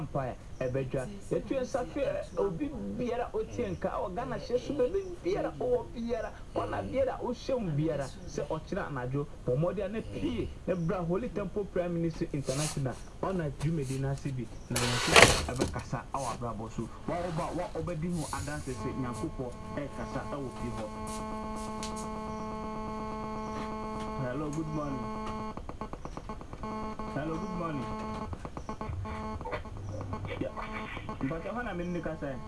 empire ebedwa etu safi obi biara otienka o Ghana hyesu bebe biara o biara kona biara o hyem biara se okira anajo pomodi na pie na bra Holy Temple Prime Minister International ona dwumedi na sibi na yanko ebekasa awa brabo so wa obedi hu adanse se nyankopɔ kasa awo fi ho. Hello, good morning. Hello, good morning. Yeah. But I want to make a say.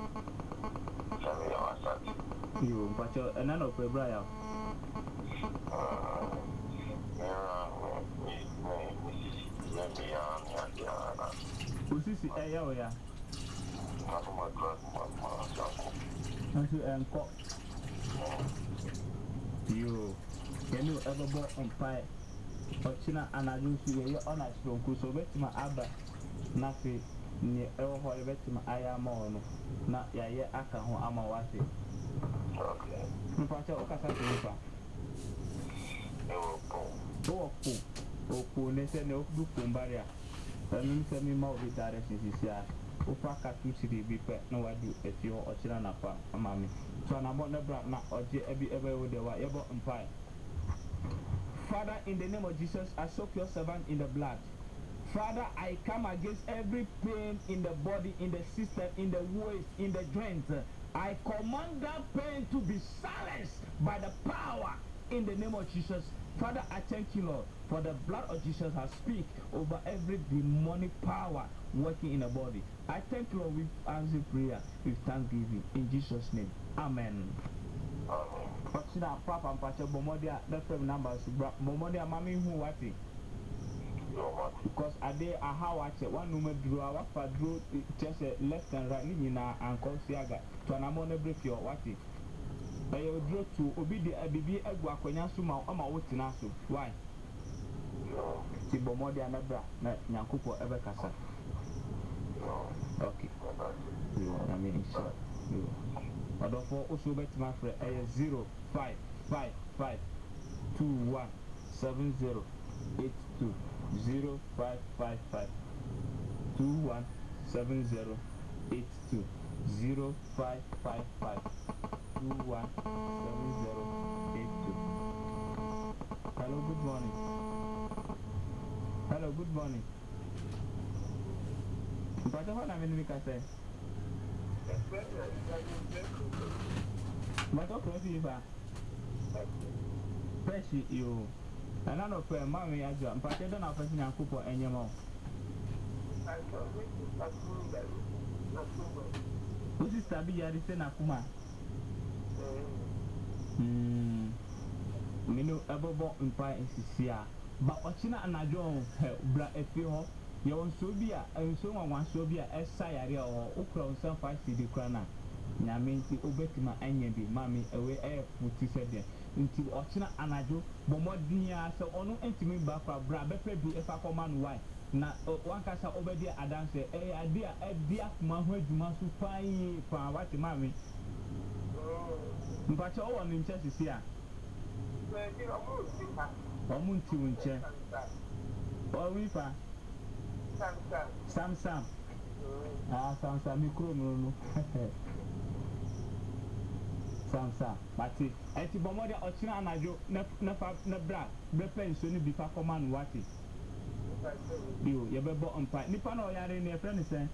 You, but you're an of February. Who's this? Yeah. You, can you ever go on fire? Ochina anaju suye ona stronku so betima aba na fe ni ewo ho betima aya ma ono na yaye aka ho ama wase. Okay. Mpacha okasa tufa. Opo ne se ne odu kumbaria. Anu se mi ma obi direction sisia. Ofa ka tu siri bi pe na wadu efio ochina na pa amami. So na mo ne bra na oje ebi ebe wo de wa yebo mpai. Father, in the name of Jesus, I soak your servant in the blood. Father, I come against every pain in the body, in the system, in the waist, in the joints. I command that pain to be silenced by the power in the name of Jesus. Father, I thank you, Lord, for the blood of Jesus has speak over every demonic power working in the body. I thank you, Lord, with answer prayer, with thanksgiving. In Jesus' name, amen. Ochina papa mpache bomodia the numbers bomodia mami hu wati because ade aha wache one number draw wa fa draw just left and right ni na anko siaga to na mo na break your wati ayo draw to obi de abibi egu akonya so ma wotina so why ti bomodia na bra na nyankopɔ ebe kasa okay na me insha Adofo also bet my friend 0555217082 0555 217082 0555 217082. Hello, good morning. Hello, good morning. But what I'm in the say. But okay, Viva. Pressy you. And I know for mammy, I jump, but I don't have a couple anymore. Who's this Tabi Yarisena Kuma? Minu Ebobo in Pie in Sisia. But Ochina and I don't have a few. You want Sobia, and someone wants Sobia as Sayari or Okra some 5 CD crana. Naminti Obetima Anyabi, Mammy, away air put said there. Into Ochina and I do, Bomodia, so on intimate back of Brabepe be a Facoman wife. Na one casa over there, I dance a idea, a dear man who you must find for what the mammy. But all one in church is here. Omunti winche. Or Rifa. Sam. Sam, micro no. Sam, Mati. Eti bomodia Ochina anajo na bra brepen so ni bifa command wati. You bebo umpa. Nipa na oyare ni friend say.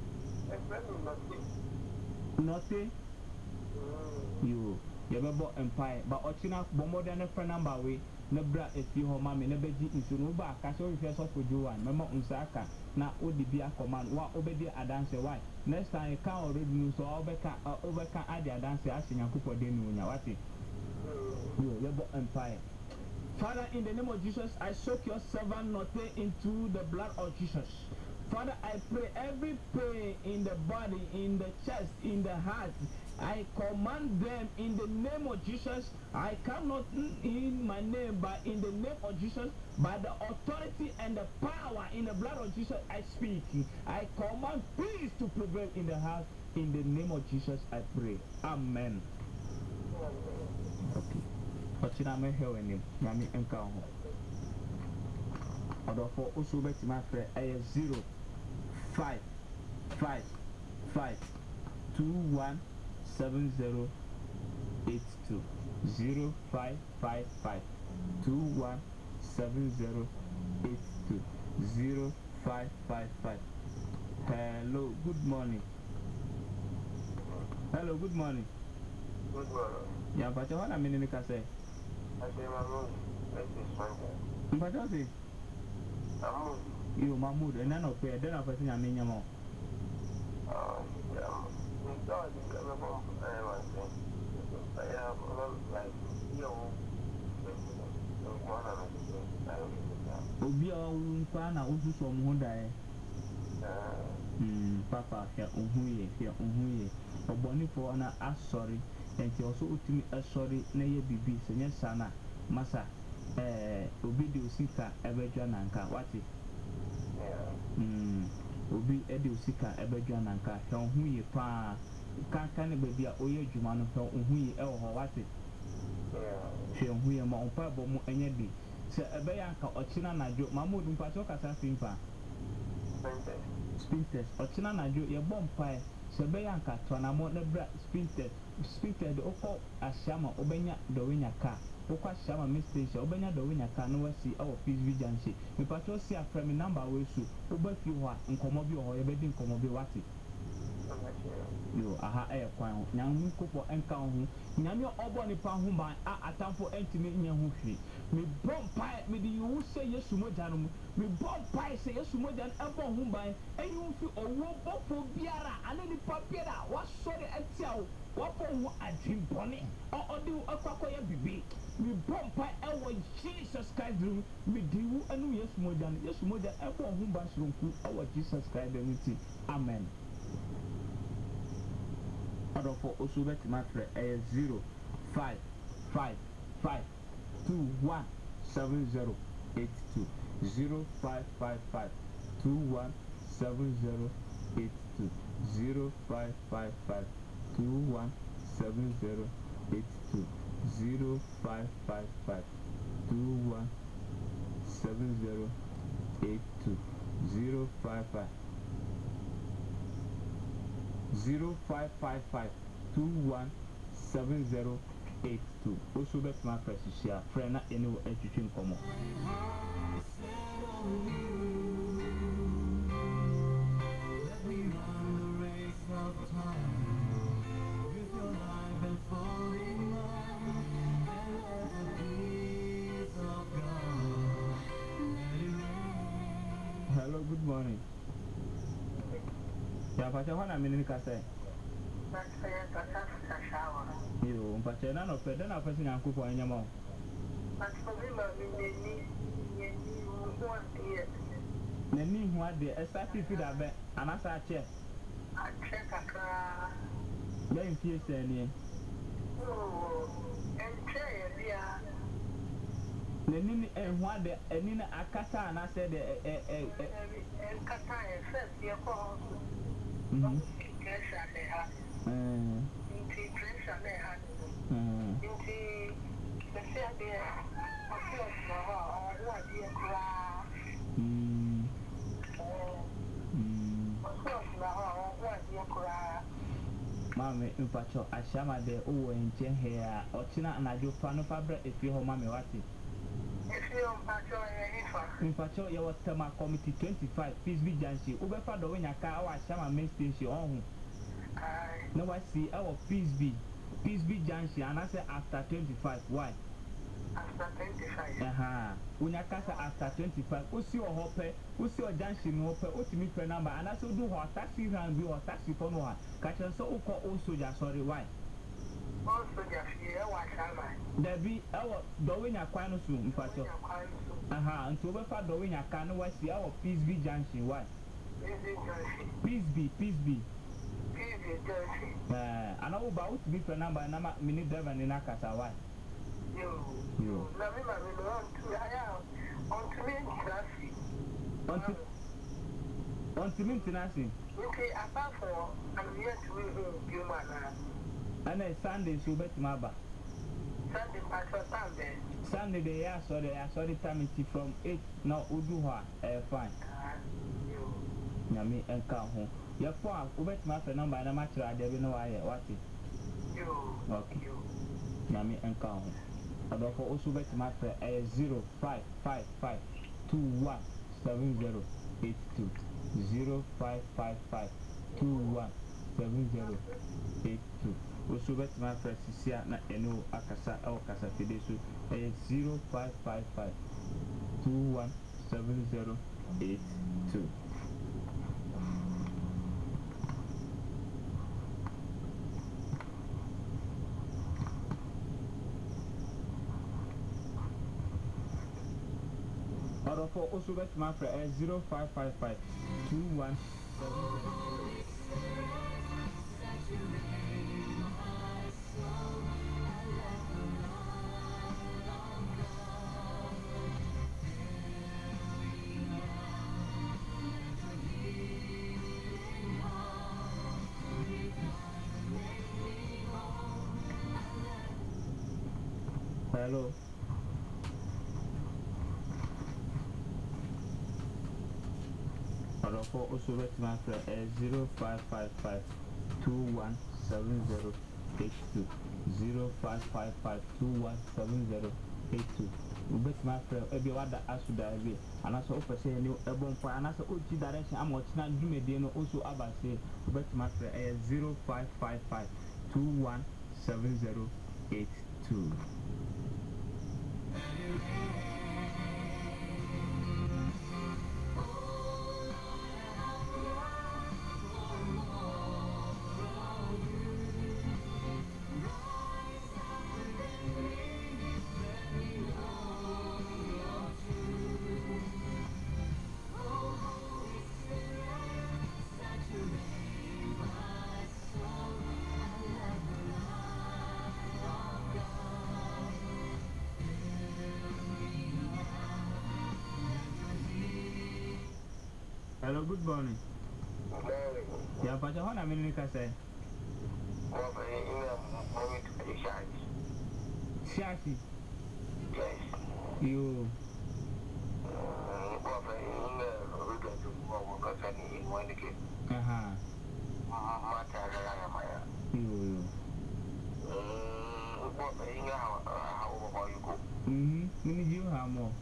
Nothing. You bebo empire but Ochina bomodia na friend number we na bra efi ho mama na beji nso no ba ka so hwe so for Joan memo nsaka na odi bia command wa obedi adanse why next time ka already no so obeka adi adanse asenyankopɔ de ni onya wati yo yebo empire. Father, in the name of Jesus, I soak your servant Note into the blood of Jesus. Father, I pray every pain in the body, in the chest, in the heart, I command them in the name of Jesus. I come not in my name, but in the name of Jesus, by the authority and the power in the blood of Jesus, I speak. I command peace to prevail in the house. In the name of Jesus, I pray. Amen. Okay. Ochina me hewe ni nyami enka ho. Odofo oso beti ma frɛ 05 217082 0555 217082 0555. Hello, good morning. Hello, good morning. Good morning. Yeah, but what I mean, I say. I say Mahmoud. I say Sunday. But I say, Mahmoud. You Mahmoud, and then okay, then I'm passing a minimum. Oh, yeah. We saw the government. I have a lot like you. Obi a nkwa na osusu omo dae. Papa hia ohuye obonifo na asori enti oso otimi asori na ye bibi senye sana masa obi de osika ebedwa nanka wati obi ede osika ebedwa nanka hia ohuye pa kan ne baby a oye adwuma no hia ohuye e wo ho wati hia ohuye ma ompa bo mu enye di se ebe ya nka ochina najo Mahmoud mpacho kasa simpa Spinters ochina najo ye bompai se ebe ya nka tonamo na bra Spinters de okọ ahyama obenya dowenya ka okọ ahyama message obenya dowenya ka no wasi awo PSV janche mpacho si aframe number we su oba fi ho a nkomo bi ho ye bedi nkomo bi wati yo aha kwan nyamu kopo enka ho nyame obo ni pa ho ban atamfo entimi nya ho hwi me bompai me di yu se Yesu moja no me bompai se Yesu moja no ebo ho ban enyu fi owo bofo biara anani pa biara wasori etiawo wako ho adwimbone odi akwakoya bibi me bompai ewo Jesus Christ drum me di wu anu Yesu moja ebo ho ban soronku ewo Jesus Christ dem ti amen. Order for Osubet Matre 0555217082 0555217082 0555217082 0555217082 0555217082 also bet my press share friend na any education komo let me run the race of time with your life and fall in love and let the peace of God let it rain. Hello, good morning. Ya pacha hwana minini kase. Yo, mpacha na no pede na pese nyanku po enya mo. Nani hu ade esa fifi da be anasa ache. Ache kakra. Be mfie se ni. Oh, enche bia. Nani ni hu ade eni na akata anasa de kata first ye ko. Pressure le ha. Inti pressure le ha. Inti the fear there. Of what you cry. What you cry. Mami mpacho ashama de owo enche he a ochina anajo fa no fabre efi ho mami wati. Efi mpacho ye mpacho ye watama committee 25 PSV janshi ubefa do wenya ka awa ashama main station ohun. No wa see our PSV janshi anase after 25 why? After 25. Unya kasa after 25. Usi o hope, usi o junction no hope, utimi pe number and also do ho taxi round bi or taxi for no ha. Kacha so uko o soja sorry why? O soja fie wa shama. Dabi awo do wenya kwan no so mpacho. Nti obefa do wenya kan no wasi our PSV junction why? PSV junction. Ana wo ba utimi pe number na minute driver ni na kasa why? Yo. Na mi ma mi no on to me international. Okay, apart from I'm here to you man. And Sunday so bet maba. Sunday pastor Sunday they are sorry time from 8 now Uduha fine. nyame enka ho ya po a obetima fe number na ma kira ade bi no wa ye wati okay nyame enka ho adofo osu betima fe 0555 217082 0555 217082 osu betima fe sisia na eno akasa e okasa fide so 0555 217082 for also bet my friend 0555 2170. Hello. For also bet my friend 0555 217082 0555 217082 bet my friend every wada asuda every and also offer say new ebon for and also ochi direction am ochina dumede no also abase bet my friend 0555 217082 Hello, good morning. Good morning. Yeah, but how many minutes say? Shashi. Yes. You. You have more.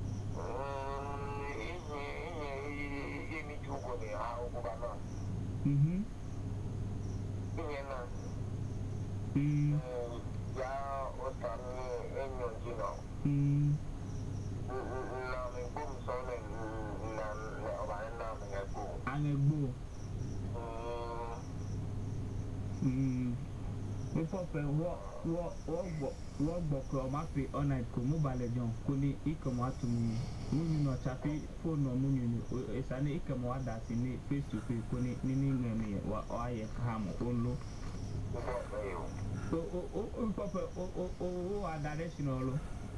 What book my pay on night ko mobile john kuni ikomo atumi muni no chapi phone no muni is an ikomo that in face to face kuni nini ngemi wa aye ham olo papa o direction olo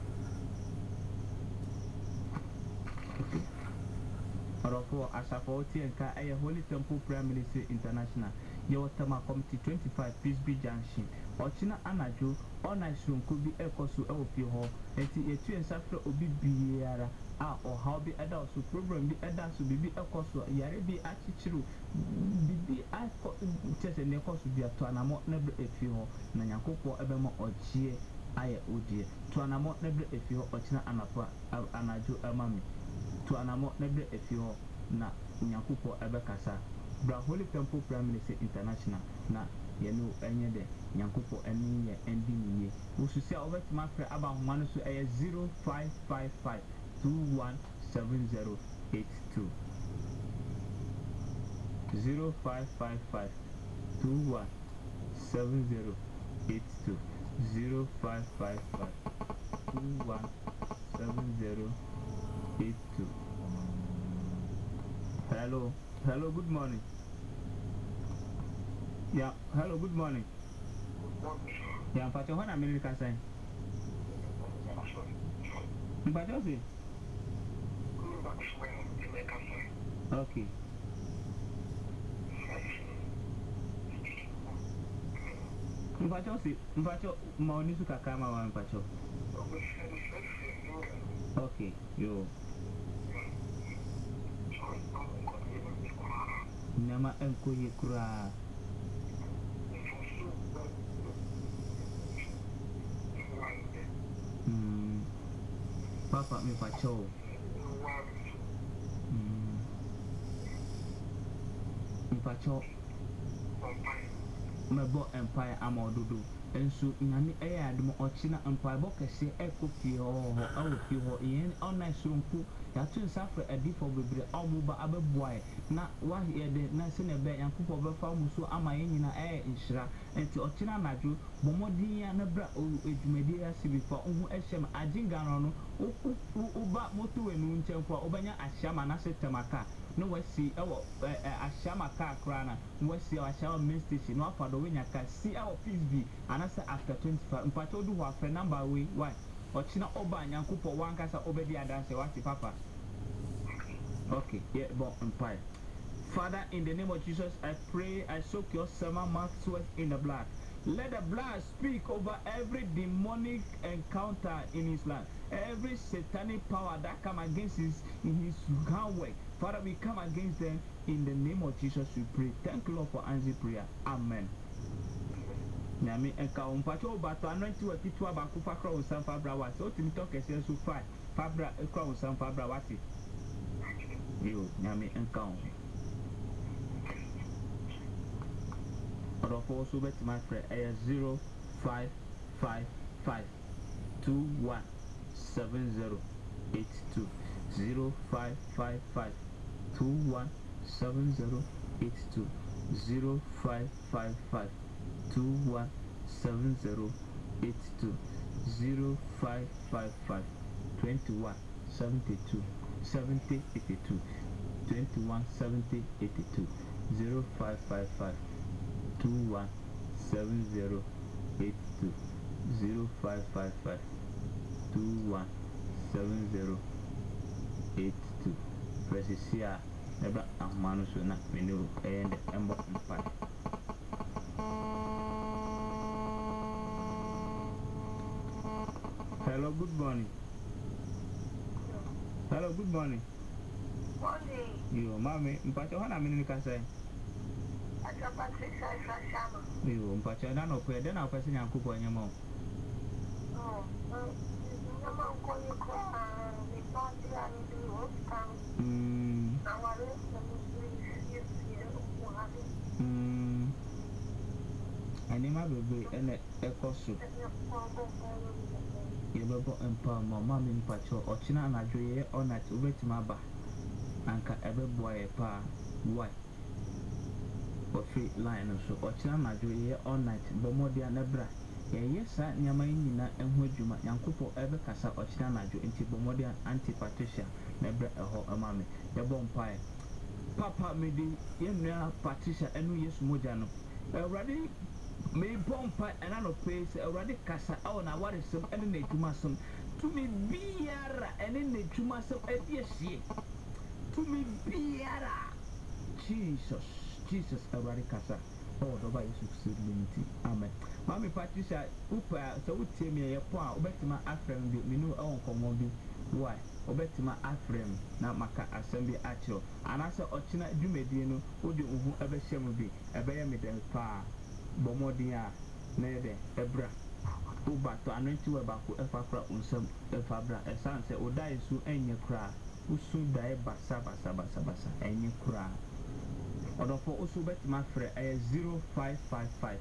Orofo Asafo Tienka a Holy Temple Primary International Yawatama Committee 25 Peaceby Junction Ochina Anajo Onashun could be Ecosu Elfio eti yetu en safra obi biara a o how be ada so program bi ada so bibi Ecosu yare bi achichiru bibi akọ tese ne Ecosu bi ato anamo na bre efio na Nyankopọ ebema ochie aye odie to anamo na bre efio ochina anapa anajo amami to anamo nebre efio na Nyankopọ ebekasa bra Holy Temple Primary International na yenu enye de Nyankopọ eni ye endi niye ususia obetima frɛ aba homa no so 0555 217082 0555 217082 0555 217082 Hello, good morning. Yeah, hello, good morning. Yeah, but you want a minute, can say? But you see? Okay. But you see, but you money to Kakama one, but you. Okay, you. nyama enko ye kura papa me pacho mpacho mebo empire amododo enso nyame adom ochina empire bo kese ekofie ho awofie ho yen online surunku ya tun safre adifo bebre amuba abeboae na wahe de na se ne be yankopo befa muso ama yenyina nhira enti ochina nadwo bomodin ya na bra edwumadi ya sibifa ohu ehyem aginga no uba moto wenu nchemfo obanya ahyama na setemaka no wasi ewo ahyama ka krana wasi ahyama main station no afa do wenya ka si ewo Pisby anasa after 25 mpacho do ho afre number we why ochina oba nyankopo wankasa obedi adanse wati papa. Okay, yeah, but empire. Father, in the name of Jesus, I pray, I soak your servant Maxwell in the blood. Let the blood speak over every demonic encounter in his life, every satanic power that come against his handwork. Father, we come against them in the name of Jesus. We pray. Thank you, Lord, for answering prayer. Amen. Nyame enka umpacho bato anointi wa kitu abaku fakra usan fabra wati. So timito kese su fabra ekra usan fabra wati. Yo, nyame enka on. Odofo so bet my friend 0555 217082 0555 217082 0555 217082 0555 2172 7082 217082 0555 217082 0555 217082 Precisia Eba Amanu Suna Menu and Embo Empire. Hello, good morning. Hello, good morning. Morning. Yo, mami, mpacho hana mini kase. Acha Patricia Shashama. Yo, mpacho na pe de na opese nyankupo nyemo. Oh, nyama ko ni ko ni pati ani di hospital. Na wale na musiri Anima bebe ene ekoso. Yebebo empa mama mi mpacho ochina anadwo ye onat obetima ba. Anka ebeboa ye pa why free line so ochina anadwo ye onat bomodia nebra ye sa nyama nyina enho adwuma yankopo ebe kasa ochina anadwo enti bomodia anti Patricia nebra eho amame yebo mpae papa medi yenua Patricia enu Yesu moja no awrade me pompa ena no place awrade kasa awo na waresem ene na adwuma som tumi biara ene na adwuma som ediesie tumi biara Jesus awrade kasa oh do ba Yesu sedimenti amen mami Patricia upa so utie me ye po a obetima afrem bi minu awon komo bi why obetima afrem na maka asem bi acho anase ochina dwumedie no odi uhu ebe hyem bi ebe ye meden pa bomodin a na ede ebra uba to anointi we bako efakra unsam efabra esanse odai su enye kra usu dai basa enye kra odofo usu betima frɛ 0555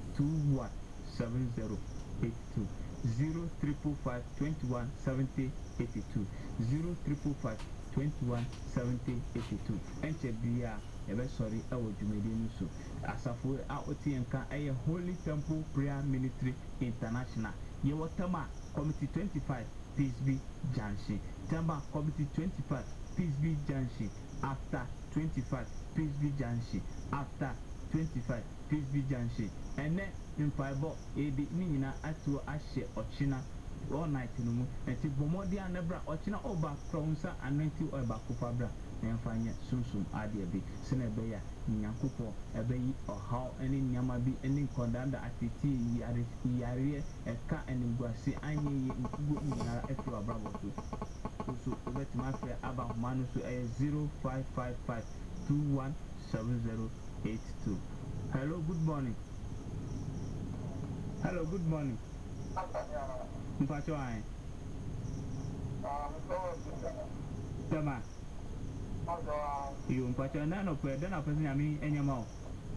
217082 0355 217082 0355 217082 enche bia ebe sorry ewo dwumedi nusu asafo a otienka eye Holy Temple Prayer Ministry International ye wotama committee 25 Pisby Junction tamba committee 25 Pisby Junction after 25 Pisby Junction after 25 Pisby Junction ene mpaibo edi ni nyina atuo ahye ochina all night no mu enti bomodi anebra ochina oba kronsa anenti oba kofabra na mfanya sumsum ade bi sene be ya nyankopo ebe yi ohaw ene nyama bi ene nkondanda atiti yare eka ene guase anye yi nkugo nyara efi obrabo so obetima fe aba humanu so 0555 217082 7082. Hello, good morning. Hello, good morning. Mpacho ai. Tema. You mpacho na no pe na person yami enyama o.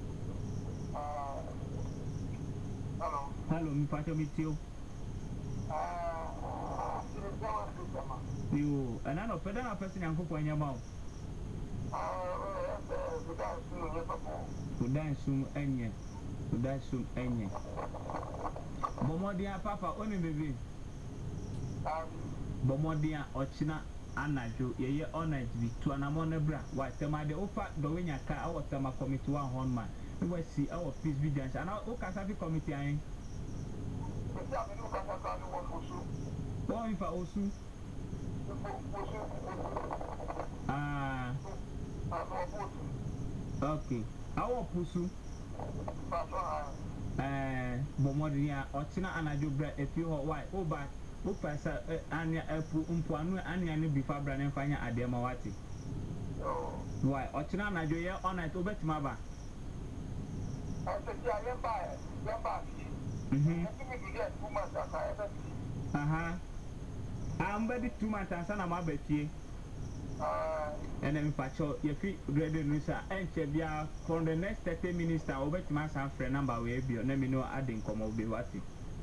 Hello. Hello, mpacho mitio. You and I know pe na person yankoko enyama o. Udansum enye. Bomodia papa oni baby. Bomodia ochina anajo ye all night bi to anamone bra wa tema de ofa do wenya ka awo tema committee one hon man we see our peace vigilance and o kasa fi committee ayin o ifa osu okay awo pusu bomodia ochina anajo bra efi ho why o ba o pasa anya epu mpoanu anya ne bi fa bra ne fanya adema wati why ochina anajo ye all night obetima ba I'm ready 2 months and son of my betty. And then Pacho, if you ready, Lusa, and Chebia for the next 30 minutes, I'll bet my son for a number way be let me know adding come of the wati.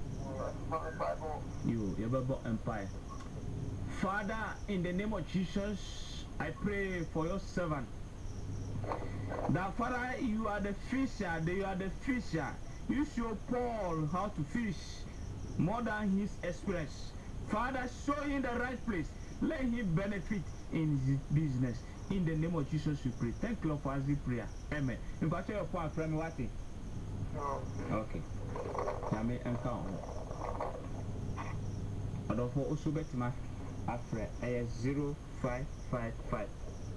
You, your Bible Empire. Father, in the name of Jesus, I pray for your servant. That Father, you are the fisher, you are the fisher. You show Paul how to fish more than his experience. Father, show him the right place. Let him benefit in his business. In the name of Jesus, we pray. Thank you, Lord, for answering prayer. Amen. In fact, your point from what? Okay. Yami encounter. But for also better my after 0555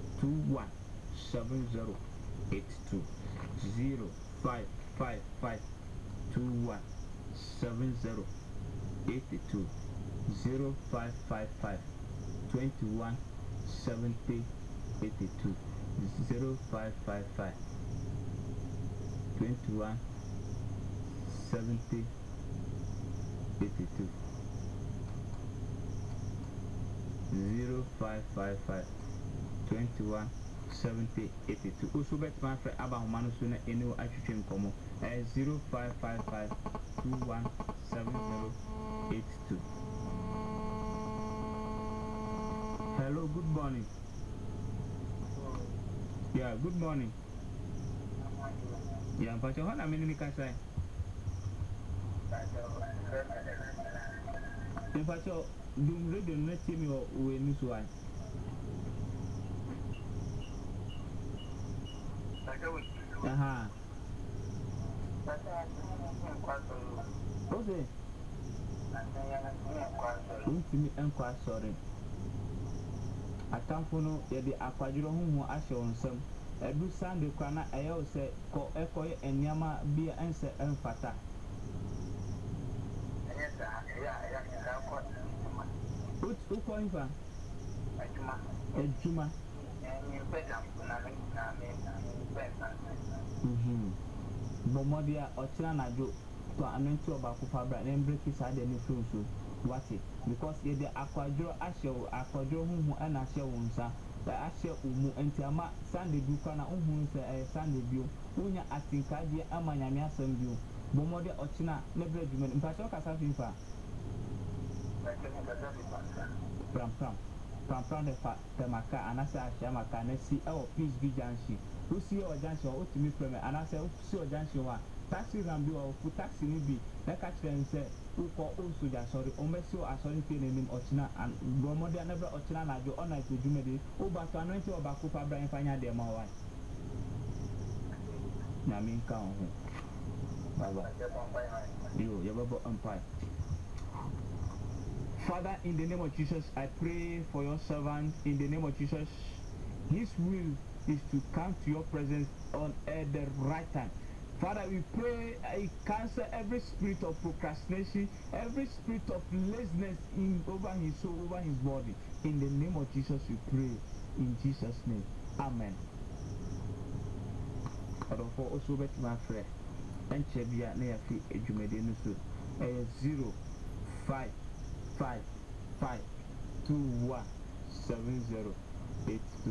217082 0555 217082 0555 217082 0555 217082 0555 217082 also bet my friend about Manu sooner in no actually come 0555 217082. Hello, good morning. Yeah, good morning. Yeah, but you want a minute, Mikasa? In fact, you read the next team or when this one. Okay. Sorry. Atamfono yedi akwaduro huhu ahye onsam edu sande kwana eyo se ko ekoye enyama bia ense emfata uko infa ejuma bomodia ochira najo to anunti oba kufa bra na break sade ni so wati because ye de akwadro ahye akwadro huhu ana ahye wonsa ahye umu entiama sande du kana huhu se sande bio unya atinkaje amanyame asam bio bomodia ochina na bra dwuma mpacho kasa fifa pram de fa temaka anasa ahye maka na si peace vigilance usi o junction otimi preme anasa usi o junction wa taxi rambi o fu taxi ni bi na ka kire nse uko soja sorry o mesi o asori pe nenim ochina and bomode anabra ochina na jo ona to jumede o ba to anwenti o ba ko fa bra enfanya de ma wa na min ka ho baba yo your baba empire. Father, in the name of Jesus, I pray for your servant. In the name of Jesus, his will is to come to your presence on at the right time. Father, we pray, I cancel every spirit of procrastination, every spirit of laziness over his soul, over his body. In the name of Jesus, we pray. In Jesus' name, amen. ɔdɔfo also bɛtumi afrɛ ɛnkyɛ bia na yɛafi adwumadie no so ɛyɛ 0555217082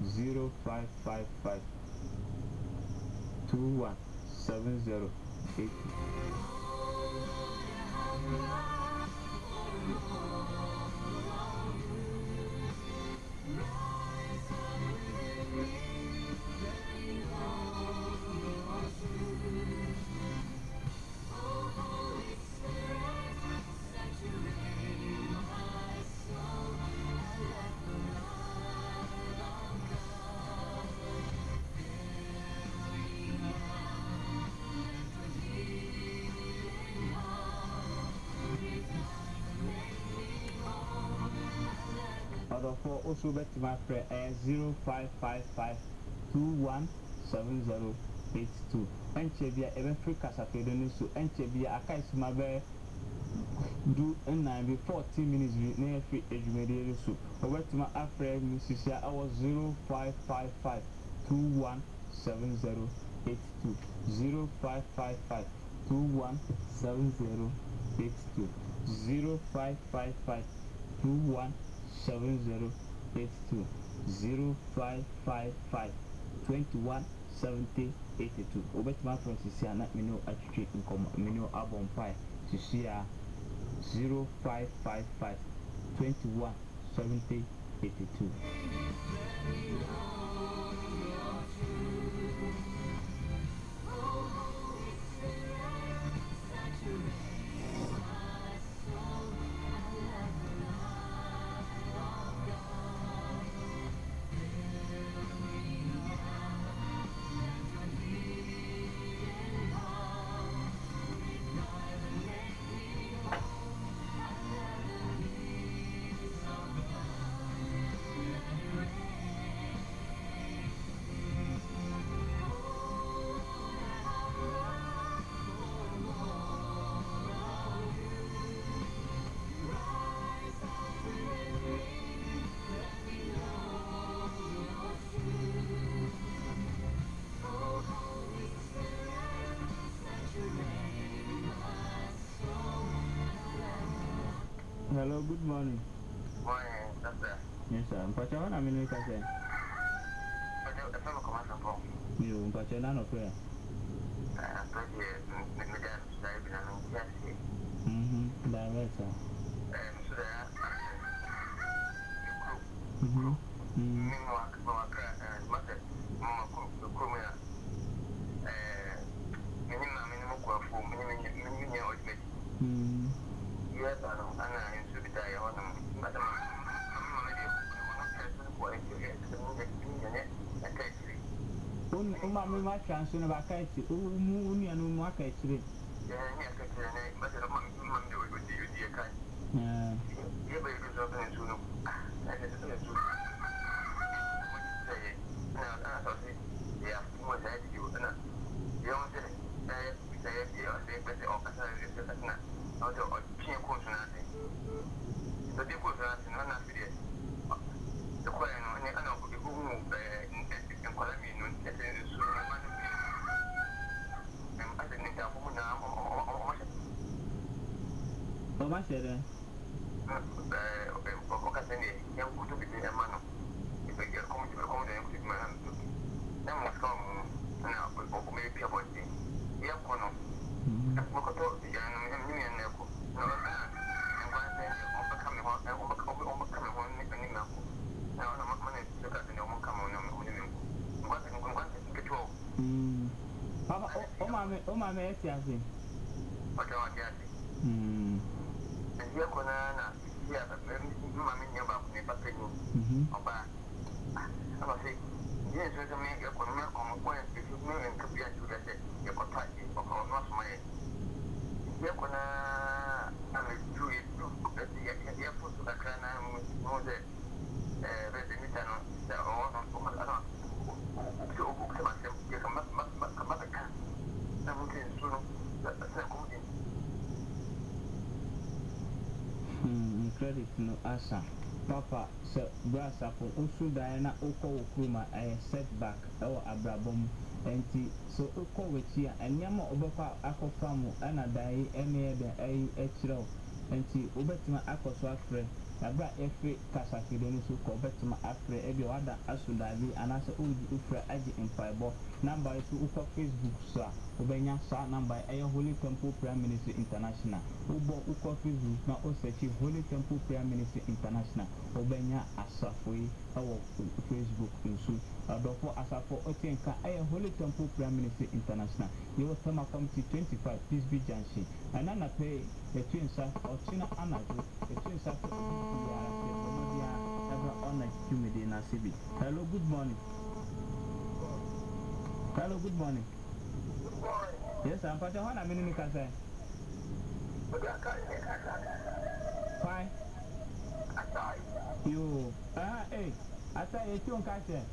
0555217082. Therefore, also bet my friend 0555217082. And Chebia even free Casafedon so and Chebia Akai Smabe do and 9 be 14 minutes near free educated so. Over to my friend Mrs. I was 0555217082 0555217082 0555217082 0555217082. Obet my friends is here not menu actually income menu album pie to see 0555217082. Hello, good morning. Morning, doctor. Yes, sir. Mpacha wana minu ka say. You mpacha na no prayer. Direct, sir. Yes, I know. I'm going to be there. Umami ma transfer na bakaiti uni anu mu aka itire ni aka itire ne ba se mama do go di kan ye ba yuko so kan su no na se se su na so se ya mo da di yo na ye on se bi se ye o se pe se o ka sa se se na o do o pin ko su na se so di ko su na se na fi de so ko no ni ana ko bi ko mu en ko la mi no se su Mama said that. Oh, my man, yes, Dia kena nak dia mami nyamba ni pakai ni apa apa sih dia sudah mega kena kau kau yang itu mungkin kebiasaan juga sih dia kota ni kau nak semua dia kena ambil duit tu dia pun sudah kena mode resident tanah dah orang ada itu bukan macam dia kemat kan mungkin suruh saya kemudian credit no asa papa se brasa for usu dai na oko okruma setback ewo abrabom enti so ukọ wechi a enyama obekwa akọfa mu ana dai ene de ai echiro enti obetima akọso afre abra efe kasafide no so ko obetima afre e bi wada asudali anase odi ufra agi empaibo number so ukọ Facebook so a obenya sa number eye Holy Temple Prayer Ministry International ubo ukọ Facebook na o search Holy Temple Prayer Ministry International obenya asafoi ewo Facebook nso adofo asafo otenka eye Holy Temple Prayer Ministry International you tema committee 25 Peace Be Junction anana pay the twinsa ochina anajo the twinsa for ya se bomodia ever on a humidity na sibi. Hello, good morning. Hello, good morning. Good morning. Yes, I'm Pacha. How many minutes can say? Fine. You. Hey. I say you don't catch it.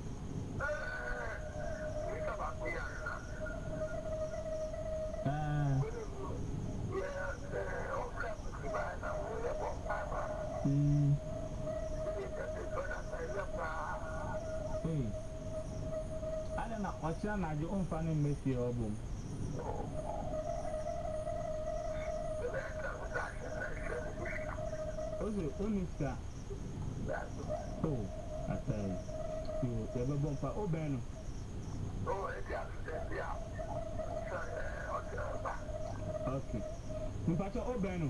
Hey. I don't know what's your name. You funny messy album. Onisa. Oh, I say you ever bump for Obeno. Oh, yeah. Okay. Mpacho Obeno.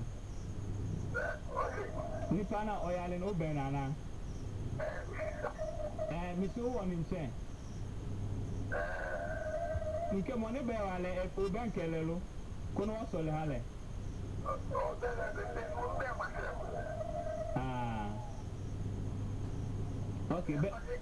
Nipana oyalen Obeno na. Mr. One in Chen. Nke money be wale Oben kelelo. Kono wasole hale. Ah. Okay,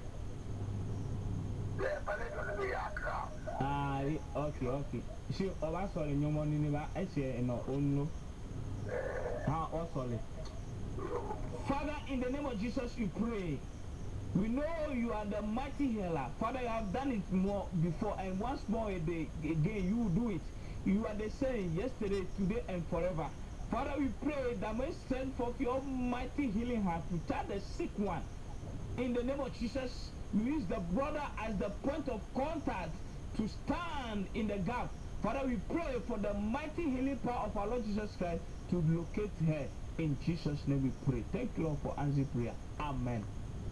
okay. She oba sorry nyomo ni ba eche no onno. Ha o sorry. Father, in the name of Jesus we pray. We know you are the mighty healer. Father, you have done it more before, and once more again you will do it. You are the same yesterday, today, and forever. Father, we pray that may send forth your mighty healing hand to touch the sick one. In the name of Jesus, we use the brother as the point of contact to stand in the gap. Father, we pray for the mighty healing power of our Lord Jesus Christ to locate her. In Jesus' name we pray. Thank you, Lord, for answering prayer. Amen.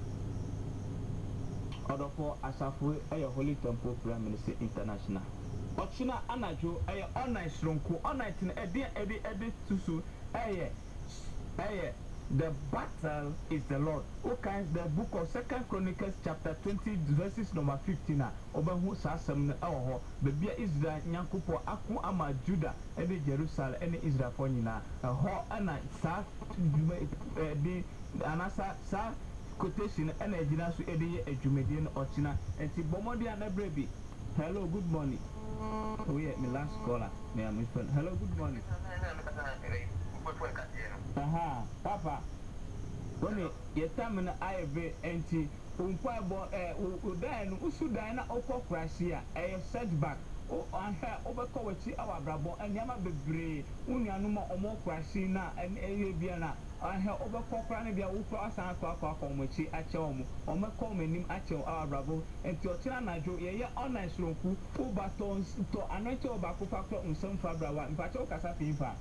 Order for Asafwe Ayo Holy Temple Prayer Ministry International. Ochina Anajo Ayo online Sronko online Edi Tusu Aye the battle is the Lord. Okay, the book of 2 Chronicles chapter 20 verses number 15. Obahu Sasam Aho, the Bia Israel Nyankupo Aku Ama Judah, Edi Jerusalem, any Israel Fonina, a ho ana sa di anasa sa quotation and a dinner to Eddie a Jumedian Ochina and Tibomodia Nebrebi. Hello, good morning. We are my last caller. May I friend. Hello, good morning. Aha, Papa. When you tell me I have anti Umpa Udan Usudana Oko Krasia, a setback. Oh, I have overcovered our brabo and Yama Bebre, Unyanuma or more Krasina and Arabiana. I have overcovered the Upa Sanaka Komochi at Chomu, or Macom and Nim Acho our brabo, and Tiotina Najo, ye online Sronku, Ubatons to Anato Bakufa and some Fabrawa, and Pacho Casafinfa.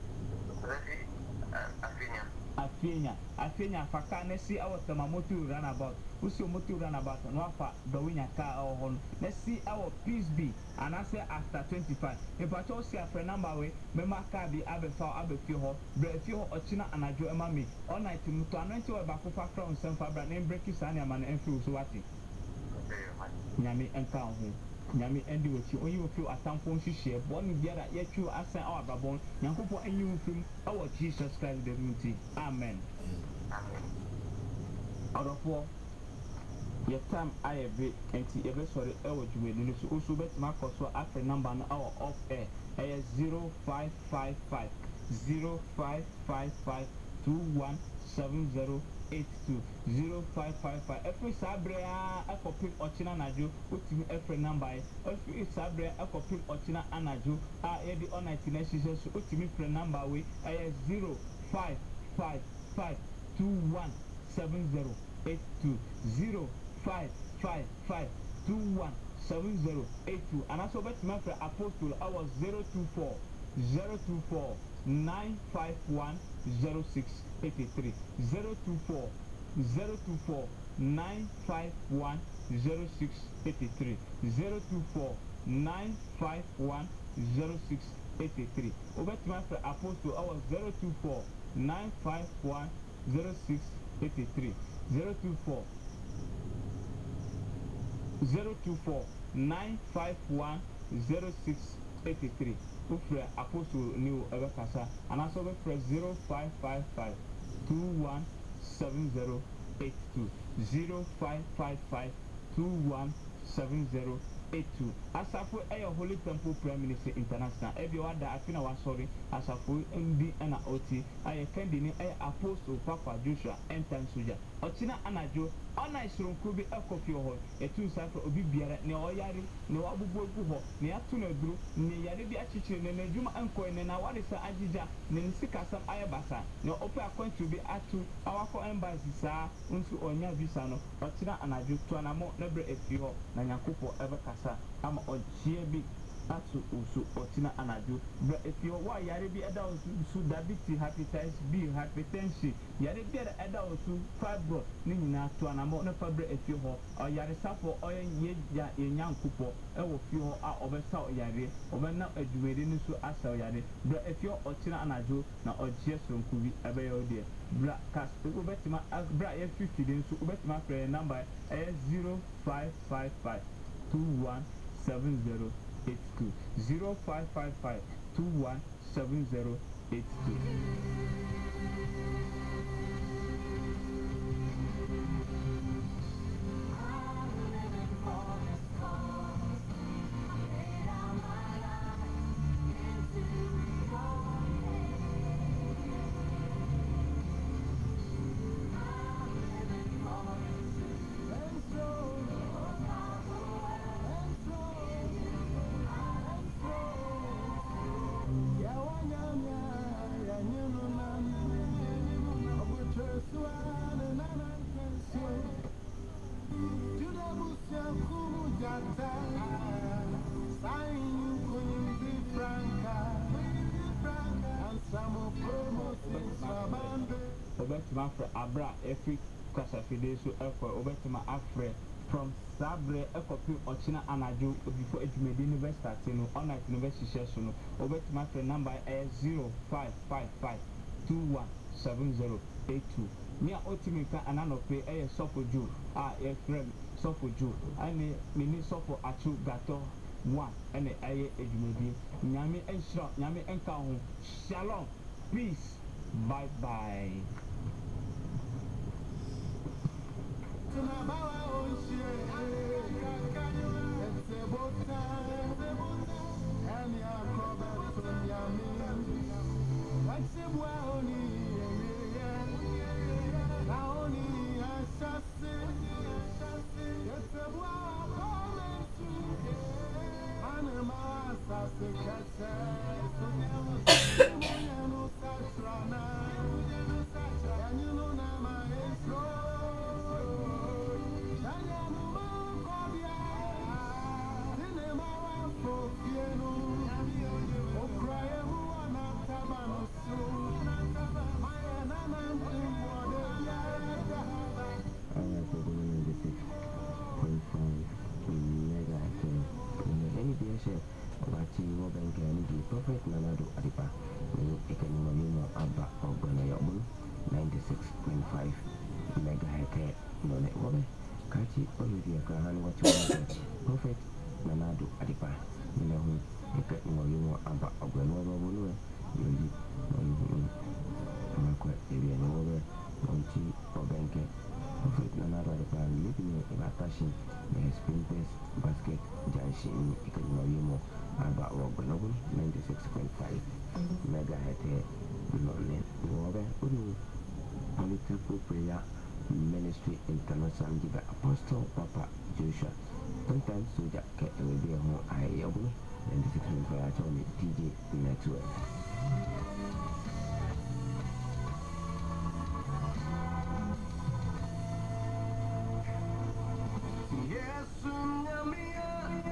Afinya Fakane see our Tamamotu runabout, Usumotu runabout, and Wafa, the winner car or home. Let's see our peace be, and I say after 25. If I told you a number way, Memaka be Abefa Abefio, Brefio, Ochina, and I do a mammy, all night to Mutuanento Bakufa Crown, some Fabra, name Breaky Sanyaman and Fru Swati. Yami and Town. Yami endi with you, you feel a tampon share, born in Yara, yet you are sent our babon, Yanko and you film our Jesus Christ the unity. Amen. Out of war, your time I have it, and see every sorry, our Jubilee, also bet Marcos after number an hour off air, 0555 0555 217082 0555 every Sabrea Akopim Ochina Naju Utimi every number every Sabrea Akopim Ochina Anaju Edi on 19 seasons Utimi friend number we 0555 217082 0555 217082 7082 and also bet my friend Apostle I was 024 951 0683 024 951 0683 024 951 0683 bet my friend Apostle I was 024 951 0683 024 951 0683 Ufre Apostle New Ebekasa and also Ufre 0555 217082 0555 217082 Asafo Eyo Holy Temple Prime Minister International Ebi wada afina wa sorry Asafo ndi na oti aye kendi ni Apostle Papa Joshua Entan Soja Otina anajo ona isronko bi ekofi ho etu safo obi biara ne oyare ne wabubu egu ho ne atu na duro ne yare bi achichire ne nadwuma anko ne na warisa agija ne nsikasam ayebasa ne ope akwantu bi atu awako embassy saa nsu onya visa no otina anajo to anamo na bre efi ho na nyakopo ebekasa ama ojie bi atu usu otina anajo bre efi ho wa yare bi eda usu diabetes hepatitis B hypertension yare bi eda usu fibroid ni nyina to anamo na fabre efi ho oyare safo oye ya enyankopo ewo fi ho a obesa oyare obena adwumede ni so asa oyare bre efi ho otina anajo na ojie sonku bi ebe yode bra kas obetima bra ye 50 den so obetima frɛ number 0555 217082 0555 217082 Obetima for Abra every Kasafide so effort Obetima Afre from Sabre Ekopi Ochina Anajo before Ejumedi University no on at University Session Obetima for number 0555 217082 Nia Otimika Ananope a Sofoju a friend Sofoju and Mini Sofo Achu Gato 1 and a Ejumedi Nyami and Shop Nyami and Kahu Shalom peace bye bye. Prophet Nanado Adipa, Ekanimo Abba Ogonoyobun, 96.5 megahertz, None Wobe, Kachi Olivia Kahan, what you want, Prophet Nanado Adipa, Minahu, Ekanimo Abba Ogonoyobun, Yoli, Makwa, Evian Wobe, Monchi, Obenke, Prophet Nanado Adipa, living in Batashi, the Sprinters, Basket, Janshi, Ekanimo. About Rogbanoble 96.5 megahertz Nonne Wobe Holy Temple Prayer Ministry International Giga Apostle Papa Joshua sometimes Soja will be a home I 96.5 on the TJ Network. Yes,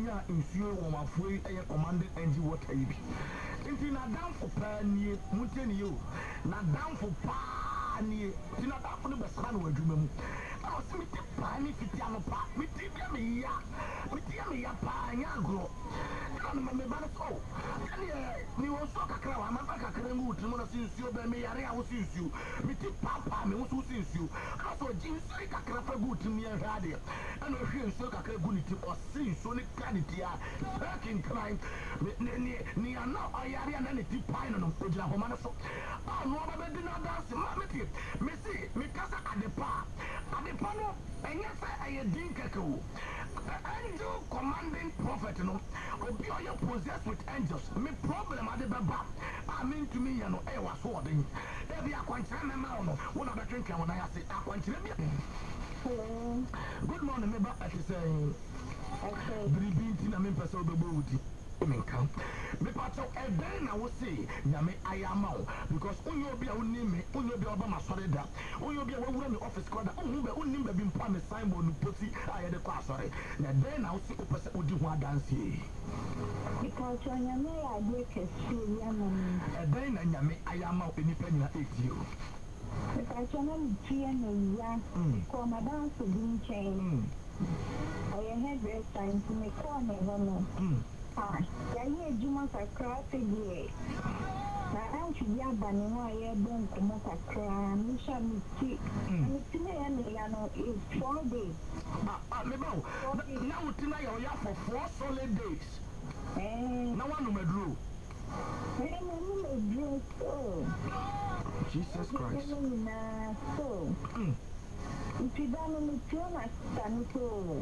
nya nsuo wɔ mafoi ɛyɛ commanded NG water yi bi nti na damfo paa nie mutie ne yo na damfo paa nie nti na damfo no bɛsra no adwuma mu na ɔsɛ mete paa ne fiti ano paa mete bia me ya paa nya agorɔ na no meba no so ɛneɛ ne wɔ nsuo kakra wɔ amafa kakra ngu wotiri mu na sɛ nsuo bɛ meyare a wo se nsuo mete paa me wo so wo se nsuo na sɛ ɔgye nsuo kakra fa gu wotiri mu yɛhwɛ adeɛ ɛna ɔhwɛ nsuo kakra gu ne tim ɔse nsuo ne ka ne ti a pɛkenkran ne ana ɔyare a na ne ti pae no no ɔgyina homa no so a no ɔbɛbɛdi no adanse ma mete mese mekasa adepa no ɛnyɛ sɛ ɛyɛ din kɛkɛ o angel commanding prophet no obi ɔyɛ possessed with angels me problem ade bɛba a mentumi yɛ no ɛyɛ wasoɔden ɛbi akwankyerɛ mɛma wo no wo na bɛtwentwɛn wo nan ase akwankyerɛ bi good morning meba ɛte sɛ biribi nti na mempɛ sɛ wobɛbɔ wo ti menka mepatɛw ɛdɛn na wo se nyame ayɛ ama wo because wonyɛ obi a wonni me wonyɛ obi a wɔba masɔre da wonyɛ obi a wawura me office kɔda wonnim baabi mpo a me signboard no posi a yɛde kɔ asɔre na ɛdɛn na wo se wopɛ sɛ wodi ho adanseɛ mepatɛw nyame yɛ adeɛ kɛseɛ bi ama me ɛdɛn na nyame ayɛ ama wo nnipa nyina ɛtie o mepatɛw na metie na wia kɔɔ madanso bi nkyɛn ɔyɛ hairdresser nti mekɔɔ ne hɔ no yɛayɛ adwuma kakra sɛ deɛ na antwe bi aba ne ho a yɛbɔ nkɔmmɔ kakra mehyɛ meti meti na yɛ ne ya no is 4 days meba wo na wo ti na yɛ ɔyɛ for 4 solid days na woanom aduro nanom aduro so Jesus Christ so nti da no metio na sista no so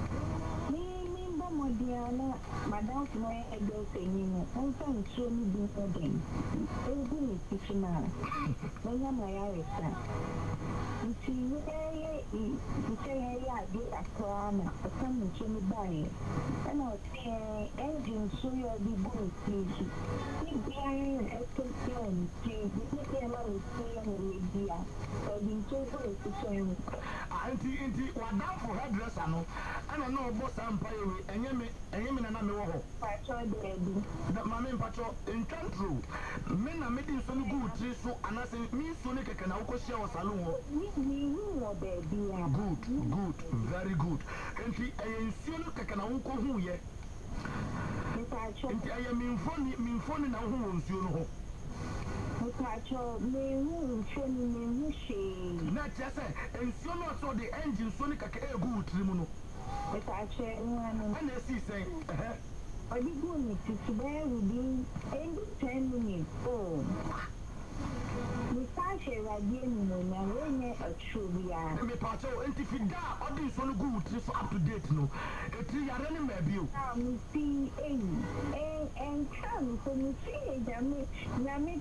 Modiana, Madame Floy, a girl saying, I'm trying to do something. Oh, good, teaching now. When I'm my Arista. You see, you say, I get a crown, a coming to me by. And I'll say, engine, so you'll be good, please. Keep behind a concern, please. You get a lot of saying, Lydia. I've been so good to say, Auntie, what down for hairdresser, no? I don't know about Sampaio. Ɛnyɛ me nana me wɔ hɔ na mame mpatwɔ ntwa ntoro me na mede nso no gu wo tiri so anasɛ me nsuo no kɛkɛ na wokɔhyia wɔ salon hɔ good very good nti ɛyɛ nsuo no kɛkɛ na wokɔhuyɛ nti ɛyɛ memfoni na wohu wɔ nsuo no hɔ na kyerɛ sɛ nsuo no ɔsɛ ɔde engine nsuo no kɛkɛ ɛgu wo tiri mu no and they see saying, are you going to bear within 10 minutes? Oh, we can't share again when I run a trivia. Me pato, and if you die, all this one good is up to date. No, it's your running maybe. We see and come from the sea, Yammy.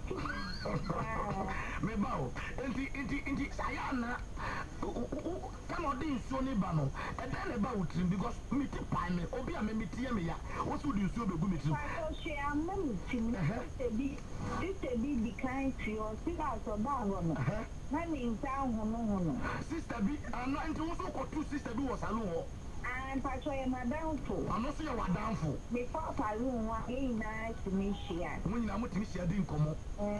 Me bow, and Sayana. Come on, this Sony Bano, and then about him because me to pine, Obia me tia me ya. What would you so be good to? She am money to be kind to your sister or Baron. That means down Sister B, and not into also 2 sisters who was alone. And Patricia, my downfall. I'm not saying you are downfall. Before I room, what a nice to me, she when I'm with Miss Yadin come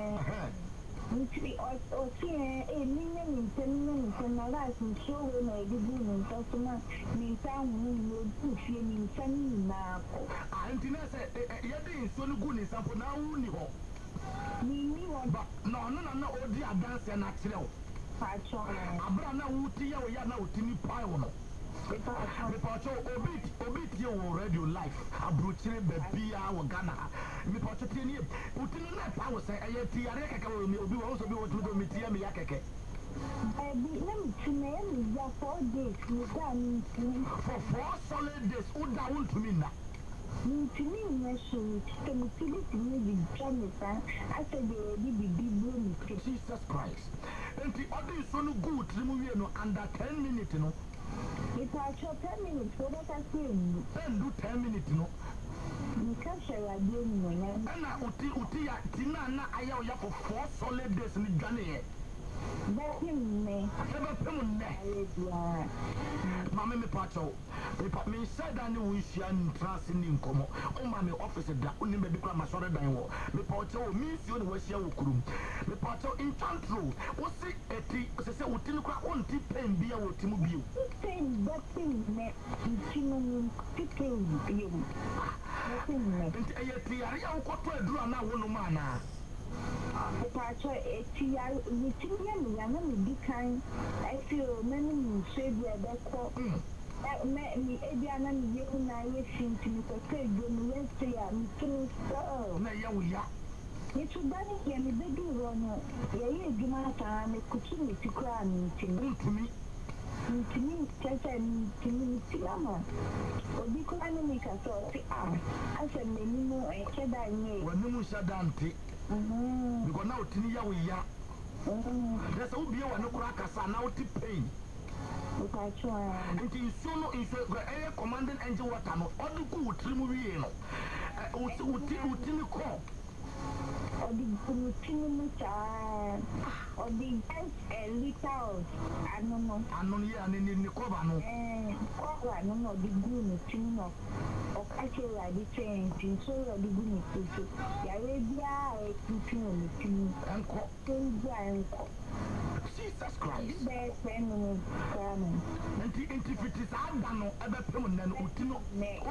or see a million in 10 minutes and a life and show when I did in customer means I'm good feeling sunny now. Auntie said, Yadin so good in sample now only home. But no, oh dear, dance and natural. Abrana Wutia, we are now Timmy Piono. Mipacho obit you radio life. Abruchire baby our Ghana. Mipacho tini. Utini na power say ayeti areka ka obi wo so bi wo tudo mitia me yakeke. Let me tell you 4 days for 4 solid days. Uda won to me na. To me, to me, I said, Jesus Christ. And the other is so good, under 10 minutes, no. If I show 10 minutes, what I say, then do 10 minutes, no. You can't share again, and I Tina, I for 4 solid days in Ghana. Mamma me pacho. Me said I knew we shall trust in Como. Oh, mammy officer that only may become my sorry dying war. Me pacho means you the West Yawukrum. Me pacho in Chantro. What's it a tea? As I said, what you cry on tea pen beer with Timubu. Nothing, the patcher, a tea, we think young, be kind. I feel many shade where that call. That met me, Ediana, you and I wishing to me for trade when we went to you, so. It's a bad game, the big one. Yeah, you my time, it could kill me to cry to me. To me, to me, Lama. Or be crying make a thought. I said, Menino, I said I knew. When you shut down, because now Tinia we ya. There's a beer and no crackers are now to pay. It is so no in air commanding engine water, no, all the good Trimuino. Would call. Or the Timucha, or the little, I don't know. I know you and in the Cobano. I don't know the goon Tino. Or actually, I did change in so the goon is the Arabia, and call Jesus Christ. And if it is Adano, ever permanent, Utino,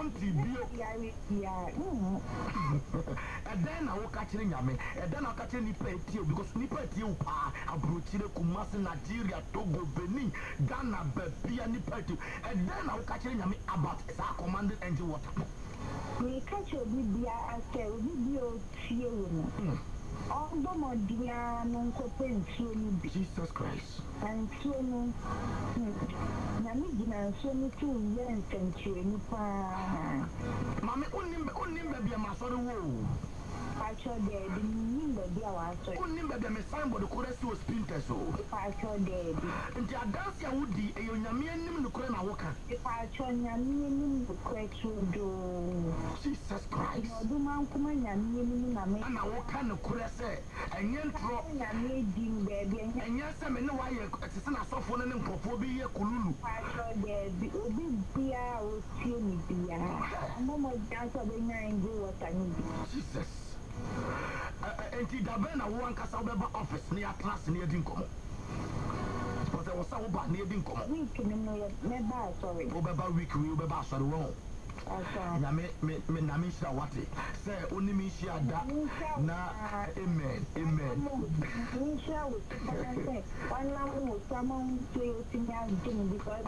and then I will catch him, and then I'll catch any petio because Nipetio are Bruchile, Kumasi, Nigeria, Togo, Benin, Ghana, Bepia, Nipetio, and then I'll catch him about our commanded engine water. We catch your Bibia after video feeling. Although my dear non copen Jesus Christ. And so no Namigina so me too young century nipa. Mammy only baby my sorrow. I saw dead in the dear was only baby my son but the chorus was splinter so. If I saw dead. And the Adasia would be a young man in the Krema Walker. If I saw Yamin the question do Jesus Christ. Do man come and Yamin and I walk on the chorus and yen drop Yamin baby and yes, I mean why it's an assault and Pophobia Kululu. I saw dead the dear was seeing me. Mama dance of the nine do what I need. Jesus. And Davena one Casababa office near class near Dinkomo. But there was some bad near Dinkomo. Week in the sorry. Over week, we will be back on the wrong. Namisha Wati. Say only me share that. Na amen. Amen. One lamb was someone to sing because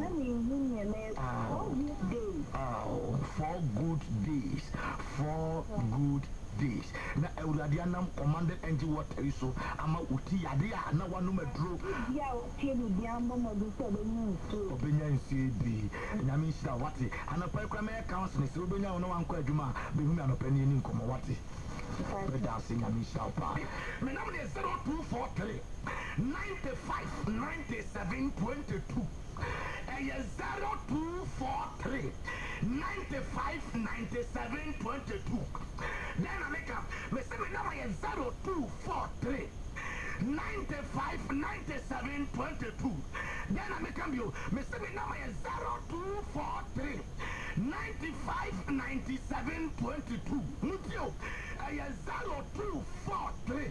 oh, 4 good days. 4 good days. Na Euradianam commanded engine water so ama uti adia na wanu medro. Yeah, tienu diambo moduso benu so. Obenya nsibi. Namisha Wati. Anapa me council so obenya ono wanko adwuma behu me anapa ni nkomo Wati. Pedasi Namisha pa. Me nam ne 0243 95 97 22. 0243 95 97 22. Then I make up. Me say me number is 0243 95 97 22. Then I make up you. Me say me number is 0243 95 97 22. Mutio. 0243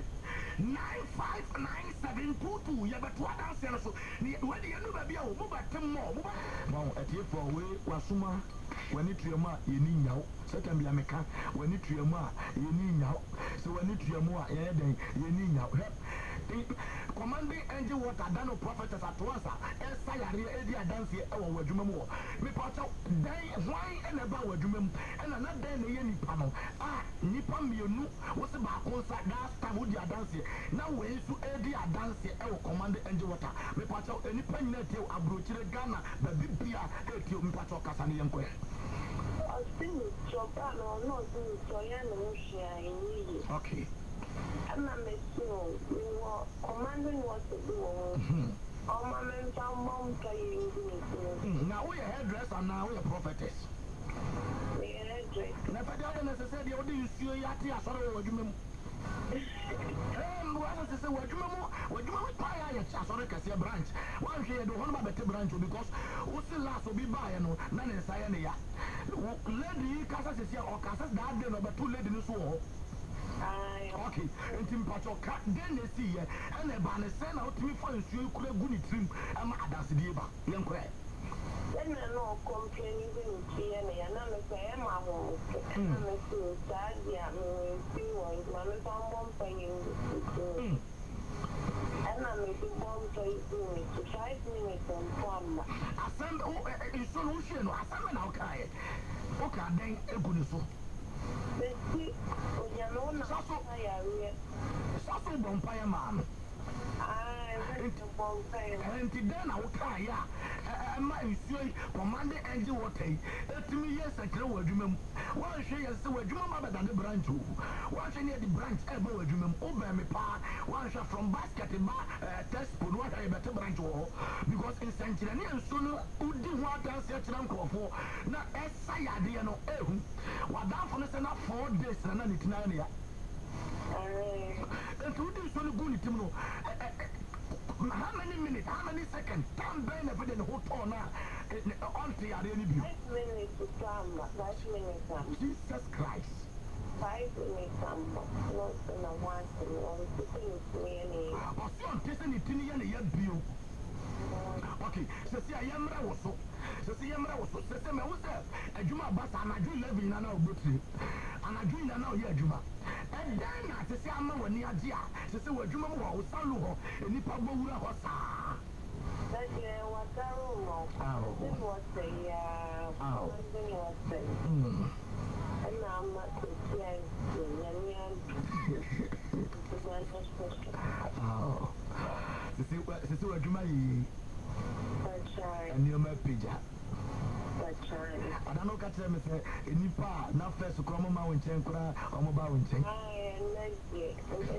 959722. You better dance so. When you know baby, you move at more. Wow, at you for way wasuma. When it your ma, you need now. Second be a mecha. When it your ma, you need now. So when it your more, you need now. Commanding engine water dano prophetess at once. Sayari Edia dance here our Jumamo. Me pacho day why and about Jumum and another day any panel. Ah, Nipam you know what's about concert last time would you dance here. Now we to Edia dance here our commanding engine water. Me pacho any pen net you abroach Ghana, the Bibia, you me pacho Casani and Quay. I'll still with your partner or not do so I okay. I'm not missing. We were commanding what to do. All my men found mom carrying me. Now we are hairdresser, now we are prophetess. We are hairdresser. Never necessarily, you see, you are sorry. What I say, what you know, sorry, Cassia branch. One share the one better branch because what's the last will be by no, none in Sayania. Lady Casas is here or Casas that day, but 2 ladies in the swore. Okay, and Tim Pacho cat then they see and a banner send out to me for you could have good trim and my that's the diva, young crack. Then I know complaining with me and I'm a say, I'm a home. I'm a sad, yeah, me, my phone paying. And I'm making 5 minutes on farm. I send a solution, I send an okay. Okay, then a good so. Sasso Bompire man. And then I will try, my commanding engine water. To me, yes, I can word you. One she has the word you remember than the branch. One she near the branch ever word you over me pa. One shot from basket in my test spoon, what I better branch war. Because in Saint Chilanian soon, who did what I said to them for. Not as I no eh. What down for us enough 4 days and then it's 9 years. And to do so good to know. How many minutes, how many seconds? Time burn every day in the hotel now. On the arena. 5 minutes to come, 5 minutes. Jesus Christ. 5 minutes, not in a one, and sitting with me any. Or so I'm testing it in the year bill. Okay, so see, I am also. So see, I am also. So say, my what's that? A Juma bus, and I do live in an old booty. And I do now here, Juma. And then I say, I'm not near Dia. So say, what Juma was Saluho, and Nipa Bura Hossa. That year was a room. This was the was the. And now I'm not oh. This is what Juma and you're my pija. I don't know what I'm saying. Any part, not first to come on and check on mobile and check. I am not yet.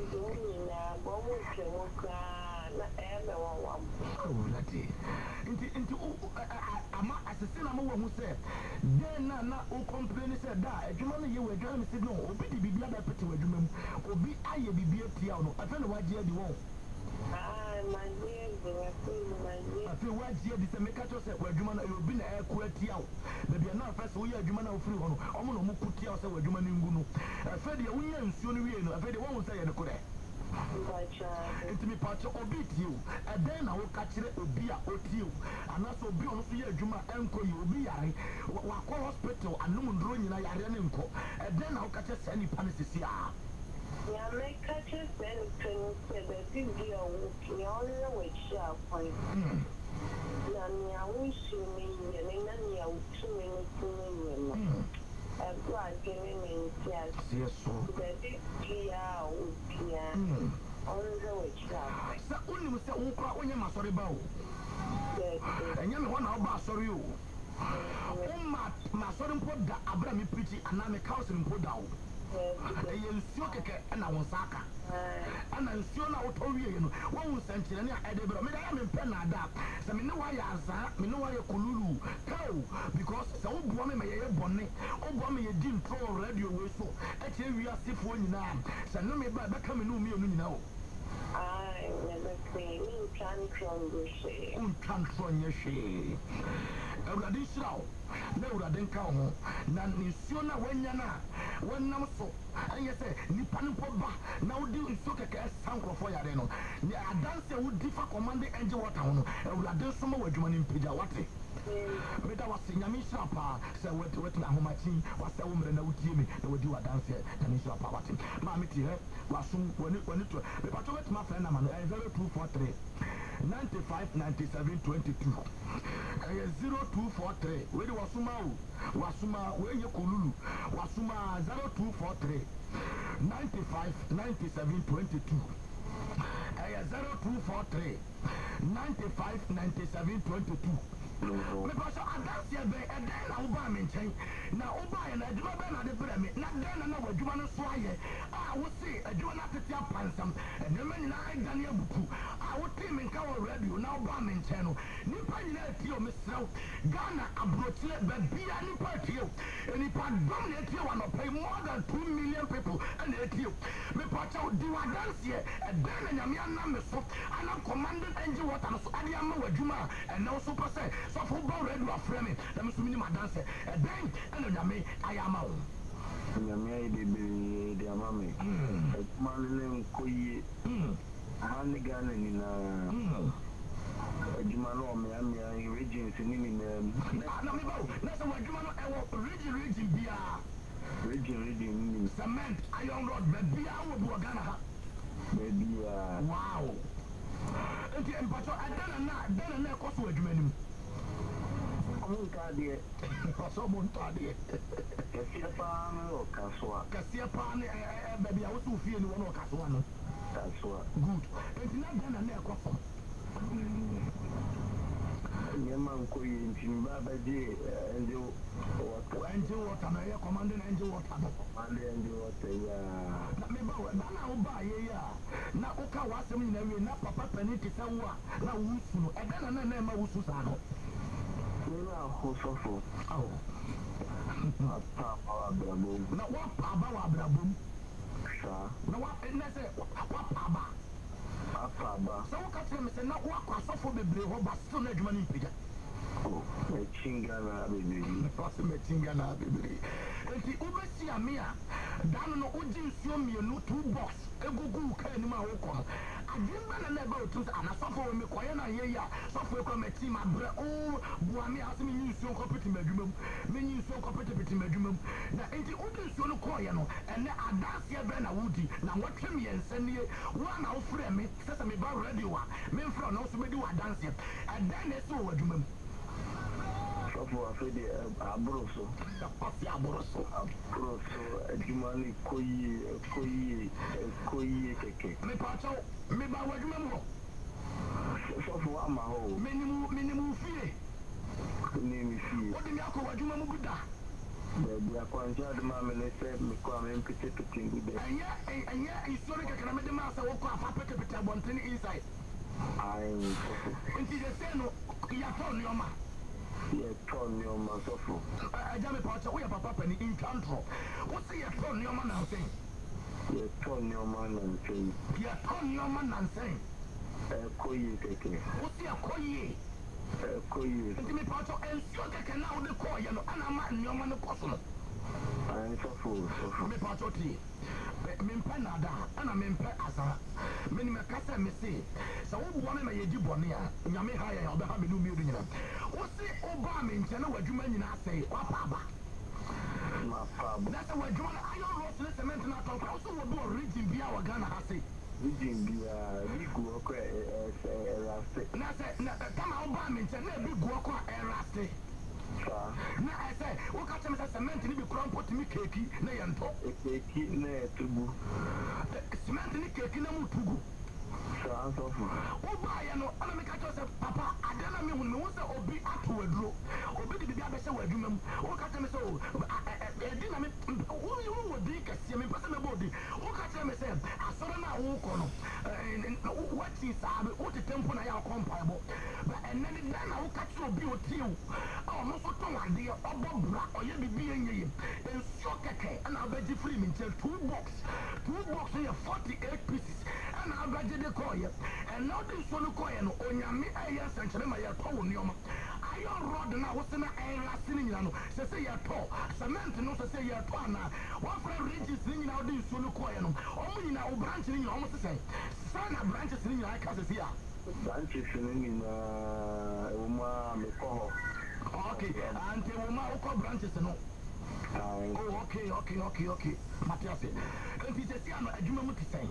Oh, that's it. Into I'm assisting a woman who said, then not all complaints said that. You know, you were going to say no, or be the blood I put to a woman, or be I be Tiano. I don't know what you want. My dear, I feel what year this make us say where you will be a air quality out. Maybe not first we are Jumana free on almost put out where Juman in Gunu. I fed the women soon we know. I fed the one who say the correct. It's me part of you, and then I will catch it will be a OTU, and also be on Juma Uncle, you will be a hospital and no drawing in a Yarenko, and then I'll catch us any panics here. Yeah, make catches and say that you are only with sharp point. Nanya wish you mean, and Nanya 2 minutes. I've got giving in yes, so that it clear on the way sharp. So only with the Uka when you must sorry bow. And you know one about sorry you. My son put the Abraham pretty and I'm a cousin put down. And I was Saka. And I'm sure now told you, one was sent in Edinburgh. I am in Penada. So, me know why I know why you Kululu. Cow, because so woman may have bonnet. Oh, woman, you didn't throw radio whistle. Actually, we are still for you now. So, no, me by back coming to me now. I never came in Cantron. Cantron, Radisha, no Radinka, Nan Suna Wenyana, when now so, and you say, Nipan Poba, now do so a sound for Yareno. I dance would differ commanding angel water, and Radin summer with you in Pijawati. But I was saying, Yamishapa, so what my home team was the woman that would give me, they would do a dance here, Yamishapa. Mammy, was soon when it to the patrol with my friend, I'm 0243 95 97 22. 0243. Where was Wasuma, where you Kululu, Wasuma 0243 95 97 22. 0243 95 97 22. Me pass adance here be and then I will buy me chain. Now buy and I do not ban the bread. Now then I will do one so I will say I do not take your pansam and the man I Daniel Buku. I will team in cover radio now bombing channel. Nipa Tio Mr. Ghana approach but be any party. And if I dominate you want to pay more than 2 million people and you. Me pass out do a dance here and then I'm young so and I'm commanded engine water so I am a Juma and now super say so football red was framing. Let me swim my dance and then and I am out. Nyamia de de amame. Manle koyi. Hani Ghana ni na. Adwuma no me amia regions ni na me bawo na so adwuma no e region bia. Region ni cement iron rod bia wo do Ghana ha. Bia. Wow. Enti empacho adana na ekoso adwuma nim. Montadie. So montadie. Kasia pa no kaswa. Kasia pa ne baby a wo so fie ni wo no kaswa no. Kaswa. Good. Enti na dana na ekoso. Nyama nkoyi ntimba baje angel water na ya commanding angel water no. Angel water ya. Na me ba wa na wo ba ye ya. Na o ka wasem ni na we na papa pani ti sa wo a na wusu no. E dana na ma wusu sa no. Na hosofo. Oh. Papa abrabo. Na wa papa wa abrabo. Sa. Na wa na se wa papa. Papa. So what can me say na wa kwasofo bebre ho ba so na adwuma ni mpija. Oh, chinga na bebre. Pass me chinga na bebre. Enti ubesi amia dan no oji nsuo mienu 2 box egugu ka ni ma wo ko. Adwuma na na ba otu ana sofo me koye na ye ya sofo e ko meti ma bre o bua me asem ni nsuo kompeti madwuma mu. Me ni nsuo kompeti peti madwuma mu. Na enti oji nsuo no koye no ene adase be na wudi na wotwe me ensanie wa na wo frɛ me sese me ba radio a me mfrɛ no so be di wa dance and then so wadwuma mu. Sofo afede abroso. Pasi abroso. Abroso adwumani koyi keke. Me pacho me ba wadwuma mu. Sofo ama ho. Minimu fie. Ni fie. Odi mi akọ wadwuma mu buda. Baby akwanja de ma me se me kwa me mpete ngude. Anya historic kana me de ma sa wo kwa fa pete abonten inside. Ai sofo. Nti de se no ya to ni oma. Ye turn your man suffer. Ajame pacha we papa pani in control. What say ye turn your man now saying? Ye turn your man and say. Ye turn your man and saying. Koyi keke. What say koyi? Koyi. Nti me pacha en so keke na wo de koyi no ana ma your man ko so no. Ai suffer. Me pacha ti. Me mpa nada ana me mpa asa. Me ni me kasa me say. Sa wo bo me ye di bone a nyame ha ya oba ha me no mi odu nyina. Wo se oba me nche na wadwuma nyina asai wa pa ba. Ma pa ba. Na se wadwuma na iron rod na cement na ton kwa so wo do region bia wa Ghana ha sei. Region bia bigu okọ eraste. Na se na kama oba me nche na bigu okọ eraste. Na I say wo ka tell me cement ni bi kura pot mi keki na ye nto. Keki na tugu. Cement ni keki na mu tugu. Suffer. Oba ya no ana me ka tell say papa adana me hu me wo say obi ato waduro. Obi di bia be say wadwuma mu. Wo ka tell me say o edi na me wo di ka sie me pese me bodi. Wo ka tell me say asoro na wo ko no. What is sabe o te tempo na ya kompa bo. But enani da na wo ka tell obi o tiu. O no so ton ade obo bra oye bibi enye. Ensuo keke ana abaji free me tell 2 box here 48 pieces. And I got the coin, and now this one coin, on your me, I sent them my town, Yoma. I rod now was an air singing, say your toe, cement, no say your twana. One friend reaches singing out this one coin, only now branching almost the same. Son of branches in your casas here. Branches in Uma Miko. Okay, and the woman branches no. Oh, okay. Matthias, and he says, I do not say.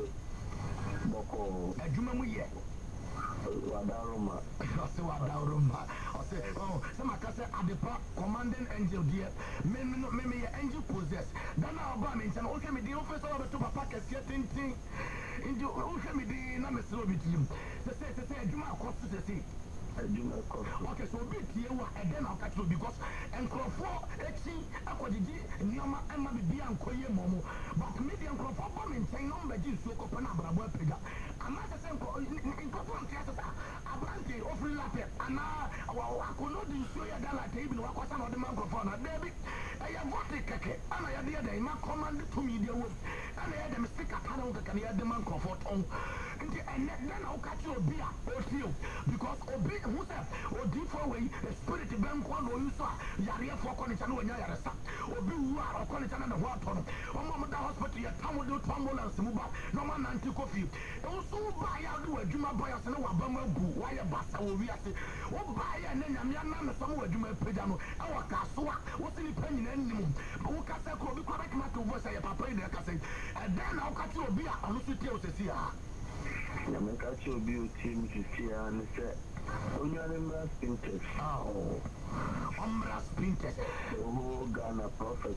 Boko. I do not hear. Wadaroma. I say Wadaroma. I say, oh, some can say at the commanding angel, dear. Maybe angel possess. Then I'll buy me and okay, me the officer of the papa can see a thing. Into okay, me the number slow with you. Say, I do not cost to say. Okay, so be here and then I'll catch you because and Crawford, Exi, Aquadigi, Nama, and Mabi and Koye Momo, but maybe and Crawford bombing, saying no, but you so open up, but I'm Pega. I'm not the same in Crawford Theatre, Abrante, offering Latte, and now I could not do so. I like even what was another microphone, David. I have got a cake, and I had the other, my command to me, the wood, and I had them stick a panel that can hear the man Crawford on. And then I'll catch you a beer or two because Obi who said or deep away a spirit bank one or you saw Yaria for Conitano and Yarasa Obi who are Conitana and Water. On Mamma Hospital, your Tamu do Tumble and Smuba, no man anti coffee. Also buy out do a Juma buyers and a Bama Boo, why a bassa will be a say, oh, buy and then Yamiana, somewhere Juma Pedano, our Casua, what's in the penny anymore. But who can say, Kobe, correct my two voice, I have a pay there, and then I'll catch you a beer, I'll also tell you. I'm catch your team to see and say, Umbra Spinters. Oh, Umbra Spinters. Oh, Ghana prophet.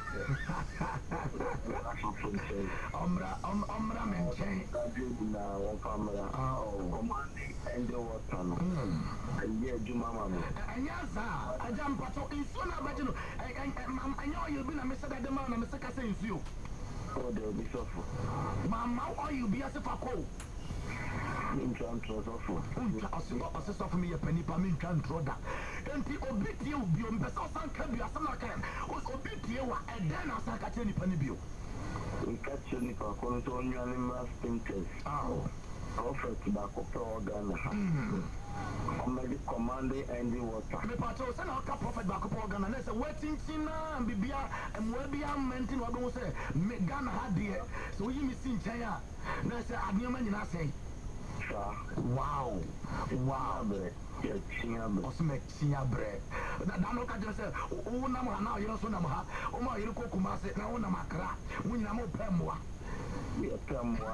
Umbra maintain. Now, camera. Oh, commanding and the water. And yeah, Jumama. And yes, I jump at in sooner, but you know, I know you've been a Mr. at the man, and Mr. Cassin, you. Oh, they'll be suffer. Mamma, or you be as if I call. In Trantros of a for me a penny per min can draw that. And the obit you be on Besson can be a summer can. Was obit you and then I sack at any penny bill. We catch any for only animal spinters. Oh, prophet tobacco organ. Commanding and the water. The patrol send out a prophet back up organ and there's a waiting Tina and Bibia and Webia menting what don't say. Megan had dear. So you missing China. There's a Adniman in say. Wow. Wow. Osmexia bread. That no can just say, oh, now you're so Namaha. Oh, my, you cook Kumase, now Namakra. When I'm Pemwa. We are Pemwa.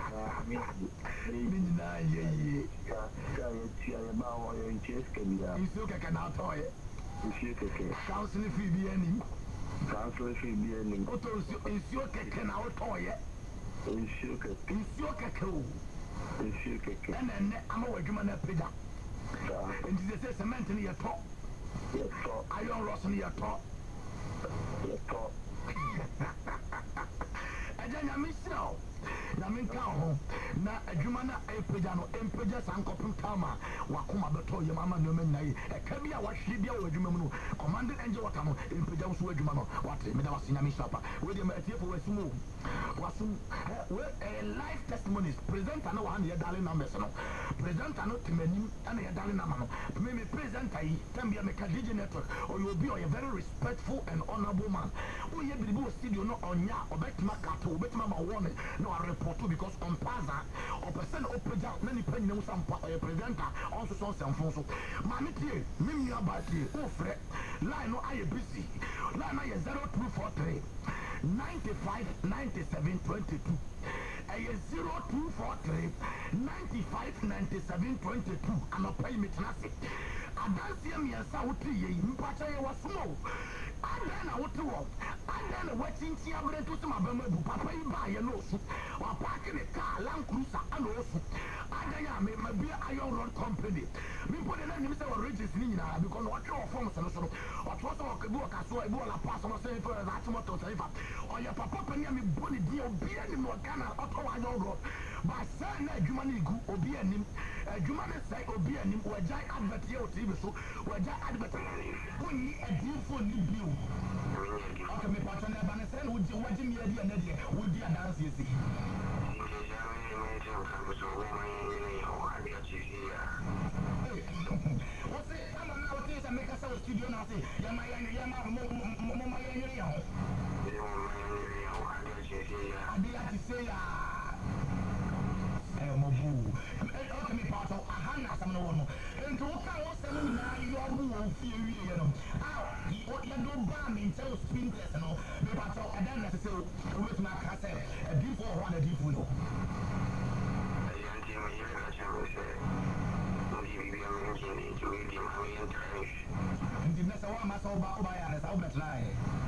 You still cannot toy. Council if you be any. Council if you be any. Auto is your can out toy. Is your cacao. And then I'm a woman at Pida. And this is cement in your top. Iron ross in your top. And then I miss now. Naminka, na Jumana Epidano, Empejas and Copum Tama, Wakuma Beto, your mamma no men, a Kabia was Libya or Jumano, Commanded Angel Watano, Empejas Wejumano, what Medavasina Shapa, William Etier for a smooth. Was a life testimonies, present and no year darling numbers, present and not many and a darling number. Maybe present I can be a Mekadiji network, or you'll be a very respectful and honorable man. Oh, you be able to see you not on ya or bet Makato, bet Mama warning, no, I report because on Paza or percent open down many penny some presenter also some Sanfonso. Mammy, Mimia Batty, oh, Fred, line no, I busy. Line I 0243 95 97 22. A 0243 95 97 22. I'm not paying me tenacity. I don't see me as Saudi, Mpacha was small. And then I want to walk. And then watching Tiabret to some Abama, Papa, you buy a nose, or parking a car, Land Cruiser, and also. And then I made my beer iron road company. We put an enemy of riches in Nina because what your forms and so. What was our book, I saw a bowl of pass on a saying for that tomato safer. Or your papa penny me bully deal beer in Morgana, auto iron road. But saying that Jumani go or be a name, Jumani say or be a name, or giant advert here or TV so, or giant advert. When a deal for new bill. Okay, me patron na bana say would you watch me idea na dia would you dance you see what's it come on now what is make us our studio now say ya ma abia to say ya mobu okay me patron ahana some no one and to come what say na you are who feel you know what you do bomb in tell sprinklers and all me patron and then say with my cassette a deep or one a deep no and the next one must all by and I'll bet lie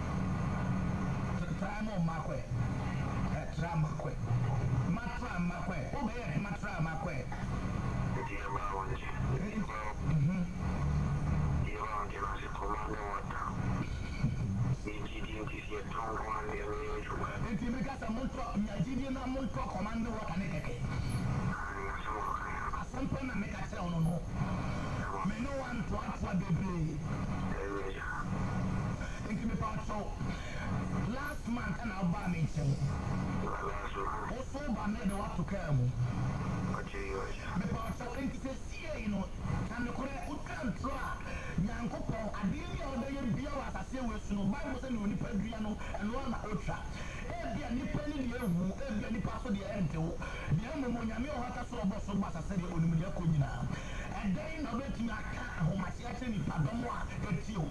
try more makwe try makwe matra makwe obey matra makwe Last month, and I'll buy me some. Also, by me, the what to come. Because so into the sea, you know, and the correct can try. Yankopo, I didn't know they be as I say with no Bible and only Pedriano and one ultra. Every any penny, every any pass of the end to the ammonia, what I saw about so much I said, only Kunina. And then I bet you I can't, how much actually, pardon, it's you.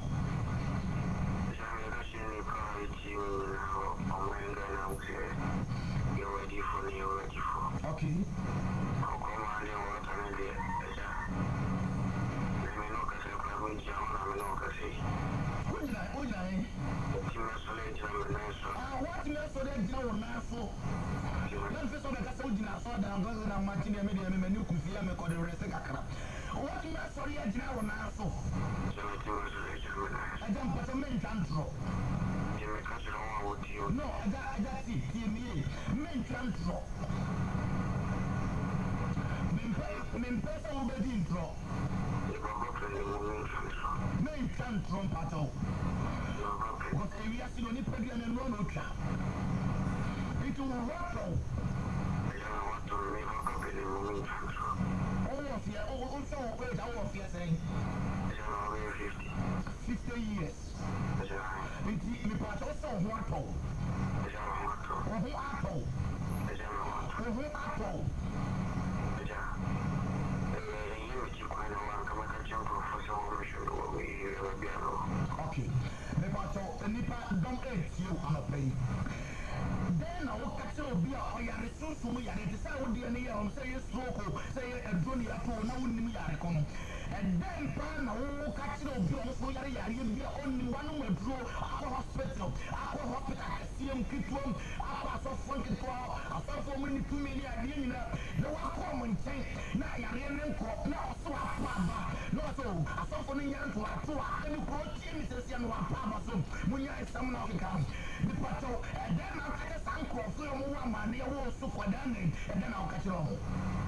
Okay. No, I got it. Men can drop. Men person will be drop. Men can drop at all. Because we are still only pregnant and run out. It will rattle. All of you, also, wait, all of you saying 50 years. The part also rattle. Apple. Okay. So the Nipa don't hate you on a play. Then I will catch you be a resource to me and decide what the enemy say is stroke, say a journey at all, now in me. And then plan I will catch you be on so you only one way through our hospital, CM Kitron, our so funky call, a for many 2 million. No common change. Now you're in crop, now so no so I saw for the young to any protein is a papa so when you are some of the camp. The patrol, and then I'll catch a sun crop, so one man, they will so for damage, and then I'll catch you on.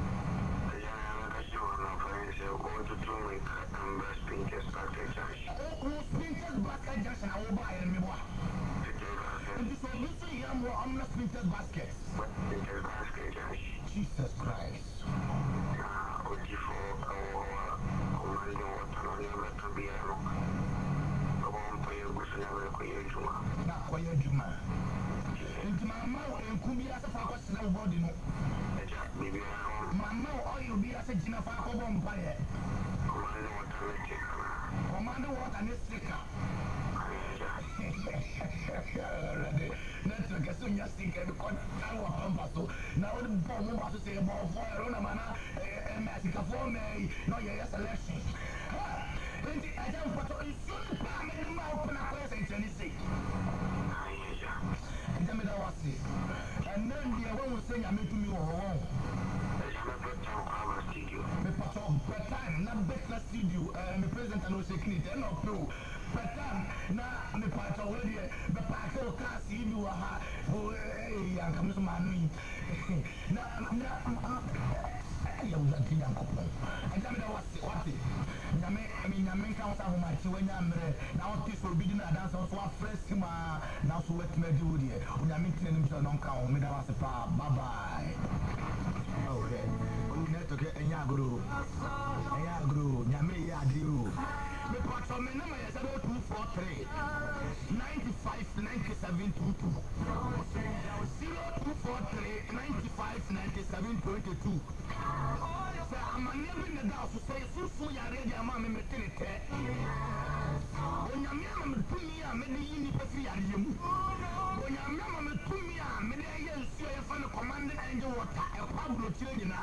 Jesus Christ. Mama, all you be as a Jinafa Vampire. Commander, what an sticker. Network as soon as you can call our Pampaso. Now the bomb was to say about fire on a manner and Massica for me. No, yes, election. I don't put on soon. I'm in the mouth and I present anything. And then I was it. And then the other was saying, I'm making you home. Me patrol per time na better studio me present and second it no pro per time na me patrol we dey be patrol class you ha yan kam so manu na ya uza ti yan ko and me da what nyame kan sa ho ma chi we nyamre na o ti so bi di na dance so fresh ma na so wet me di wo dey nyame tin nim so no kan me da was pa bye bye. Okay. Okay, and Yagro, Yame Yadu. The patrol number is 0243 95 97 22. 0243 95 97 22. I'm never in the house to say, so you are ready, I'm a minute. When you're to me, I'm in the Unipefi. When you're to me, I'm in the commanding angel water, a Pablo children.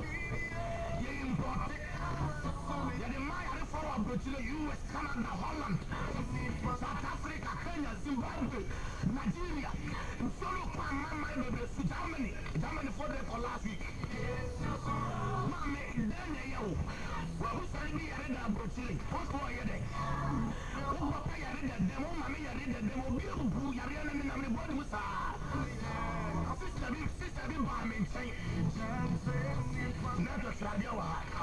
US, Canada, Holland, South Africa, Kenya, Zimbabwe, Nigeria, solo Germany for the last week. Mommy, then you. Well, who's telling me I read a brochure? What's for you then? Oh, Papa, I read the demo, Mammy, I read the demo, beautiful, Yariana, and I'm the body was sister, be by me, say, never tried your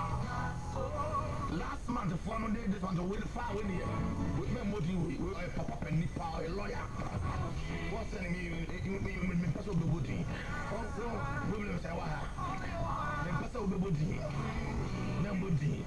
last month, the former day, this one, the way far in here. With me, with Papa Penny Power, a lawyer. What's sending me, Paso Bebudi? Also, women say, why? Then Paso Bebudi. Nambudi.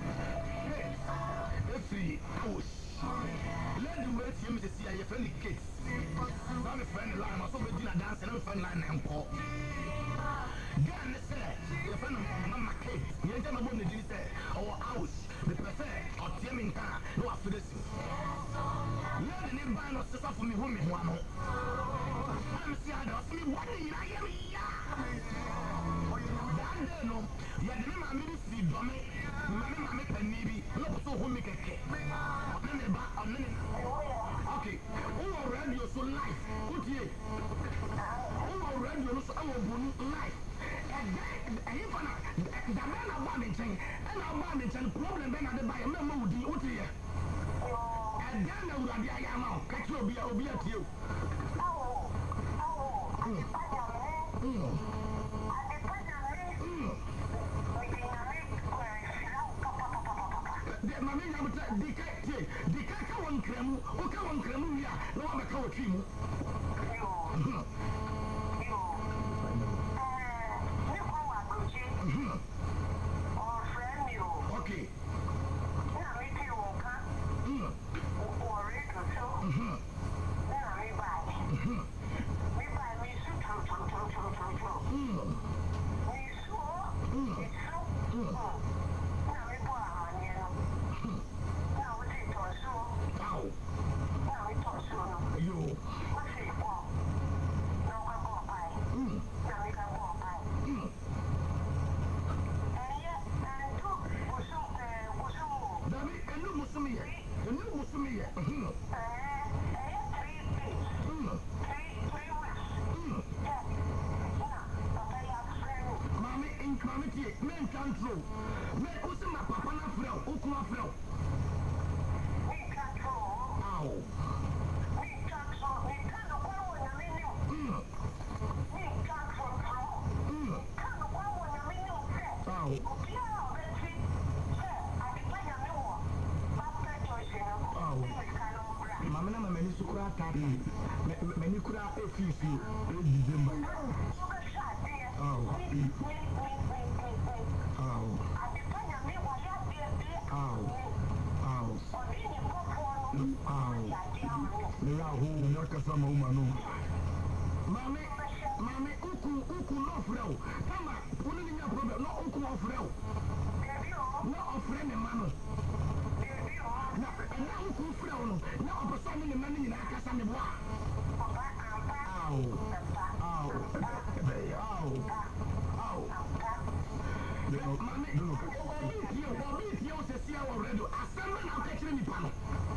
Every house. Let the wait him to see a friendly kids. I'm a friend line, also with dinner dance and a friend line and call. Then they say, your friend of Mamma Kate, you ain't never won the G say, our house, the person, or Tiamin Car, no after this. Let the name buy no sister for me, woman, one. I'm saying, I see what I am. That day, no, you had the name of me, see, Dommy, Mamma Penny, look so who make a cake. Okay, who radio so life? Good year. Who radio so our life? And if the man of Barmington and our Barmington problem, then I buy a memo with the Uti. And then I would be a yammer, catch you, be at you. Okay. Men can't throw. Men also my papa na frel, ukuma frel. We can't throw. Ow. We can't throw. We can't go on a menu. We can't throw. Can't go on a menu. Ow. Okay, let's see. I declare a new one. After choice, ow. Mama na mama ni sukura tata. Many could have a few December. Oh. Mami, uku no frel. Tama, uni ni problem, no uku no frel. No offering the mano. Na uku frel no. Na opperson ni mani na akasa ni bwa. Mami, obi yo se sia wa redo. Asema na akachire ni pano.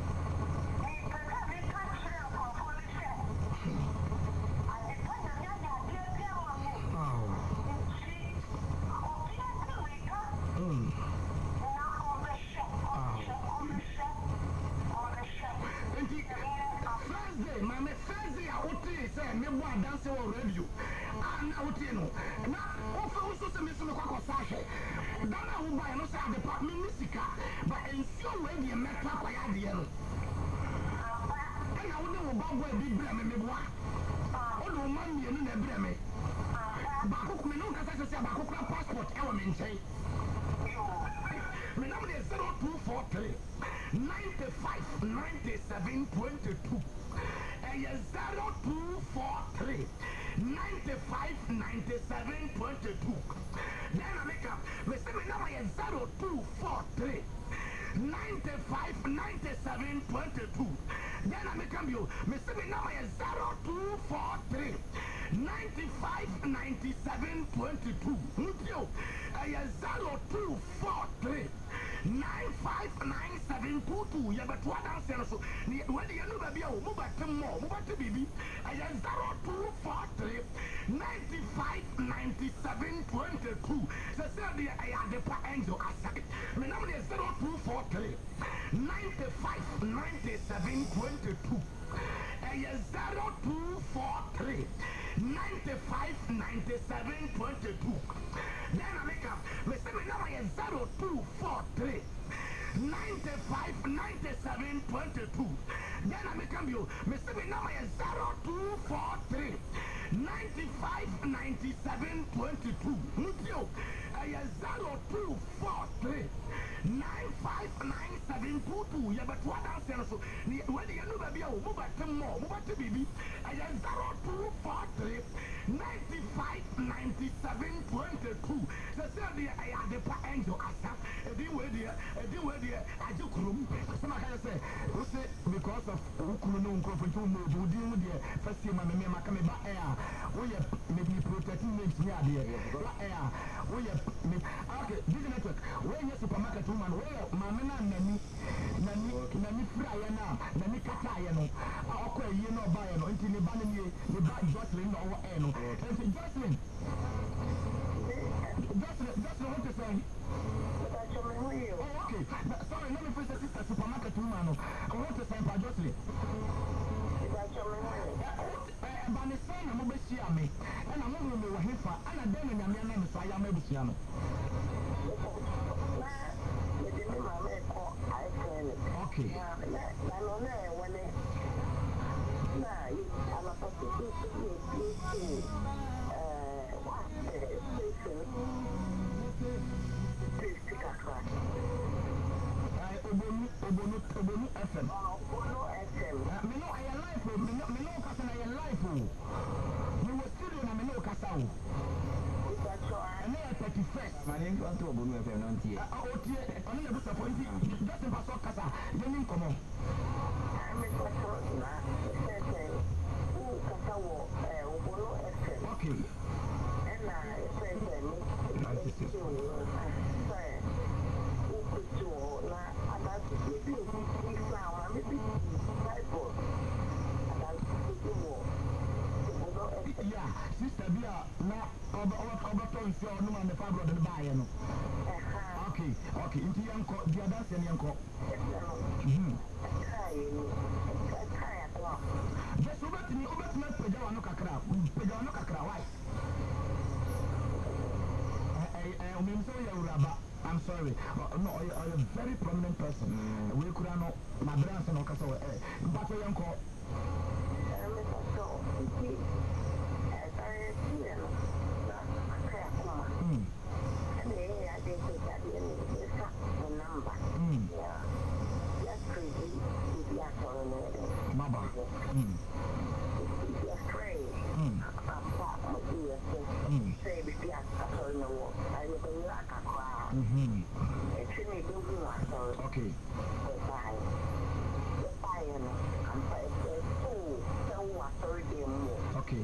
Thursday, I would say, me one dancing on radio. And I would say, no. Now, also, some Mr. Sasha. Then I will buy no side department musica, but in some way, the metal by idea. And I would know about where big breme me wa. Oh, no money in the breme. Bakuk me no Casasa say Bakuk passport element say. Me number is 0243 95 97 22. 0243 95 97 22. Then I make up. Me say me number is 0243 95 97 22. Then I make up you. Me say me number is 0243 95 97 22. Mutio. 0243 959722. You better what answer so. When you know baby, move back to more, move back to baby. 0243 95 97 22. So say I had the angel aside. 22. 0243 95 97 22. Then I make up. Mr. Now I 0243 95 97 22. Then I make up you. Mr. Now I 0243 95 97 22. Mutio. I 0243 959722. Yeah, but what else? So when you know baby, oh, move back to more, move back to baby. I 0243 95 97 22. So say I had the angel asa. I do where I do room. Some I say, because of Ukunu Confrontu, do deal with the first year, my Makame air. We have maybe protecting names near the air. We have okay, this network. Where your supermarket woman, where Mamma Nani Friana, Nani Katayano, okay, you know, buy an until the banning you buy Jocelyn or Eno. And Jocelyn, what to say? Oh, okay. Sorry, let me face the sister supermarket woman. I want to say for Jocelyn. But the son of Mobesiame, and I'm not going to him for, and I don't know your name, so I am Mobesiano. Okay. Obonu FM. Me know I am live. Me know kasa na I am live. Me was studio na me know kasa o. And now 31st. My name is Obonu FM, not here. Okay. I'm not disappointed. Just in Pastor Kasa. Then you come on. Okay. Yeah, sister Bia, now Oberton, so no man the father of the buyer. Okay, into young court, the other and young court. Just over to me, Pajano Kakra, why? I'm sorry. No, you're a very prominent person. We could not my brands and Okaso. But we uncle. Okay. Okay.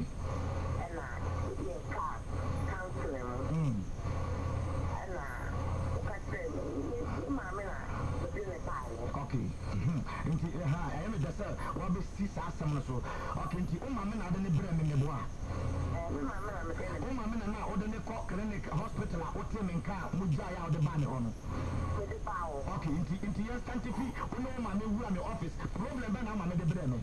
Okay. I am just what be see some so. Okay, Mama na the brand in the bois. Mama na order the clinic hospital what team in car Mujaya out the band on. Okay, into your scientific, no man who am office. Problem ben am the brand.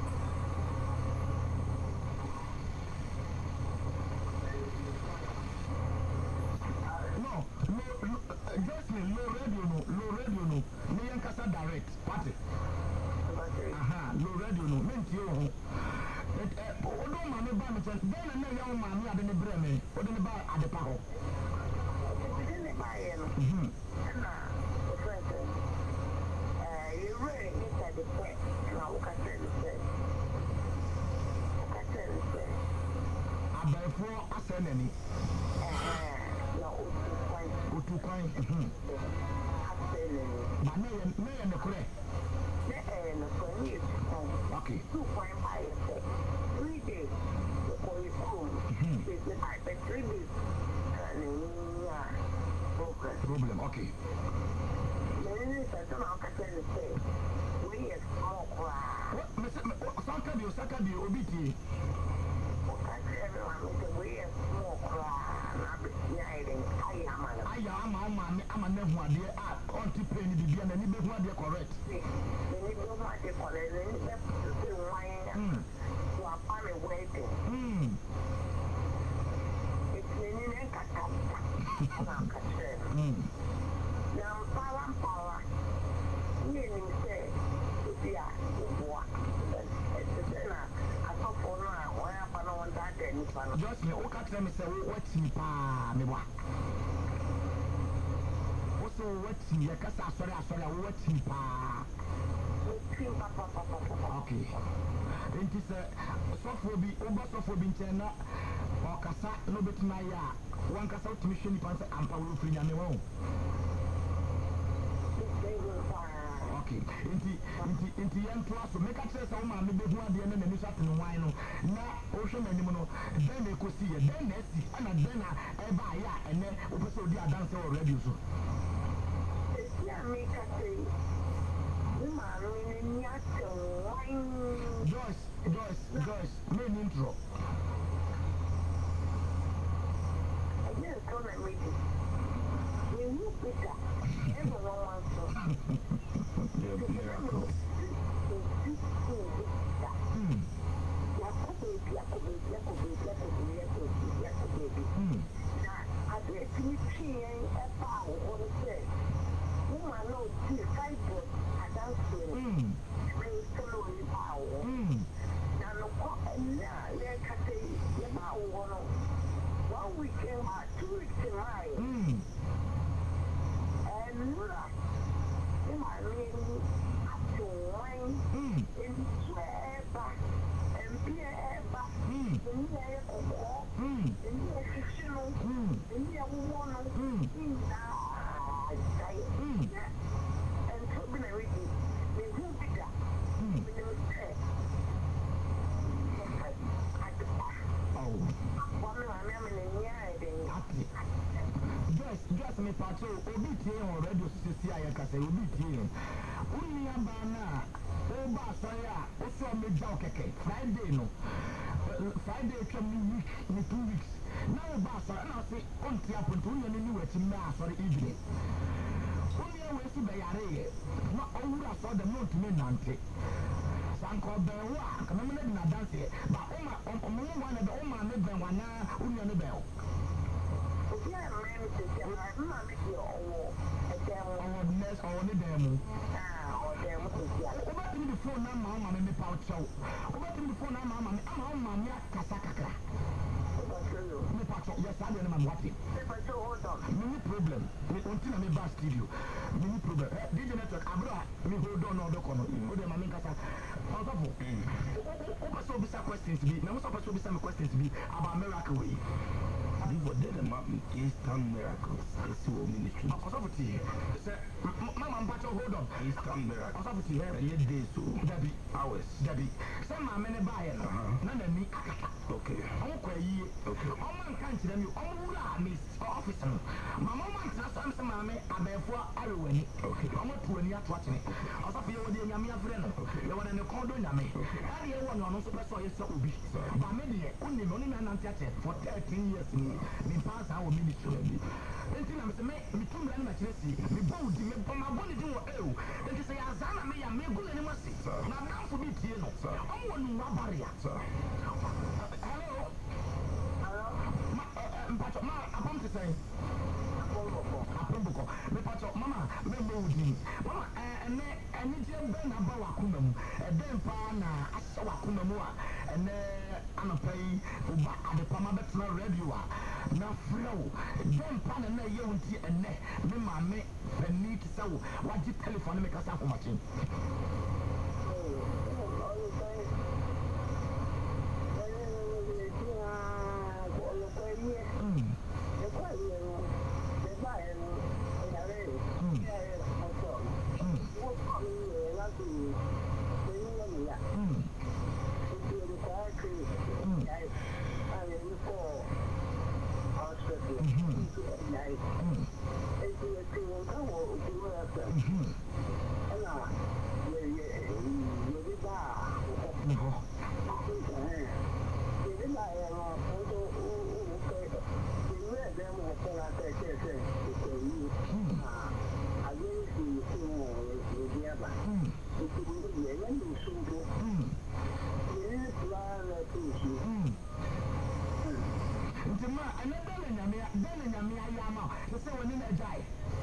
No, just low radio no. Me and Casa direct party. Low radio no. Meant you. Odo mama ba me ten. Then na young mama ade ne bre me. Odo ne ba ade pa ho. Didn't buy him. Na friend. You really inside the point. Now what I said. Abefo asenani. Otu kwan. But me and the correct. Okay. 3 days. Problem. Okay. Saka obiti. on to pay any baby and any baby one correct. The neighbor might be correct, and that's why you are part of waiting. It's meaning a catastrophe. Now, power, meaning say, yeah, what? It's a dinner. I thought for now, why I don't want that any. Just me, what can me say, what's me, pa, me what? So what's me, I guess I saw what's me, pa. Okay. It is a software, over China, or Cassa, no bit my one Cassa to mission pants and power free and your own. Okay. Into young class, make a sense of my maybe one the end and you start in wine. Now, ocean animal, then they could see it, then they see, and then I buy, and then also they are dancing already. Yeah, make a say. Joyce, main intro. I just told my meeting. You knew Peter. Everyone wants to. The miracle. Just me patrol, Obi on radio CC, I can say Obi. Only a banana, Oba Soya, also made Jokeke, Friday no. Friday come week, in 2 weeks. Now Bassa, and I'll say, on Tiapon, only anywhere to mass or evening. Only a way to Bayare, not only I saw the note to me, Nante. Sanko Bewa, come on, not dance it, but one of the Oma made them one now, only on the bell. Yes, I don't know what it is. Many problem. We continue to make studio. Many problem. Did the network? Abra, me hold on all the corner. Hold them, I kasa. Also, what so be some questions be? Now, what so be some questions be about miracle way? Before that, instant miracles. It's your ministry. Also, Mama, hold on. Instant miracles. Also, you days so. Debbie, hours. Debbie. Some are many buyers. None of me. Okay. Okay. Can't them you all miss officer. My mama some mammy, I therefore I will win. Okay. I'm not to any watching it. Also, feel with the Yamia friend. You want to call doing me. I hear one on super so yes, so be. But maybe only man for 13 years. Me pass our ministry. Until I'm saying, me too many matches. Me both, me from my body do oh. Then you say, Azana me, I may go anywhere. Now for me, you know. I'm one barrier. Hello. Mpacho, ma, abam te say. Apombo. Me pacho, mama, me moodi. Mama, ene je ben na ba wakuma mu. Den pa na asa wakuma mu a. Ene anopai uba adepa ma betna radio a. Na flow. Den pa na ye wonti ene. Me ma me pani ti sawo. Waji telephone me kasa ko machin. ma another nyamia yama to say when in a jai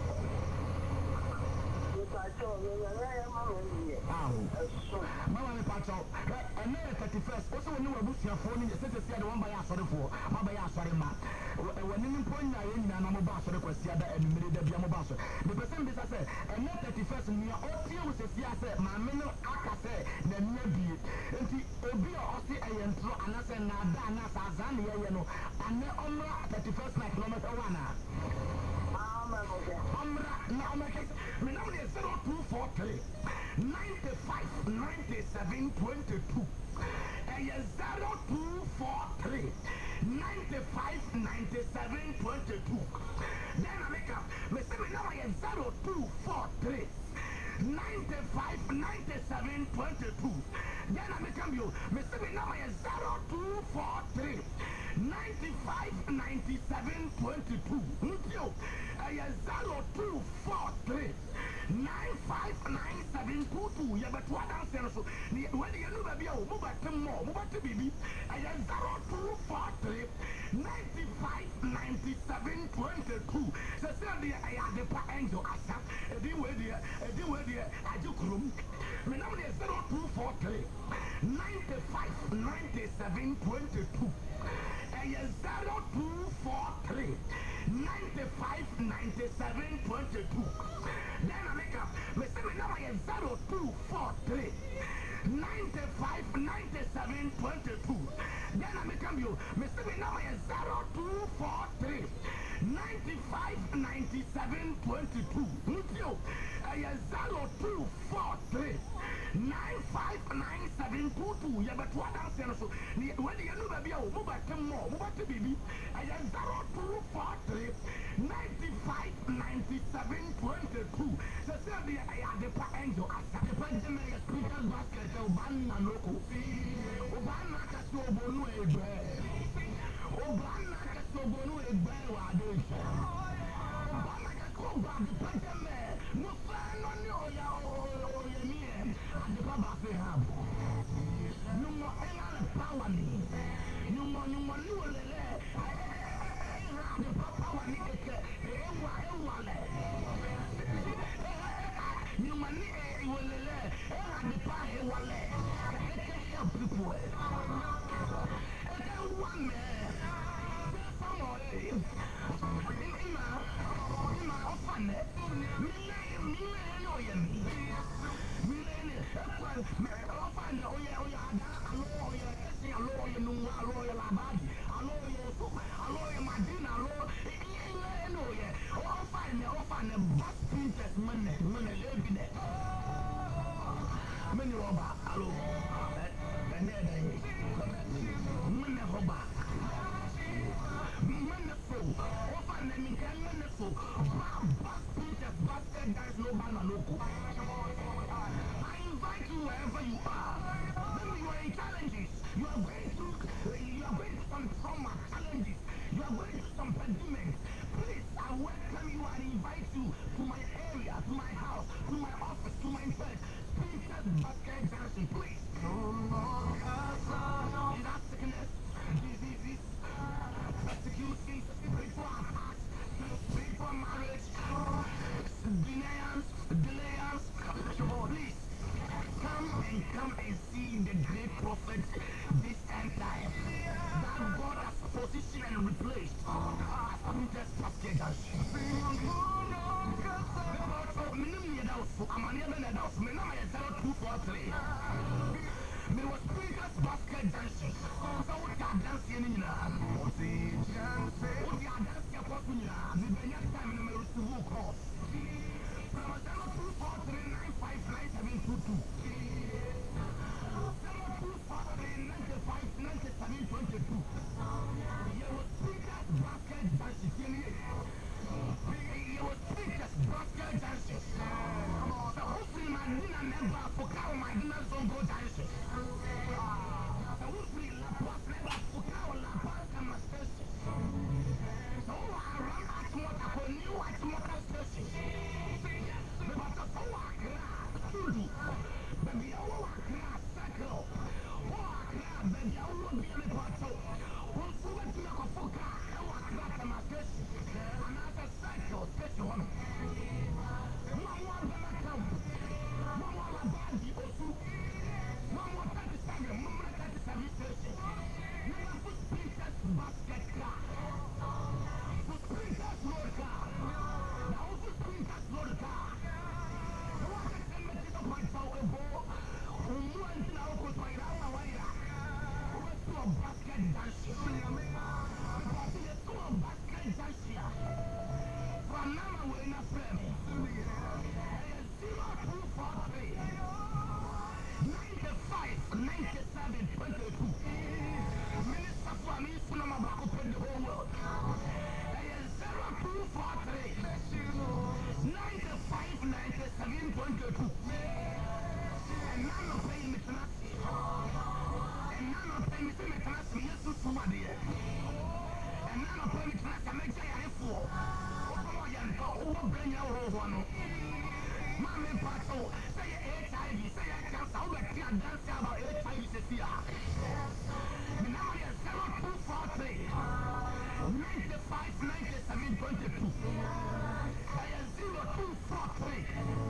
Mama me patch out. And then 31st, also when you were bushing your phone, you said to see the one by us for my by us sorry ma. When you point in and bass or request the other and made the Biamo the person this I said, and then 31st, and you all see was a siasa, my men akase, the near be it. And the Obi or Ossi and throw and I said, Nada, Sazania, you know, and then on 31st night, no matter one. Now make it 0243 95 97 22 and 0243 95 97 22 then I make up Mr. Now I 0243 95 97 22 then I make up you Mr. Now I 0243 95 97 22 0243 959722 ya but what answer so when you know baby o mobile more mobile baby 0243 95 97 22 so say I had the angel asa the way there ajukrum me now 0243 95 97 22 0243 95 97 22 then I make up Mr. Now I 0243 95 97 22 then I make up you Mr. Now I 0243 95 97 22 I 0243 959722 yeah but what answer so when you know baby o mobile baby I 0243 95 97 22 so say I had the angel asa the Benjamin speaker basket Obana loko Obana kaso bonu egbe Obana kaso bonu egbe wa de Obana kaso ba the Benjamin no fan on oya and the Baba say have no more any power ni no more lele the power ni eke ewa le no more ni lele the power ewa le eke help people eke one man ima ofane mi no yemi I invite you wherever you are. Maybe you are in challenges. You are going through some trauma challenges. You are going through some predicaments. Please, I welcome you and invite you to my area, to my house, to my office, to my church. Peter's Basket Junction, please. Is that sickness, diseases, persecution, spiritual attacks, spiritual marriage, denials, delayers, please come and see the great prophet this end time that God has positioned and replaced as Peter's Basket Junction. There was Peter's Basket Junction. So what you are dancing in what you are dancing about the next time in the Russian cross. From 0243 95 9722. 0243 95 97 22. There was Peter's Basket Junction. There was Peter's Basket Junction. So hopefully my dinner member for cow my dinner don't go junction. So hopefully la boss member for cow la boss and my station. So I run at basket dancing. Basket dancing. From now we're in a frame. 0243 95 97 22. Minister for me, Sunama Bako the whole world. 0243 95 97 22. And none of paying me to us. And none of paying me to us. Yes, to somebody. And none of paying me to us. I make say I for. Oh, bring your whole one. Mammy Pato, say HIV, say cancer. How much you dance about HIV this year? The number is 0243 95 97 22. 0243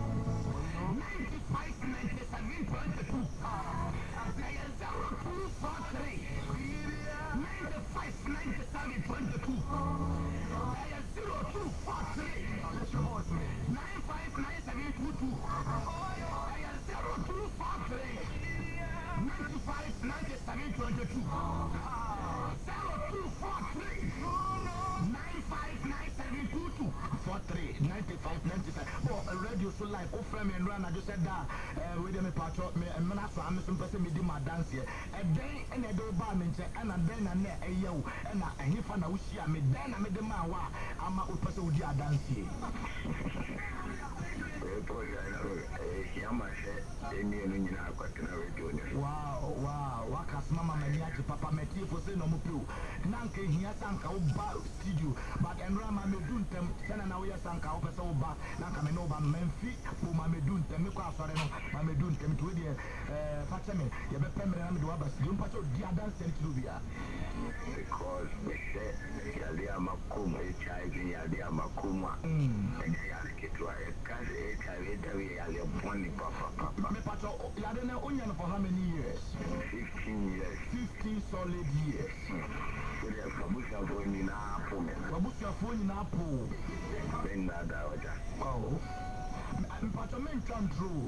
95 97 22. 0243 95 97 22. 0243 959722. 0243 95 97 22. 0243 95 97 22. 43 95 97. Oh, a radio so live. Oh, friend, and run. I just said that. With me, Patrick, me, and Manasa, I'm some person, me, do my dance here. A day and a do bar, and then a net, a yo, and a hifan, I wish you me, then I made the man. I'm a person with your dance here. Wow, Wakas Mama Maniachi, Papa Meti for saying no more. Nanke here sanka oba studio, but and Rama Meduntem, Sena we sanka opesa oba, Nanka Menoba Memfi, Puma Meduntem, Mika Soreno, Mameduntem to the Fatame, Yabepem and Wabas, Jumpacho, Diadan Sentruvia. Because we said Yalia Makuma, HIV, Yalia Makuma, and Yalikitwa, HIV, Papa. Yadana Onion for how many years? 15 years. 15 solid years. Babusia phone in Apple. Babusia phone in Apple. Oh. But a man can't true.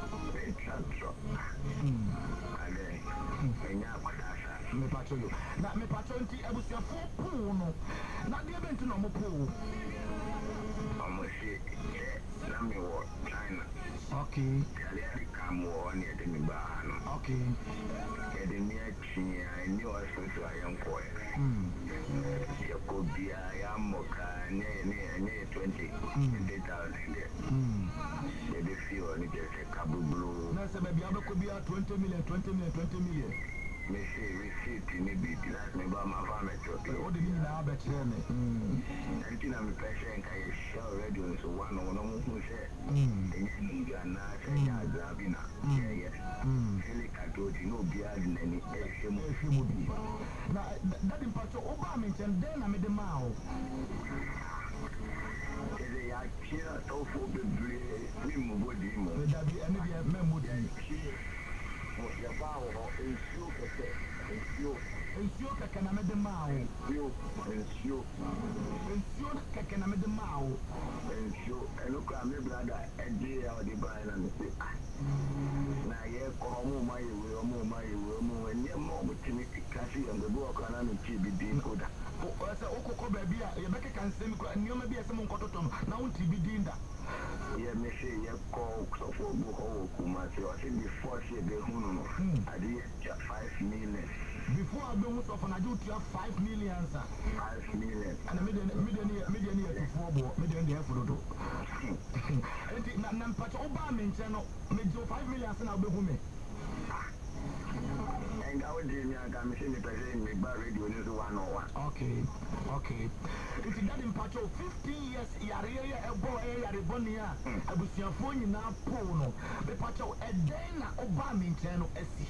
Me patron. Now me patron ti Babusia phone pool no. Not the event no more pool. I'm a shit. China. Okay. Okay. I knew I should try and call it. You could be a Yamoka near 20 there. Maybe few only just a couple blue. That's a baby. I could be a 20 million. Me say receipt in the bit like me by my family. What do you mean now? But tell me. And you know, I'm patient. I show radio so one or no who said, and you are not a Yabina. Really, I told you no beard in any movie. Now, that in part of Obama, and then I made the mouth. They are here to for the dream. That be any memory. Your power is you can I make the mouth. You can I make the mouth. And look at me, brother, and dear, the bride and the now, yeah, come my way, and your mom with me, Cassie and the book, and I'm a TBD. Oh, as a Oko baby, Rebecca can say, and you may be a Simon Cotton, now TBD. Yeah, me say, yeah, call so for Boko, Kumasi, I think before she be Huno, I did 5 million. Before I do most often, I do 5 million, sir. 5 million. And a million to 4 million there for the door. And I'm Pacho Obama, channel, made 5 million, and I'll be home. And I would do me, I'm machine presenting me by radio is 101. Okay. It's that in Pacho 15 years, Yaria, a boy, a Bonia, I was your phone in our pono. The Pacho, a Dana Obama channel, a sea.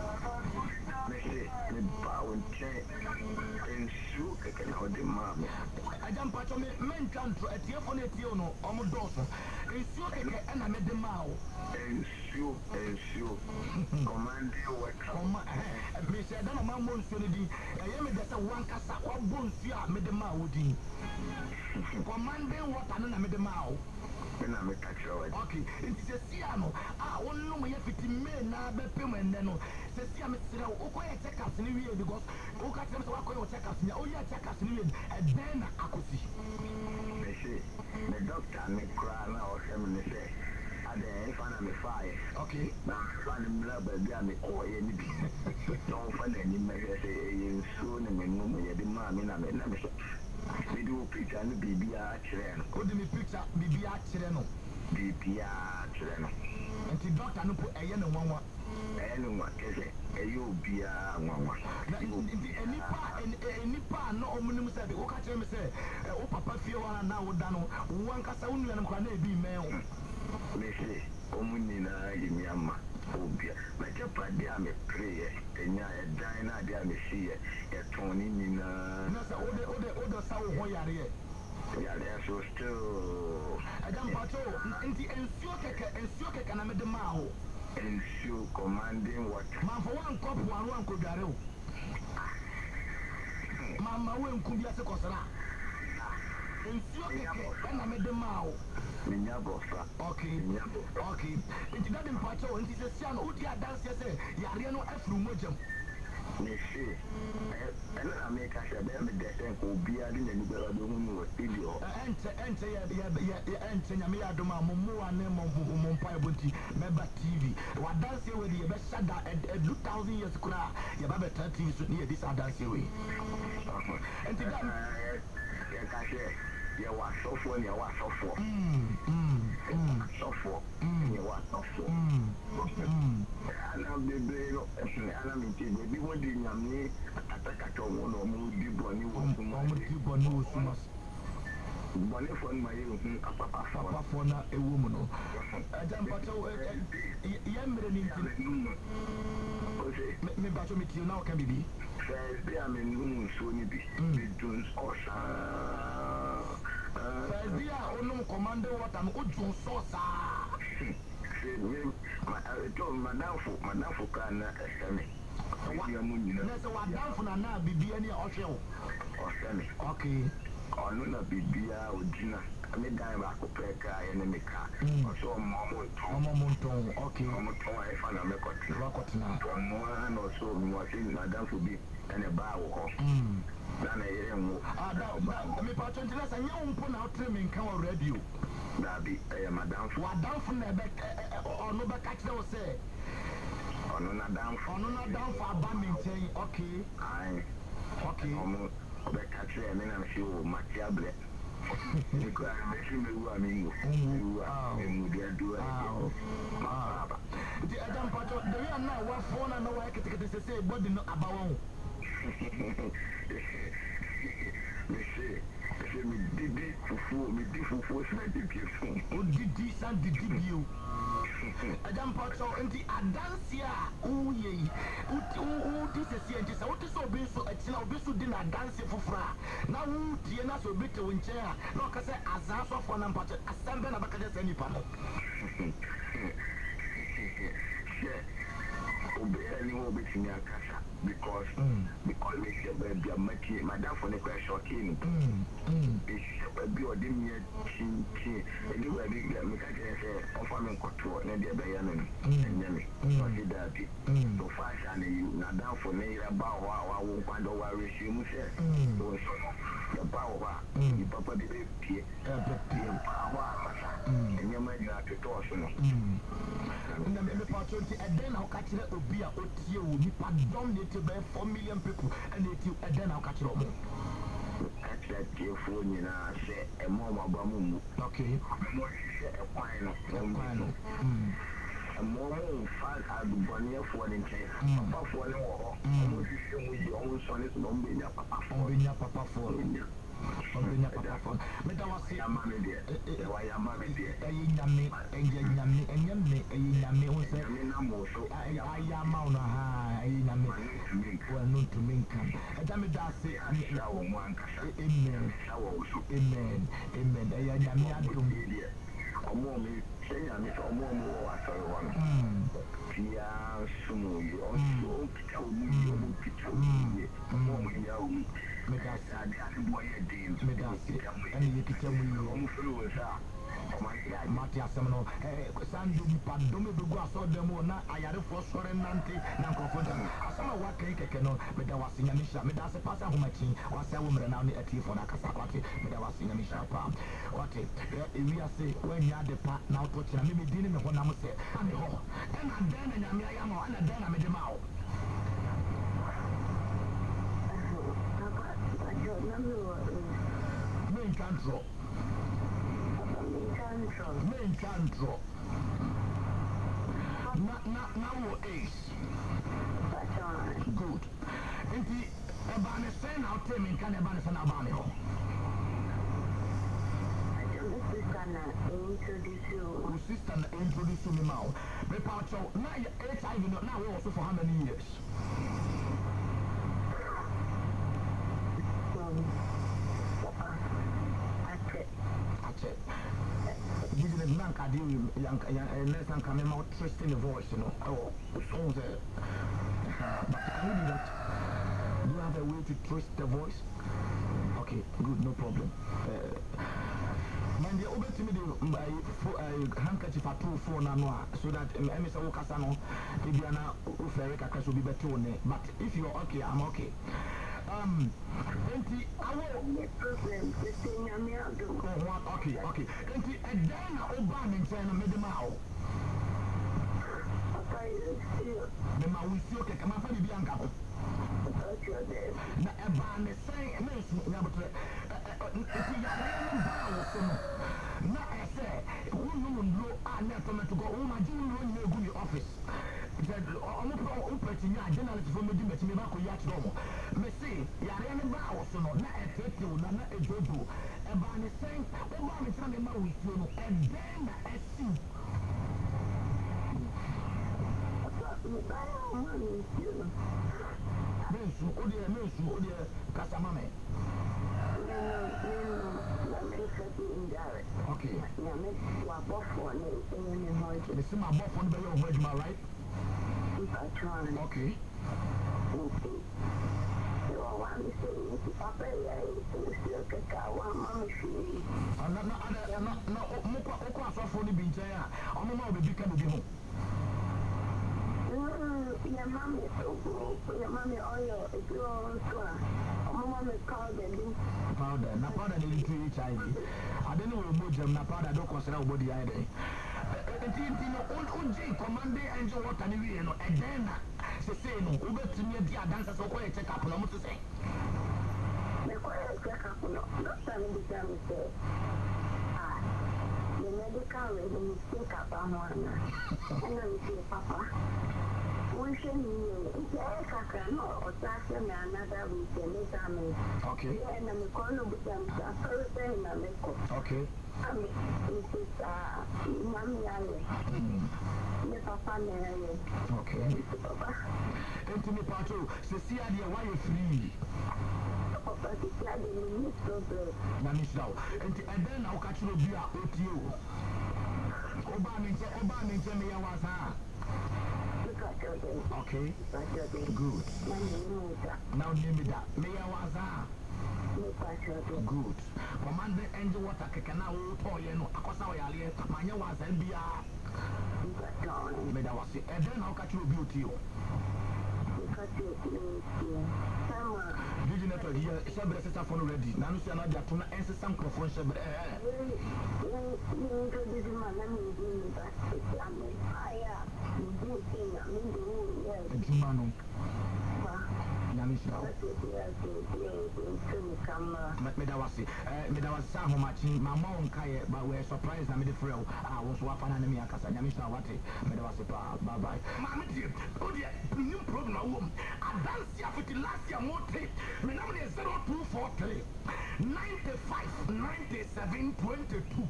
The bow and chain and shoe, I can hold the mom. I don't Pacho, men can't try a telephone, almost awesome. It's your and I made the mouth. And shoe, command you what command. Me said, I'm a monstrosity. I am that one cassa, one bones, you are made the mouth. Commanding what I made the mouth. And I'm a catcher. Okay, it's a Siano. I won't know me if it may not be payment. say see am say o ko ye check up ni we because o ka tell me say wa ko ye check up ni o ye check up ni we and then akosi me say the doctor me cry na o say me say ade fa na me fire okay na fa na me ba bia me ko ye ni bi don't fa na ni me say ye so na me no me ye de ma me na me say me do picture no bibia kire no o de me picture bibia kire no bibia kire no enti doctor no po eye ne nwanwa nwa kese eyo bia nwanwa na enipa no omunim say be o ka kire me say o papa fie wa na wo da no wo ankasa wo nua no kwa na ebi me ho me say omuni na yimi amma obia na japa dia me pray enya e dan na dia me see e toni ni na say o sa wo ho yare so still Adam Pato nti ensio keke na me de ma ho ensio commanding water man for one cup one kodware o mama we nku bia se kosara ensio keke na me de ma ho minya bofa okay nti Adam Pato nti se sia no odi adanse se yare no afru mojam me see ena make us be me desen ko bia de na ni be do hu video ente ya nyame ya do ma mo ane mo mpa ebonti meba TV wa dance we de be shada 2000 years kura ya ba better TV so near this dance we ente da ya ka she ya wa sofo ni wa sofo sofo ni wa sofo ana bebe no ana mi ti bebe wo di nyame ataka wo no mo di boni wo suma mo di boni wo suma boni fon ma ye papa fo na ewo mu no Adam Pato ya mere ni nti me bato mi ti na o kan bibi first day am in so ni bi me dun osa first day onum command water no o dun so sa madamfo kana eseme ya munina na se wadamfo na bibia ni ohwe o oseme okay onu na bibia odina me dan ba ko peka ya ne meka so mo ton okay mo ton ai fa na me kotina mo na so mo tin madamfo bi ene ba wo ho na yere mu da me pa tonti na sanya umpo na otre me nka wa radio dabi madamfo wadamfo na be onu be ka kire wo se onu na damfo aba me nchen okay ai okay omo be ka kire me na fi o matiable niko me fi me wu amingo mu dia do baba di Adam Pato de we na wa phone na wa ketekete se body no abawo me didi fufu sa didi fun o didi san didi bio Adam Pato nti adansia o ye o ti se se nti sa o ti so bi so atina obi so di na dansia fufura na wo tie na so bi te wonche a na o ka se azan so fo na Pato asambe na baka je se nipa no obey wo be tinya kasa because we say baby amati madam for the question king is baby o dem ye chin e we be me ka say offer me control na dey be ya no nyame so dey that to fashion you na down for me ra ba wa wo kwando wa resume say so the power the papa dey pie power nyame na to so no na me Pato nti eden na o ka kire obi a o tie wo nipa dom ne te be 4 million people and it eden na o ka kire o mo actually tie fo ni na se e mo ma ba mu okay mo se e kwan no mo fa adubone fo ni nche papa fo ni wo mo se mu yi o so ni so mo be nya papa fo me da wase yamame de wa yamame de nyame o se na mo so ayama no ha nyame wa no to minkan da me da se na wo mo ankasa amen amen nyame adom omo mi senya mi so omo mo wa so won tia sumu yo so kita omo kita omo ya omo me da se boy din me da se ani yekita mu yo omo furu sa Mati Asemno, Sandu Padome Bugu saw them na ayare for sore nante na nkofo asama wa kai keke no me da wasinya misha me da se pasa homachi wasa wo mre na ne ati for na kasa kwate me da wasinya misha pa wate ewi ase wanya de pa na to kira me di ne me ho na mo se ame ho e na den na nyame ya ma na den na me de ma o main control now ace good inti ebane say now tell me can ebane say na ba me ho sister na introduce me now me pa cho na HIV no na we also for how many years This is a blank idea, less than coming out, twisting the voice, you know. Oh, songs there. But can you do that? Do you have a way to twist the voice? Okay, good, no problem. Man, the over to me the handkerchief at 2 so that Emisa Okasano, Ibiana Uferika will be better. But if you're okay, I'm okay. Enti awo problem okay enti eden na oba me nchen na medema o me ma wisi o keke ma fa bibi anka ho na eba ne sen me su ya botre enti ya na ba wo so no na ese wonu ndo a na to me to go wo ma ji wo ni egu ni office ọmọ pẹ̀tì ní àjẹ́nàlẹ́tì fún méjì mẹ́tì mi bá kò yá kìlọ̀ mọ̀ mẹ́sì yàrá ẹni bá àwọ̀sọ nọ náà ẹ̀tẹ̀ẹ̀tẹ̀ ò náà ẹ̀dọ́dọ̀ ẹ̀bà ni sẹ́yìn ó bá mi sẹ́ni máa wò ìfúró nù ẹ̀dẹ́ na ẹ̀sì. mẹ́sù ó di ẹ̀ kásá má mẹ́. Okay. They see my boy from the way right? Okay. Powder. Now powder need to HIV. I don't know what na powder don't consider body either. Commanding angel what can you know and then say no over to me the dancer so quiet check up no to say. The quiet check up no time the time say. The medical will take up on one. And then say papa. We should okay. Okay. Okay. Anthony Pato, Cecilia, why you free? And then I'll catch you via OTO. Obama was okay. Good. Now name me that. Mayor was good. Commander Angel Water Kakana Toyeno, Akosa Yali, Manya was NBA. Meda was it. And then I'll catch you beauty. Vigilator here, Shabba Sister phone ready. Now, you are not there to answer some confusion. Jumano. Medawasi, Medawasa, how much my mom Kaya, but we're surprised. I'm the frail. I was wafan enemy. Yamisha, what Medawasi, bye bye. Mamma, oh, dear, new program. I danced here last year more tape. My number is 0243 95 97 22.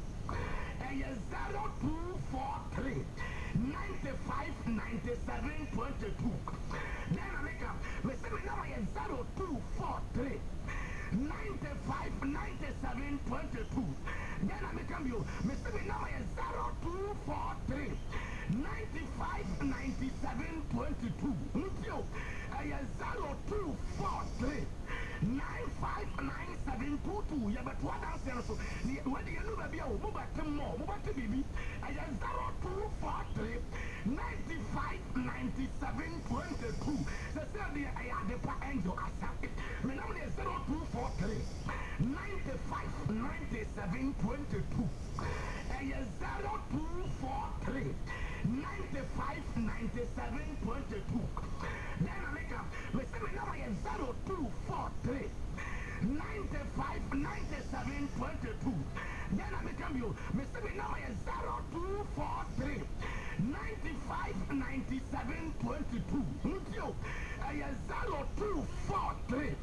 0243 95 97 22. Then I make up. My number is 0243 95 97 22. Then I make up you. My number is 0243 95 97 22. Mutio. 0243 95 97 22. 2 ya but what dance here so when you know baby o mo ba tem mo ba te bibi aya 0243 95 97 22 say the aya the pa angel accept me na me 0243 95 97 22 aya 0243 95 97 22 then I make up me say me number is 0243 95 97 22 then I become you me say me number is 0243 95 97 22 Mutio I 0243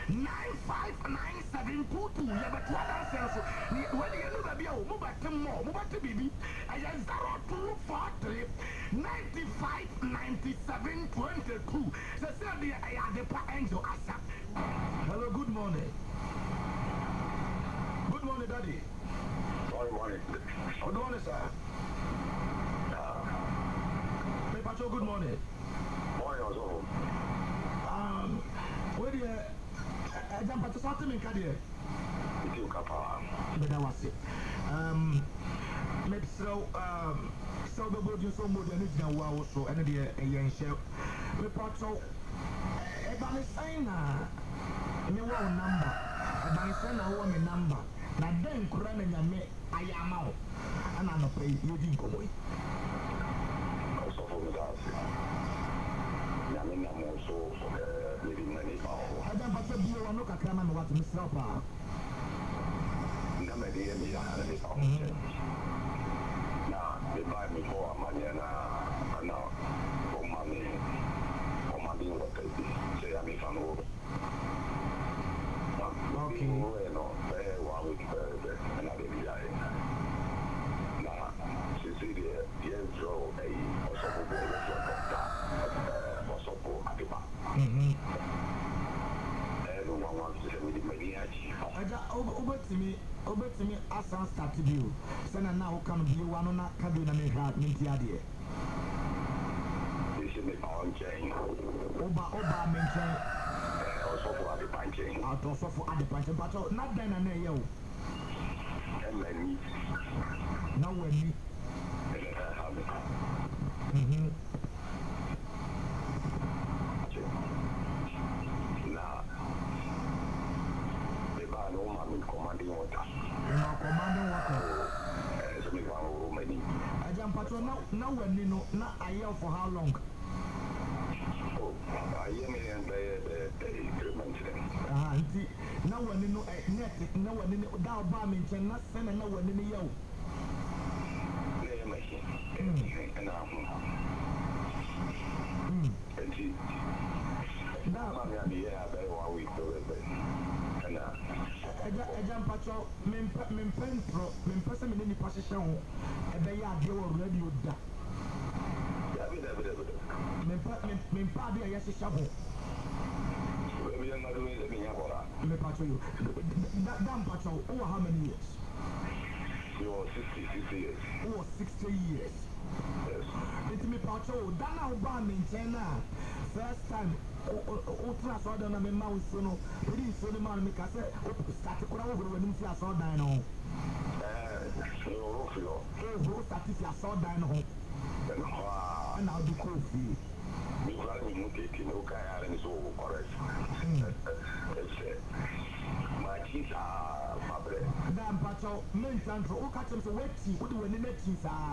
959722 yeah but what I say so when you know baby o mo ba bibi I 0243 95 97 22 so say I had the angel accept. Hello, good morning. Good morning, Daddy. Morning. Good morning, sir. Hey, Pacho, good morning. Morning, also. Where do you... I jump at something in Kadia. It's you, Kappa. But I was it. Maybe so the board you so more than it now was so and the young shell. Me Pacho, everybody saying, me one number. Everybody saying, I want me number. Now then, Kuran and Yame, I am out. And I'm not paying you didn't come away. Also for the dance. Yamin, I'm also living many power. I don't know if you want to come and watch Mr. Papa. Namely, I had a now, they buy me for money and now for money what they say. I'm if I'm over. Okay. No, very well with another guy. Now, she said, yes, so a also for Adiba. Everyone wants to send me the money. Over to me, as I started you. Send now come be one on that cabin and make out me the idea. This is the pound chain. Oba maintain. Also for the punching. Also for the punching, but not then and there. And let me. Now when me. Now, the man who commanding water. Commanding water. So we want many. I jump patrol now when you know, not a year for how long? Oh, I am in the agreement. Now when you know, now when you know, that bombing can not send and no one in the year. And now, I'm here, very one week to live. And I jump patrol, men person in any position, and they are already with that. Men party, yes, a shovel. We are not doing anything about that. That damn patrol, over how many years? You're 60 years. Oh, 60 years. Yes. It's me patrol, that now bombing China. First time, ultra saw them and my mouse, so no, it is so the man make us start to crowd over when you saw dino. Who started your saw dino? And I'll do coffee. We are taking no care and so correct. My kids are fabric. Damn, patrol, men can't throw catch them wet tea. What do we need to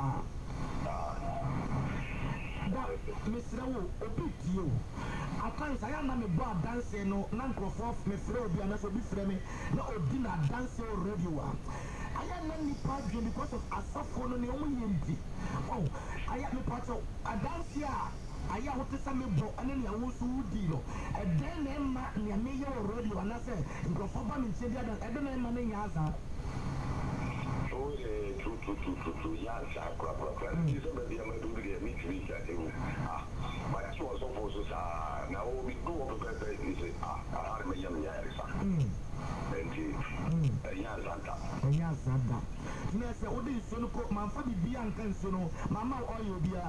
Mr. Obit you. At times I am a bad dancer, no, Nanko me throw be another bit for me, no dinner dancer already. I am only part because of a soft one on the only empty. Oh, I am a part of a dance here. I am what is some book and then I was so deal. And then Emma near me already, and I said, go for one in Syria, and I don't know money as a. To yes, I crap. Somebody I'm going to get me to meet you. My two was also now we go over the bed. He said, I had my young Yarisa. And Yazanta. Yes, what is so called my father be uncanceled? Mamma, or you be a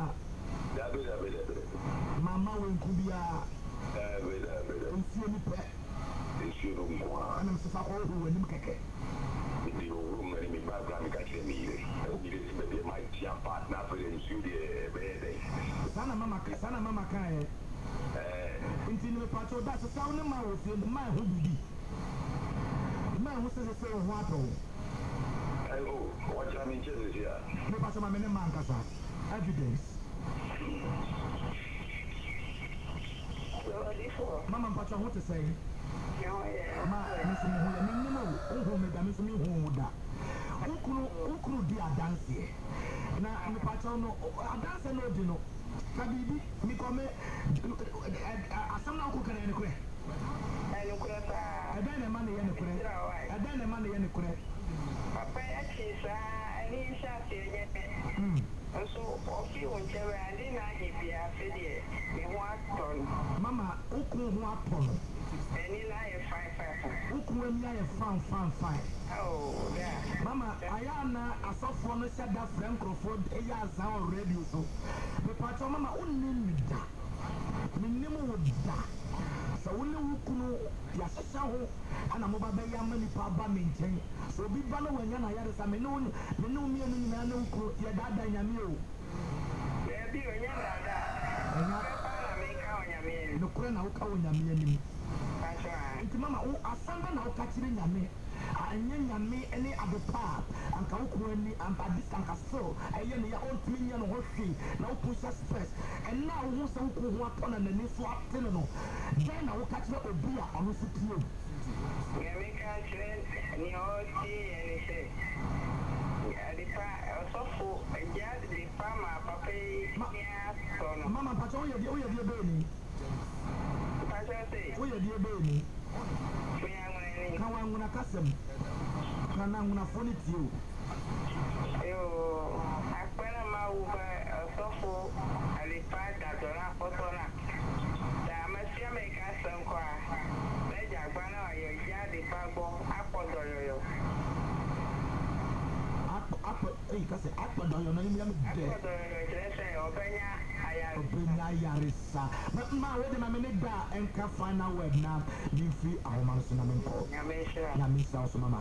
Mamma will be a I'm supposed to win him. The room and me background catching me. My partner for the studio. Sana mama can. Into the patrol, that's a sound of my house in the man who be. The man who says the same water. Oh, what I'm interested here. The patrol, my man, evidence. Mama, patrol, what to say? Ma, Miss Miss Ukuru di adansi. Na mi patrol no adansi no di no. Kabibi mi come asam na ko kare ne kure. Adan na man ye ne kure. Adan na man ye ne kure. Papa ya chisa ani sha se ye. So ofi wonche andi na hibia fe de me ho aton. Mama ukuru ho aton. Any lie 5. Ukuru mi aye fan. Oh, yeah. Mama, Ayana, a soft one said that Francoford, a sound radio so. The patron, Mama, only that. Minimum would that. So only Ukunu, Yasaho, and a mobile Yamani Papa maintain. So be banner when Yana Yaris, I may know me and Yanuku, Yadada Yamio. There be a Yada. No Kurana Yami. Mama, oh, a son now catching Yami. And me any other part, and Kaukuani and Badis and Castle, and yen your own million horse, now push us first. And now who's so cool upon and the new swap tenno. Then I will catch the Obia on the city. Yamika train and your tea and say, also for a yard, the farmer, Papa, Mamma Patrol, you're dear baby. Oh, you're dear baby. Now I'm gonna cuss him. And I'm gonna phone it to you. I put a mouth so full, and the fact that you're not for Tona. I must make us some cry. Let your banner, your yard, the backbone, apple doyo. Apple doyo, no, you're Yarisa. But my wedding, I'm in it and can find out where now you feel our man's name. Yamisa, also, Mamma.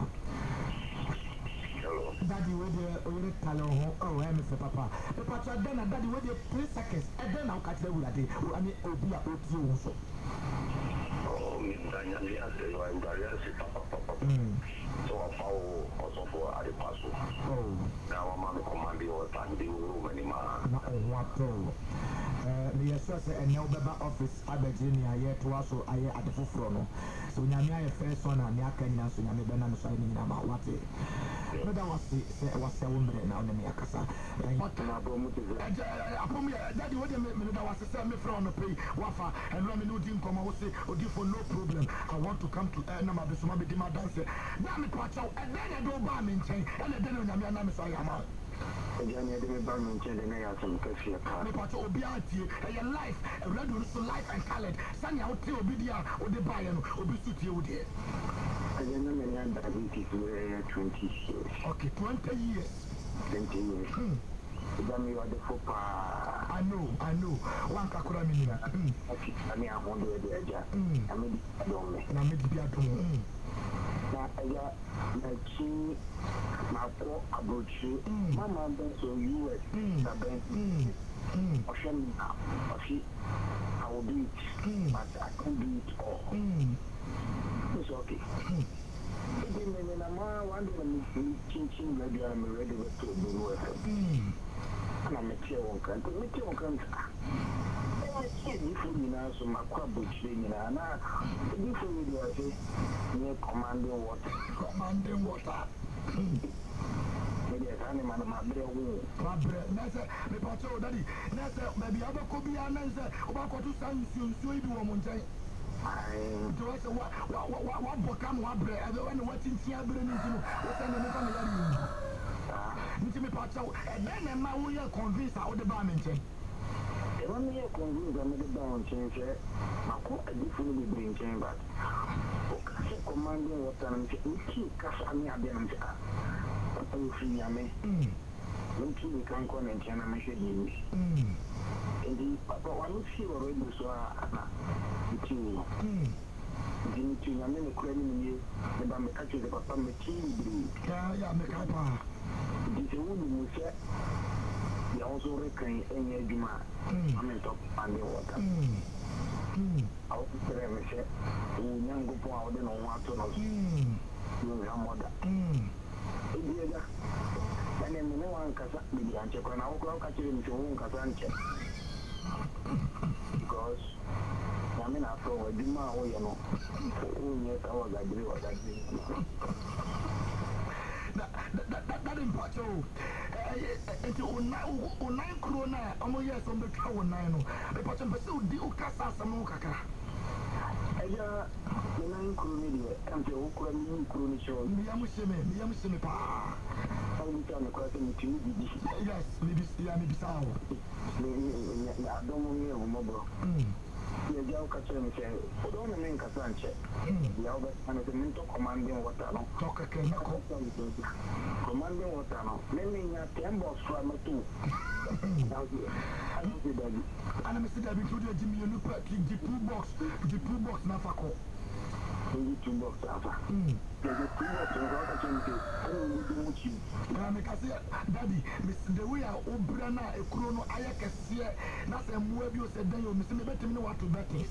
Daddy, where the talon, oh, I'm Mr. Papa. The patron, then, Daddy, where the 3 seconds, and then I'll catch the wood. I mean, oh, be a you also. Oh, I'm Papa. So I follow also for Adipaso. Oh, now I'm commanding or standing room anymore. Not what the assessor and Nelbaba office, Virginia, yet to also I at the forefront. So, Yamia, first one, and Yakan, so Yami Benan signing about what it. But that was a woman now, Namiakasa. What can I promote? Daddy, what a minute I was to send me from the pay, Wafa, and Ramino didn't come out say, or give for no problem. I want to come to Nama Bisuma Bidima dancer. Damn it, watch out, and then I don't buy me chain, and then I'm sorry, I'm out. Johnny, I didn't buy me chain, and I have some coffee. But Obiati, and your life, a red life and colored. Sunny out to Obidia, or the Bayan, or Bisuti, or dear. I didn't know that it is 20 years. Okay, 20 years. 20 years. Then you are the Fopa. I know. One Kakura Mina. I mean, I want to do it. I mean, I don't know. I made the other. Now, I got my key, my poor about you. Mama, that's so you Ocean, I will do it, but I can't do it all. It's okay. When I'm one teaching, maybe I'm ready to do work. And I'm a chair on country. I can't be for me now, so my crab would train you now. Before you do, I say, near commanding water. Maybe a animal, my bread. Nasa, the patrol, daddy. Nasa, maybe I could be an answer about to send you, so you do one time. What become one bread? Everyone watching here, what's the name of the patrol? And then I'm now convinced out the barman. When you are convinced, I'm the down change. My cook, I definitely bring change, but commanding water and keep cash on me. I'm free, I mean. When you can come and China, I should use. Indeed, but one see already so with you. Jimmy King, I'm in a credit, about me catching the papa McKee. Yeah, make up. This woman will say, you also reckon any Juma. I'm in top and the water. I was telling me, we young go out and on water. You have mother. And then no one can be the answer. When I will catch him to whom Casanche. Because I mean, after a Juma, you know, yes, I was agree with that. That impacts you. It's on 9 krona. I'm yes on the cow 9. The person pursued the Ukasa Samukaka. I the 9 krona, and the Ukrainian krona show. Miamusime, pa. How we can question to you? Yes, maybe so. I don't know, mobile. The Joe Catherine said, don't mean Casanche. The other and the mental commanding water. Commanding water. Many Tambos from a two. And Mr. David, you did me a new pack, the two box, Nafako. The 2 box, the 2 box, Daddy, Mr. The way I Obrana, a chrono, Ayakasia, that's a movie you said, then you must better know what to bet is.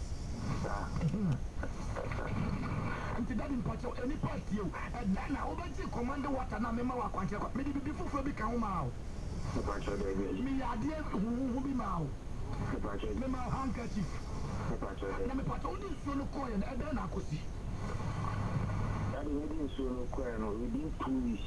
And that in part of any part you, and then I will command water, now, Mama, maybe before we become out. Me, I dear, who be mouth. Mama, handkerchief. Let me put all this solo coin and then I could see. That wedding solo coin within 2 weeks.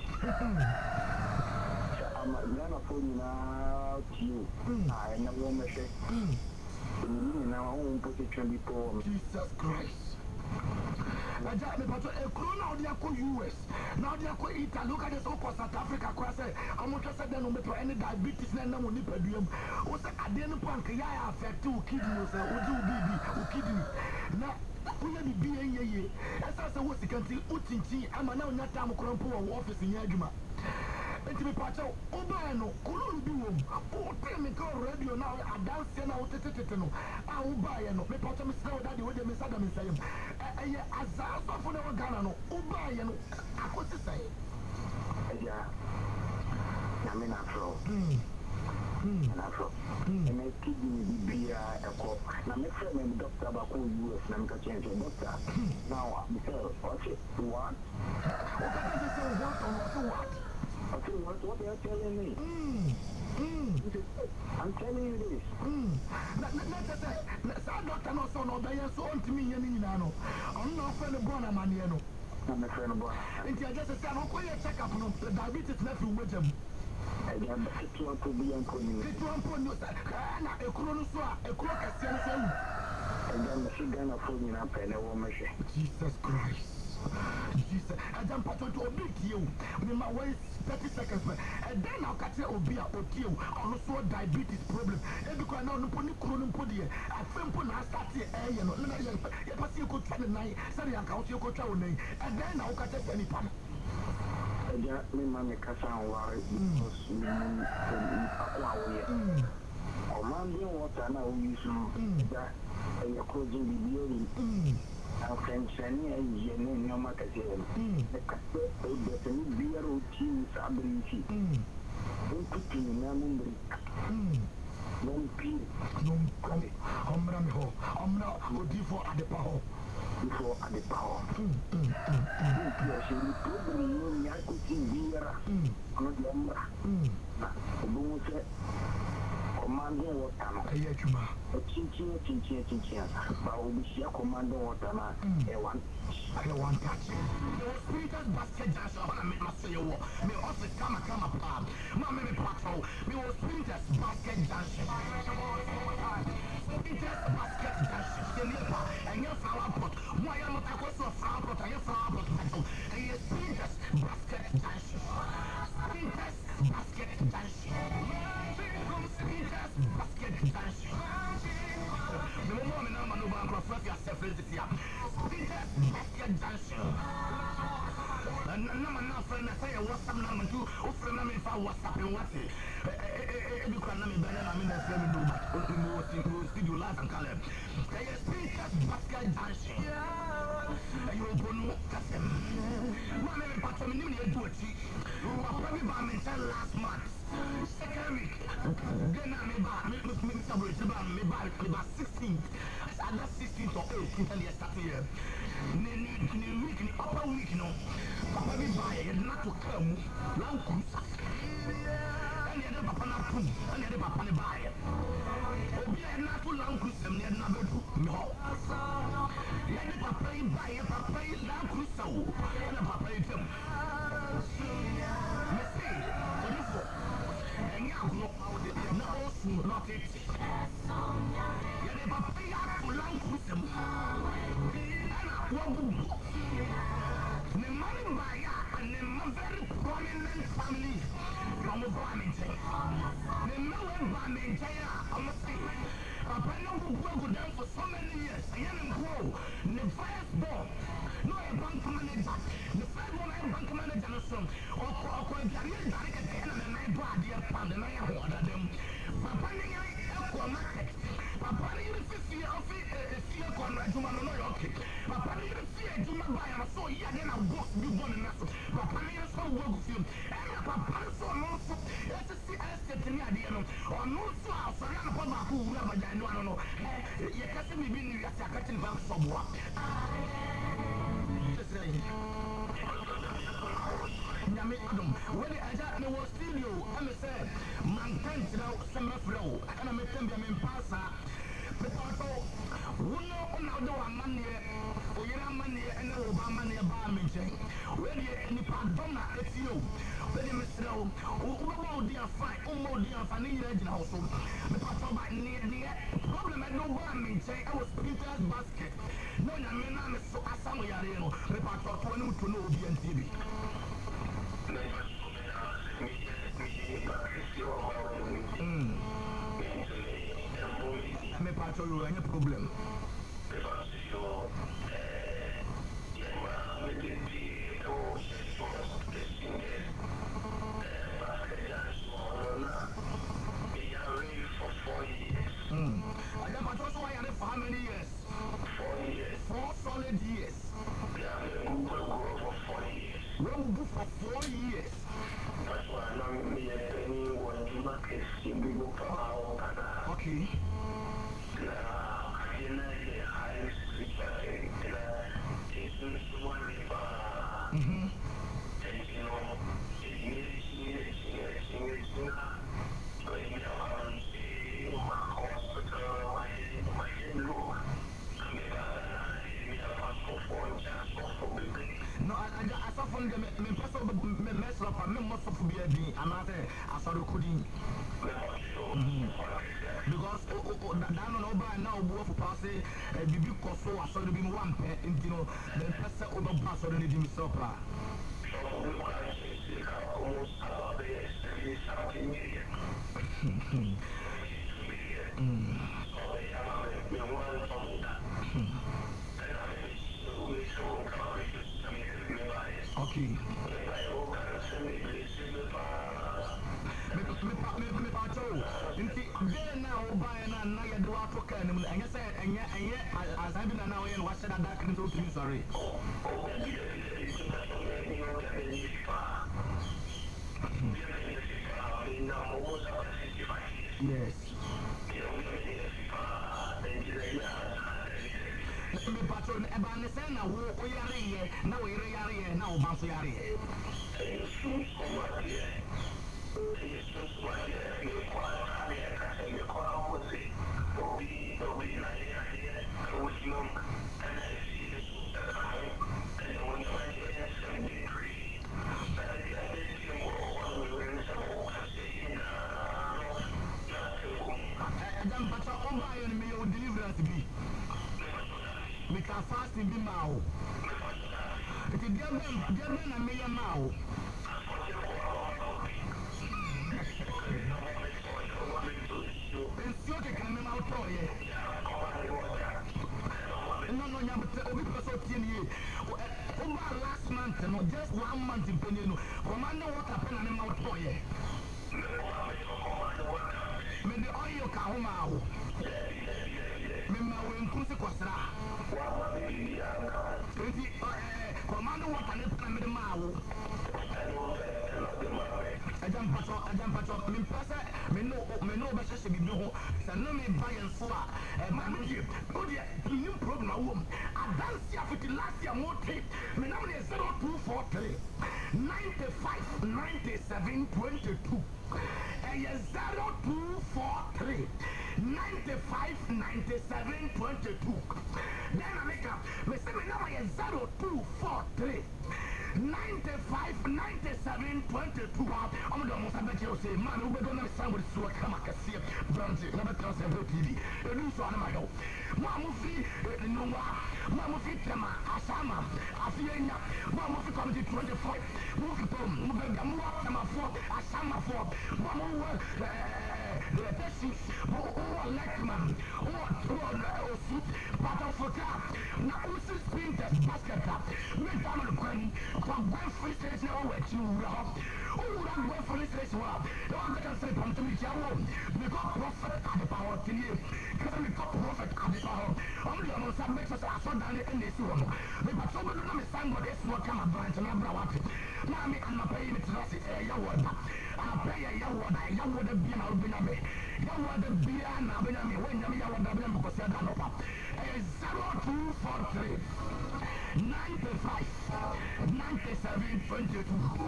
I'm gonna phone you now to you. I never measure. Now I won't put it before Jesus Christ. I just about a crew now they are US. Now they are Italy. Look at this over South Africa. I'm not interested in any diabetes and no money per diem. What's a didn't punk? Yeah, affect 2 kidneys or kidney. Now, we have be a as I was the country, Utinchi, I'm now not time to office in Yagima. And to be part of Obano, Columbium, or Chemical Radio now, a dance now, Tetano, I will buy and make part of Mr. Daddy with the Miss Adam saying, as I saw for the Ghana, Obay and I could say, yeah, I mean, afro. And afro. And I keep me be a cop. Now, my friend, Dr. Baku, US, and I'm going to change your doctor. Now, because, what? Okay, what are you telling me? I'm telling you this. Doctor, no son of the so on to me, I'm not friend of Bonamaniano. I'm a friend of Bonamaniano. And I just said, I'm going to check up on the diabetes nephew with him. I am a to be uncle. It won't put you a chronosaur, a crocus, and then the Shigana phone up and a woman. Jesus Christ. Jesus, I don't put to a big you. In my waist 30 seconds, and then I'll catch it or be a OTO, also diabetes problem. And because now, no pony chrono pody, I think when I start here, you know, if you could tell the night, sorry, I can't you could tell me, and then I'll catch it any pan. I just mean, Mammy Cassan worry because commanding water now use that and you're closing the building. And French and your magazine. The cassette, the beer or cheese, ability. Don't put in a memory. Don't pee. Don't come. I'm not good for at the power. Before at the power. You probably I could see beer. I'm not lumber. Commanding water, a chinchia, but will be sheer commanding water. I want touch. Your speakers basket dash of a master. May also come up. Mamma patrol, we will speakers basket dash. Speakers basket dash, and your flower pot. Why am I also a flower pot and your flower pot? And your speakers basket dash. Speakers basket dash. Basket dash. The woman now man over and cross yourself here. Basket dash. And number now friend I say WhatsApp number too. O friend na me fa WhatsApp and what e be kwa na me be na me na friend me do but o studio live and call them. They speakers basket dancing. You bonu kasem. Ma me patch me ni do it. Wa probably by me last month. Second week. Then I me celebrate me by 16th. Other 16th or 18th and starting here. Week, upper week, no. Papa be buy it not to come. Land cruiser. And the other papa not put, and the other papa buy it. Obi and not to land cruiser, and the other no. Let the papa buy it, papa land cruiser, and the papa is him. And you know, no, not it. Let the papa to land cruiser. The money buyer and the very prominent family from the Barmington. The Noah Barmington, I must say, Papa no go down for so many years. I am grow. The firstborn, no a bank manager. The firstborn I bank manager no son. Or career director and I bought the pound and I ordered them. Papa no market. Papa no see a Conrad Juma no okay. Papa no see Juma buy and so yeah then I box you born in us. Papa no so work with you. And Papa so no so let's see estate ni ade no. Or no so sorry na papa ku wura ba dan no. You can see me being you at a bank so boa. Nyame adom when I just no studio I me say man can't now some flow and I me tell me passa because uno do amane o yira mane and o ba mane ba me nchen when ni pardon na etio when me say o mo dia fine o mo dia fine ni yira gina hoso me pardon ba ni problem I don't ba me nchen I was Peter's basket no na me na me so asamu yare no me pardon to no to no obi NTV me part of you any problem I never told you I had for how many years? 4 years. 4 solid years. Yeah, we for 4 years. We'll go for 4 years. That's why I'm anyone to market single power. Okay. No, I saw from them, me mess up, and me must have be a day, and I saw the coding. Because down on over now, both pass a big coso, I saw the being one pair, and you know, the person over pass already himself. Okay. Me pacho. Inti de na o ba na ya do atoka nim anya say anya azabi na na o yen wa shada da kan to me sorry. Yes. Me pacho e ba ne say na wo o yare ye na o yare na o ba so yare. We can fast in the mouth. If you get them a million mouth. It's okay, can I out for you? No, you have to be so thin. Last month, no, just 1 month in Penino. Command what happened in Mount Toye. Maybe all your Kahuma. Maybe I will include the Quasra. Command what happened in the Mao. Adam Pato, me no better be no, so no me buy and for oh dear, new problem. I dance here for the last year more tape. Me now is 0243 95 97 22. 0243 95 97 22. Then I make up. Me say me now is 0243 95 97 22. I'm going to say, man, we're going to sound with so come I can see it. Bronzy, never tell us every TV. The news on my own. Mamufi, Mamufi, Tema, Asama, Afiena, Mamufi Committee 25, Mufipum, Mugamu, Tema 4, Asama 4, Mamu, the Pessis, Lekman, Osu, Patafoka, Nausi Sprinters, Basket, Madame Gwen, Gwen Free Station, who would go for this race? Well, I can say, come to me, we got prophet at the power to you. Because we got prophet at the power. Only on some makes us a son in this room. We got so many son with this will come a branch and I'm brought it. Mammy, I'm not paying it to us, your word. I'll pay a young one, I young would have been out being a me. Young would have been out being a me when you are the member because you're done up. 0243 95 97 22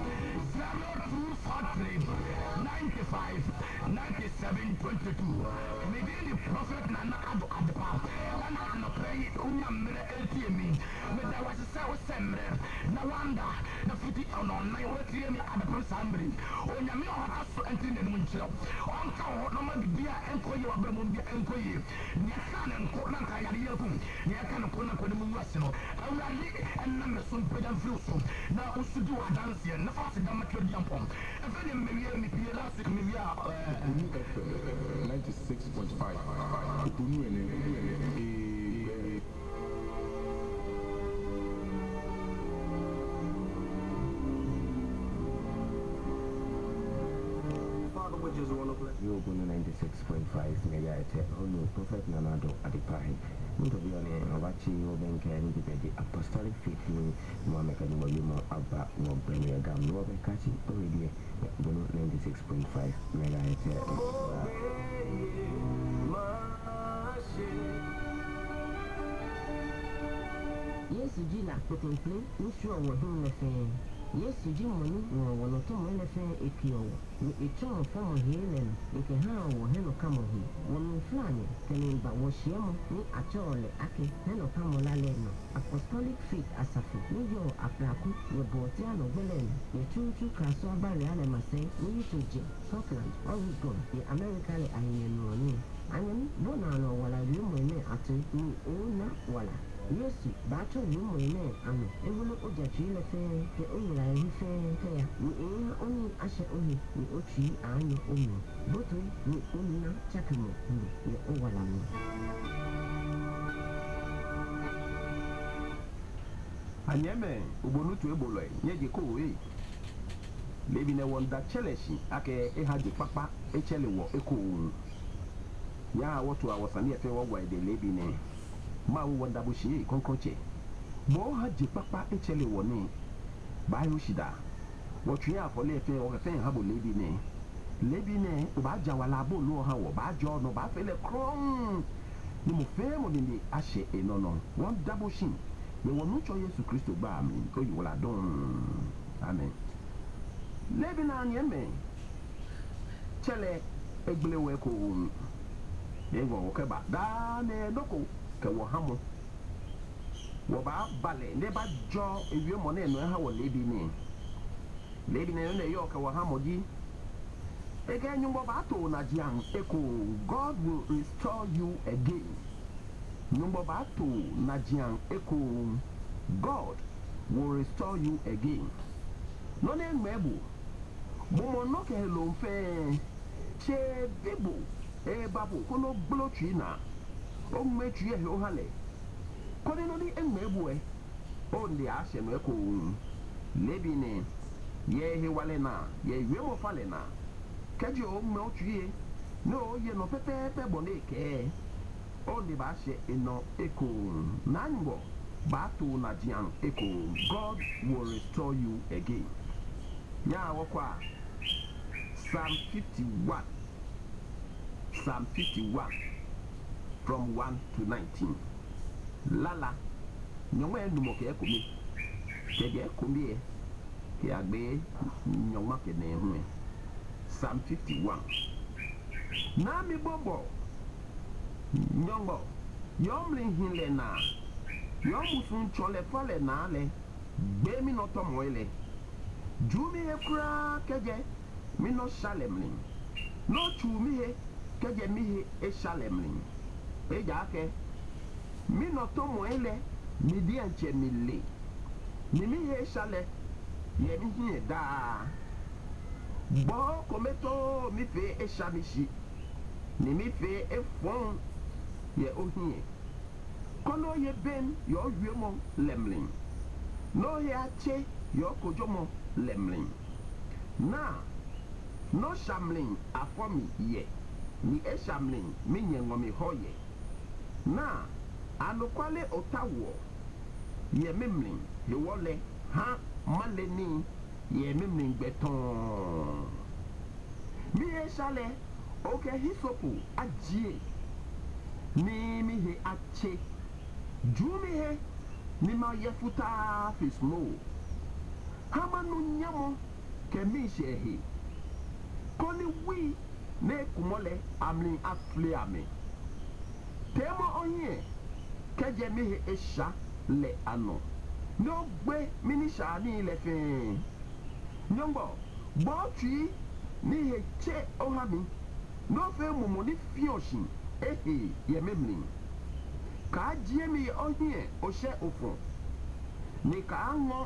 0243 95 97 22. Maybe the prophet Nana Ado at the power. Nana pray Unyamere LTM. But there was a cell semmer. No wonder the 50 on my way to me at the Prosambri. Unyamio has to enter the Muncho. On town, no man be and call you a Bermudia and call you. Yakan and Koranka Yakum. Yakan and Konak with the Munwasino. And number soon put them through. Now, who should do a dance here? No faster than my jump on. And then maybe last week, maybe 96.5. You open 96.5 megahertz. Only Prophet Nanado at the party. Into the Avachi, Bank, and the Apostolic Faith in Mohammed Abba, no Premier Gam, no Kachi, already 96.5 megahertz. Yes, Gina, put in play, you sure we're doing the thing. Yes, Jim money, or one or two elephant a pure. A charm from here, you can have or hello come on here. One flying, telling about what she am, me at all, Aki, hello come on, Apostolic Faith Asafi, New York, Aplaku, your Botiano, Belen, your two Castle Barry, and Marseille, New York, Scotland, Oregon, the American Iron. I mean, Bonano, while I do my name at me, oh, not Walla. Yes, but you know, and it will look at you the fair, the only fair, we ain't only usher only, we Ochi and your own. But we only not Chakamo, your Owalam. And Yemen, Ubunu to Ebola, Yajiko, living a wonder Cheleshi, Ake, Ehaji Papa, Echelewo, Echo. Ya, what 2 hours and yet why they live in a Ma wonder bushi, Concoche. More Haji Papa, Echelewo, Bayushida. What you have for Lefe or a thing, Habu Lady Ne. Lady Ne, Ubaja Walabo, no how, Bajo, no Bafele Crom. You must fair in the Ashe, no, one double shin. You will not choose to Christo Bam, because you will adorn. Amen. Lebanon, Yemen. Chele, Egleweko. They will walk about. Dane, Doko. Kawahamo Waba Ballet, never jaw if your money and how lady name. Lady Nene York Wahamoji. Again, you Babato Najian Echo, God will restore you again. Numbabato Najian Echo, God will restore you again. No name Mebu Momonoke Hello Fair Che Bibu, Babu, Kono Blochina. Oh, make you a hale. Colonel and Mabue. Only Ashen Echo. lebine ye he wale na ye wemo fale na keji o me otuye no ye no pepe boneke o ni ba she eno eko nango ba to na jian eko. God will restore you again. Ya wokwa Psalm 51 from 1 to 19. Lala nyoma endumo ke ekomi ke ekomi ke agbe nyoma ke ne hu. Psalm 51. Na mi bobo nyongo yomli hinle na yomusun chole fale na le be mi no to moile jumi ekura keje mi no shalemlin no chu mi he keje mi he e shalemlin e ja ke mi no to moile mi di anche mi le ni mi he shale ye mi hi da bo kometo mi fe e shamishi ni mi fe e fon ye ohie kono ye ben yo wiemo lemlin no he ache yo kojomo lemlin na no shamlin afomi ye ni e shamlin mi nyengomi hoye na anukwale otawo ye memlin he wole ha maleni ye memlin beton mi e shale oke hisopu ajie ni mi he ache jumi he ni ma yefuta fi snow hamanu nyamo ke mi shehe koni wi ne kumole amlin afle ame temo onye keje mi he esha le ano no gbe minisha ni le fin nyombo bo tui ni he che ohami no fe mumu ni fioshin ye memlin ka jiemi onye ose ofo ni ka anwo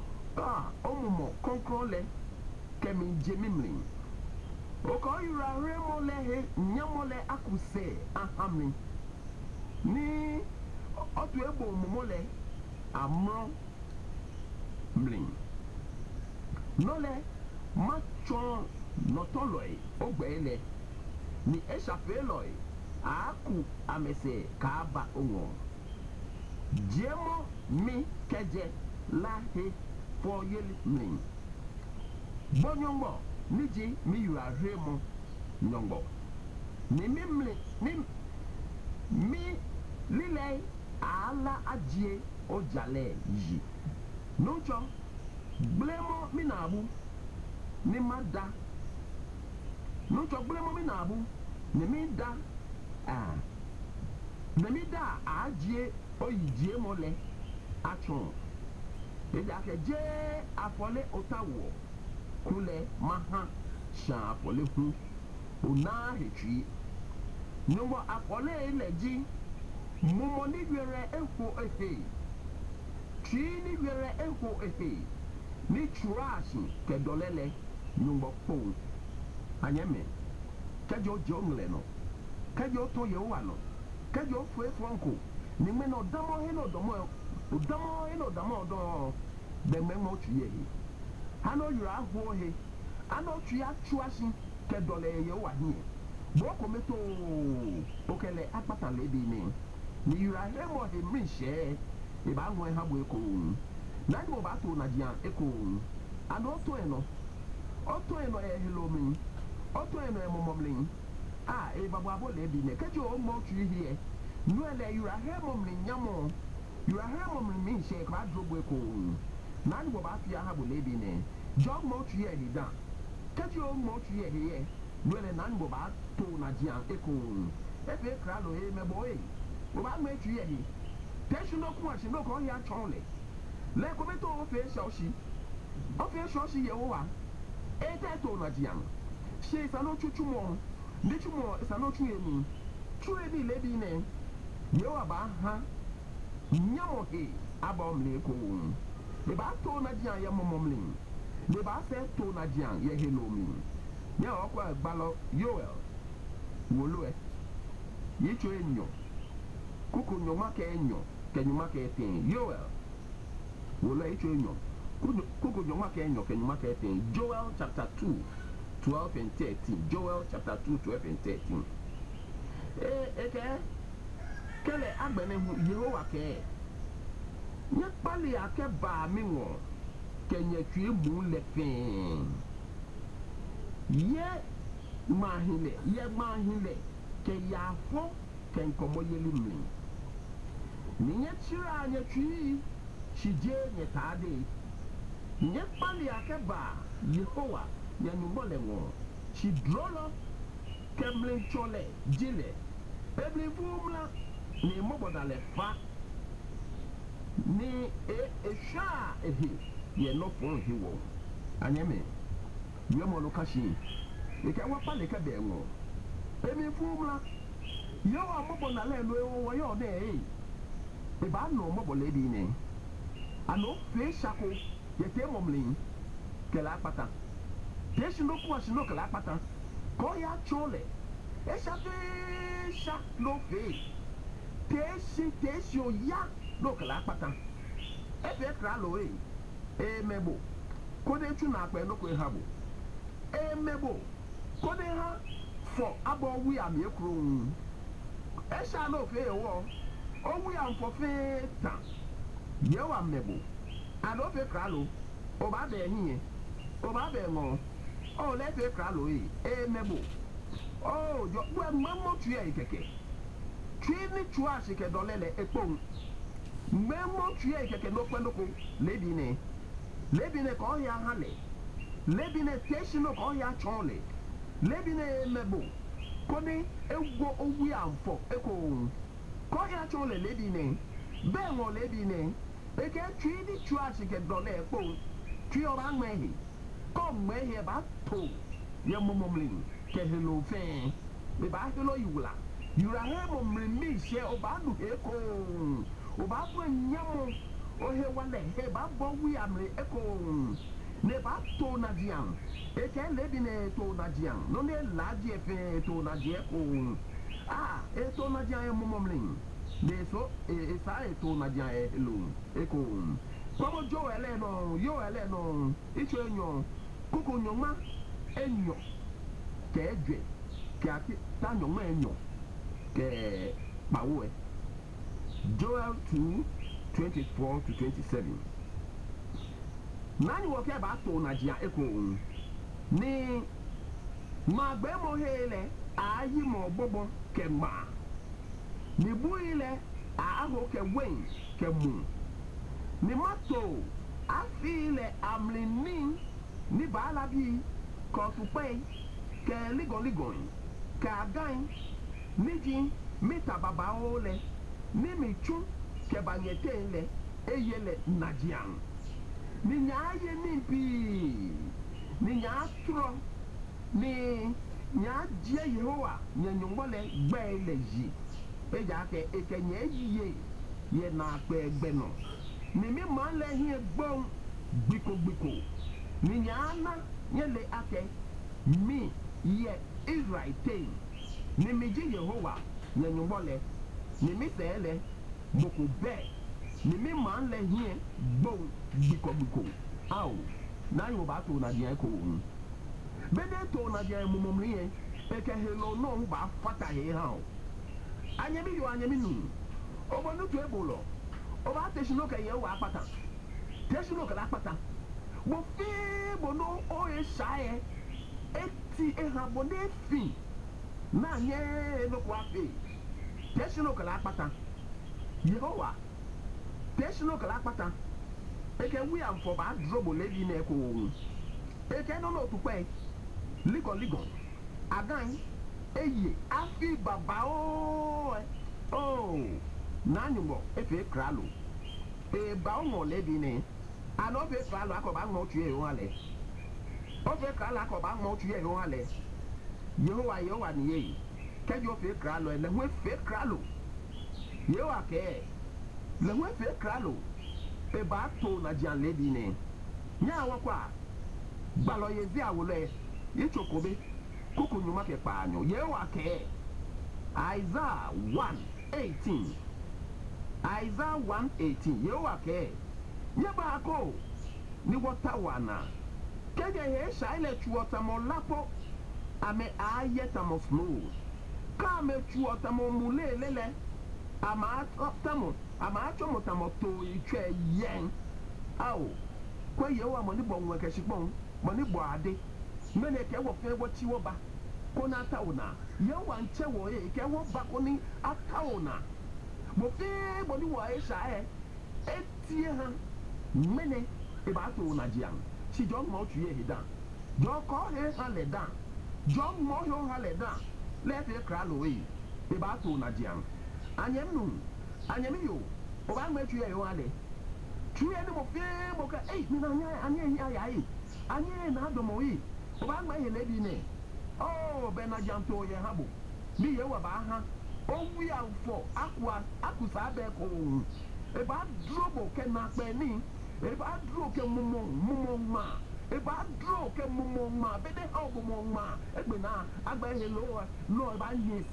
omumo kontrole kemi jemimlin o ko yura remole he nyamole akuse ahami ni otu egbo omumole amro mlin nole macho notoloi ogbele ni eshafeloi aku amese kaba onwo jemo mi keje lahe for yeli min bonyongo niji mi yura remo nyongo ni mimli ni mi lile ala ajie ojale yi nucho blemo minabu ni mada nucho blemo minabu ni mi da nemida ajie oyijie mole achon eda ke je afole otawo kule maha sha afole hu ona hetwi numo afole eleji mumo ni gwere eho ehe tri ni gwere eho ehe ni trashi ke dolele numo po anyeme kejo jongle no kejo to ye wa no kejo fue franco ni me no damo he no damo do de me mo tuye hi ano yura ho he ano tuya chuashi ke dole ye wa hi bo ko meto okele apata le bi ni yura he mo he mi she e ba nwo ha bo eko na ni mo ba to na dia eko ano to eno e hello mi oto eno e momomlin e babu abole bi ne kejo o mo tu hie nu ele yura he momlin nyamo yura he momlin mi she kwa drobo eko na ni bo ba fi ha bole bi ne job mo tu hie di dan kejo o mo tu hie hie nu ele na ni bo ba to na dia eko efe kra lo e mebo bo ba me tu hie hi tension no kwa shi no ko ya chonle le ko beto o fe shoshi ye wo wa e te to na dia she sano chuchumo ndi chumo sano chuemi chuemi lebi ne yewa ba ha nyamo he abomle ko le ba to na dia ye momomlin le ba se to na dia ye helomi ye okwa gbalo yoel wolo ye cho enyo kuku nyoma ke enyo ke nyoma ke tin yoel wolo ye cho enyo kuku nyoma ke nyoke nyoma ke ten Joel chapter 2 12 and 13 Joel chapter 2 12 and 13 kele agbene hu Yehowa ke nye pali ake ba mi wo ke nye tue mu le fin ye mahile ke yafo ke nkomo yeli mi ni nye chira nye tui shije nye tade nye pali ake ba Yehowa nye nyumbole wo shi drolo ke mlen chole jile ebli fumla ni moboda le fa ni sha ehi ye no fon hi wo anyeme ye mo lo kashi e ka wa pale ka de wo emi fumla yo wa moboda le lo wo yo de e ba no mobola di ni ano fe shako ye te momlin ke la pata te shino kwa shino ke la pata ko ya chole e sha no fe te ya no ke la pata e fe kra lo e mebo ko de tu na pe no ko ha bo e mebo ko de ha for abo wi am ye kro e sha no fe wo o wi am for fe ta ye wa mebo ado fe kra lo o ba be hin o ba be mo o le fe kra lo e mebo o jo we mamo tu ye keke twini chua shike dolele ekpon memo tu ye keke no kwendo ko lebi ne ko ya hale lebi ne teshino ko ya chole lebi ne mebo ko ni egwo owi amfo eko ko ya chole lebi ne be mo lebi ne eke twini chua shike dole ekpon twi ora mehi ko mehi ba to ye momomlin ke hello fe be ba hello yula yura he momrimi she obadu eko obabu nyamo ohe wale he ba bo wi amre eko ne ba to na diam eke lebi ne to na diam no ne laji efe to na die ko e to na diam momomlin de so sa e to na diam hello eko como yo ele no icho enyo kuku nyoma enyo ke edwe ke ati ta nyoma enyo ke bawo Joel 2:24 to 27 nani wo ke ba to na dia eko ni magbe mo hele ayi mo bobo ke ma ni bu ile aho ke wen ke mu ni mato afile amlini ni bala bi ko tupe ke ligon ka gan niji mita baba ole ni michu ke banyete le eyele najian ni nyaye ni bi ni nyatro ni nyajie Yehowa nyanyumbole gbele yi eja ke ekenye yiye ye na pe egbe no ni mi ma le hin gbon gbiko ni nyana ye le ake mi ye Israel ten ni mi ji Yehowa nyanyumbole ni mi tele boko be ni mi ma le hin gbon gbiko aw na yo ba to na dia ko bede to na dia mumumri e ke hello no ba fata he ha anyemi yo anyemi nu obonu to ebolo oba teshino ka ye wa apata teshino ka apata bo fi bono o e shae eti e ha bone fi na nye no kwa fi teshino ka apata Yehowa teshino ka apata eke wi am for ba drobo lebi na ko eke no no tupe ligon agan eye afi baba o nanyumo efe kralo e ba o lebi ne ano fe kralo akoba ngo tue o ale o fe kralo akoba ngo tue o ale Yehowa ni ye kejo fe kralo le hu fe kralo Yehowa ke le hu fe kralo e ba to na jan lebi ne nya wa kwa gbalo ye zi awole ichokobe kuku nyuma ke paanyo Yehowa ke Isaiah 1:18 Yehowa ke nye ba ko ni water wana kege he shaile chuota mo lapo ame ayeta mo snow ka me chuota mo mulelele ama tamo ama achomo tamo to itwe yen awo kwa yewa mo ni bo nwe kashipon mo ni bo ade mene ke wo fe wo chi wo ba ko na tauna yewa nche wo e ke wo ba ko ni atauna mo fe mo ni wo e sha e etie ha mene e ba to na jian si jo mo tu ye hidan jo ko he ha le dan jo mo yo ha le dan le fe kra lo e ba to na jian anyem yo o ba me tu ye yo ale tu ye ni mo fe mo ka mi na anya ya e anya na do mo e o ba me he le bi ne oh be na jam to ye ha bo bi ye wa ba ha o wi afo akusa be ko e ba drobo ke na pe ni e ba dro ke mumo ma e ba dro ke mumo ma be de ha mumo ma e gbe na agba he lo e ba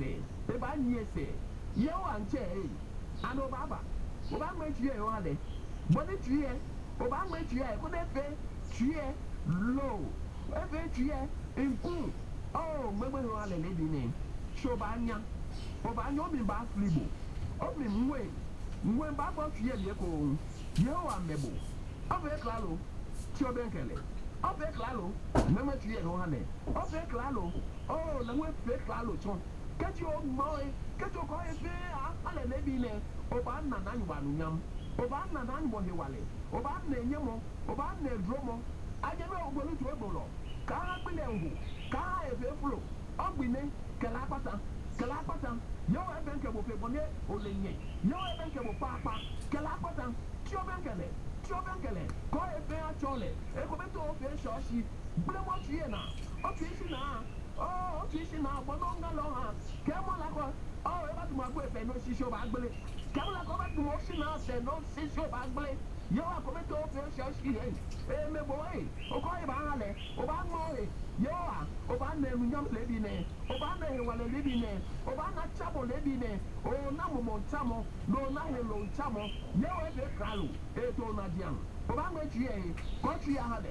nyese ye wa nche e ano baba o ba me tuye o ale bo ni tuye o ba me tuye ko de fe tuye lo e fe tuye nku oh gbegbe o ale le bi ni so ba nya o mi ba flibo o mi nwe ba bo tuye le ko ye wa mebo o fe klalo ti o ben kele o fe klalo me me tuye o ale o fe klalo oh na we fe klalo ton kati o mo kati o ko e fe ale le bi ne o ba na na nywa nu nyam o ba na na nywo he wale o ba na enye mo o ba na edro mo aje me o gbolu to ebolo ka ha gbele ngu ka ha e fe flo o gbine kala pata yo e ben ke bo fe bone o le nye yo e ben ke bo papa kala pata ti o ben kele ko e fe a chole e ko be to o fe shoshi gbele mo ti e na o ti si na o ti si na bo no ngalo ha ke mo la ko o e ba tu ma gbe fe no si so ba gbele ke mo la ko ba tu mo si na se no si so ba gbele yo a ko be to o fe shoshi e me bo e o ko e ba hale o ba mo e yo a o ba na emu nyam le bi ne o ba na he wale le bi ne o ba na chabo le bi ne o na mo mo chamo no na he lo chamo yo e be kralo e to na diam o ba me tu e ko tu ya hale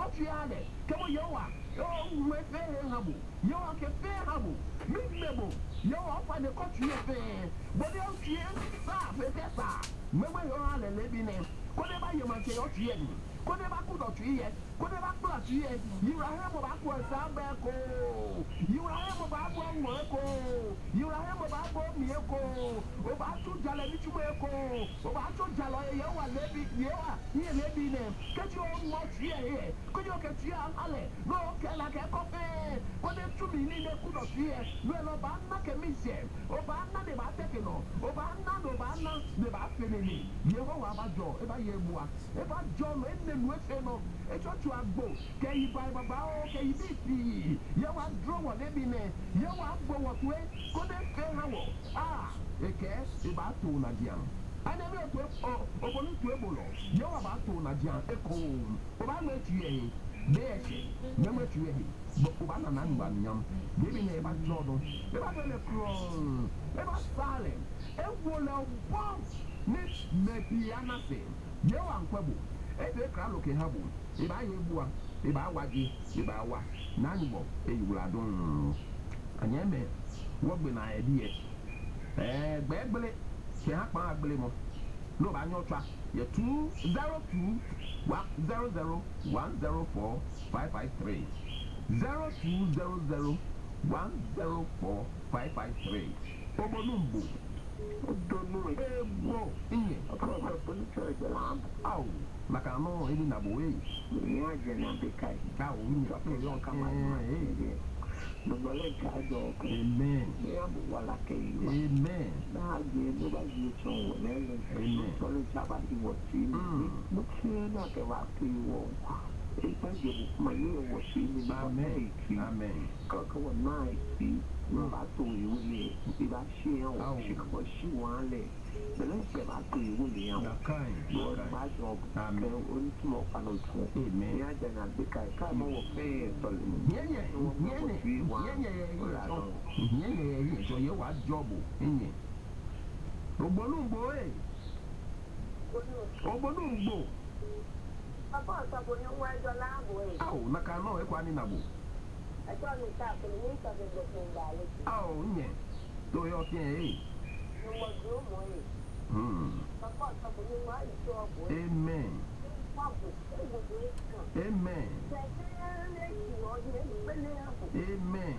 ke mo yo a o me fe he habo yo a ke fe habo mi mebo yo a fa ne ko tu e fe bo de o tu e sa fe sa me mo yo hale le bi ne ko de ba ye ma che o tu e ni ko de ba ku do tu ye ko de ba kula tu ye yura he mo ba ku sa be ko yura he mo ba bo mo ko yura he mo ba bo mi ko o ba tu jale ni tu mo ko o ba tu jalo ye wa le bi ye wa ye le bi ne ke ti o mo tu ye ko jo ke ti ale no ke la ke ko fe ko de tu mi ni ne ku do tu ye no lo ba na ke mi se o ba na de ba te ke no o ba na do ba na de ba fe ni ye wa ba jo e ba ye bua e ba jo no e nu efe no e cho tu agbo ke yi bai baba o ke yi bi ye wa draw wo le bi ne ye wa agbo wo to e ko de fe ha wo e ke e ba to na dian ana mi o to o bonu to e bolo ye wa ba to na dian e ko o ba me tu ye be e se me me tu ye o ba na nwa nyam ye bi ne e ba draw do e ba le kro e ba sale e wo le bo ni me piana se ye wa nkwabu ebe kra loke ha bu iba ye bua iba waji iba wa na nybo eyiwura don anyeme wo gbe na edi e gbegbele ke ha pa agbele mo no ba nyotwa ye 202 100 104 553 0200 104 553 obonumbu Odono ebo inye akọ police gbela aw maka no ebi na bo we ni aje na be kai ka o ni so yo kama no le ka do amen ya bu wala ke yo amen na je no ba je so wo le amen so le cha ba di wo ti no ti na ke wa ti wo e pa je bu ma ni wo si ni ba amen amen ko ko na ti no ba to yo ni ti ba se o si ko si wa le bele se ba to yo ni ya kai ba jo amen o ni ti mo pa no tu amen ya je na be kai ka mo wo fe to le yenye so ye wa job yenye ogbonugbo Papa sabo ni wa jo labo e. Aw, na ka no e kwa ni nabo. I don't know that for the next of the thing. Aw, nye. To yo tien e. No more grow more. Papa sabo ni wa jo bo. Amen. Amen. Amen.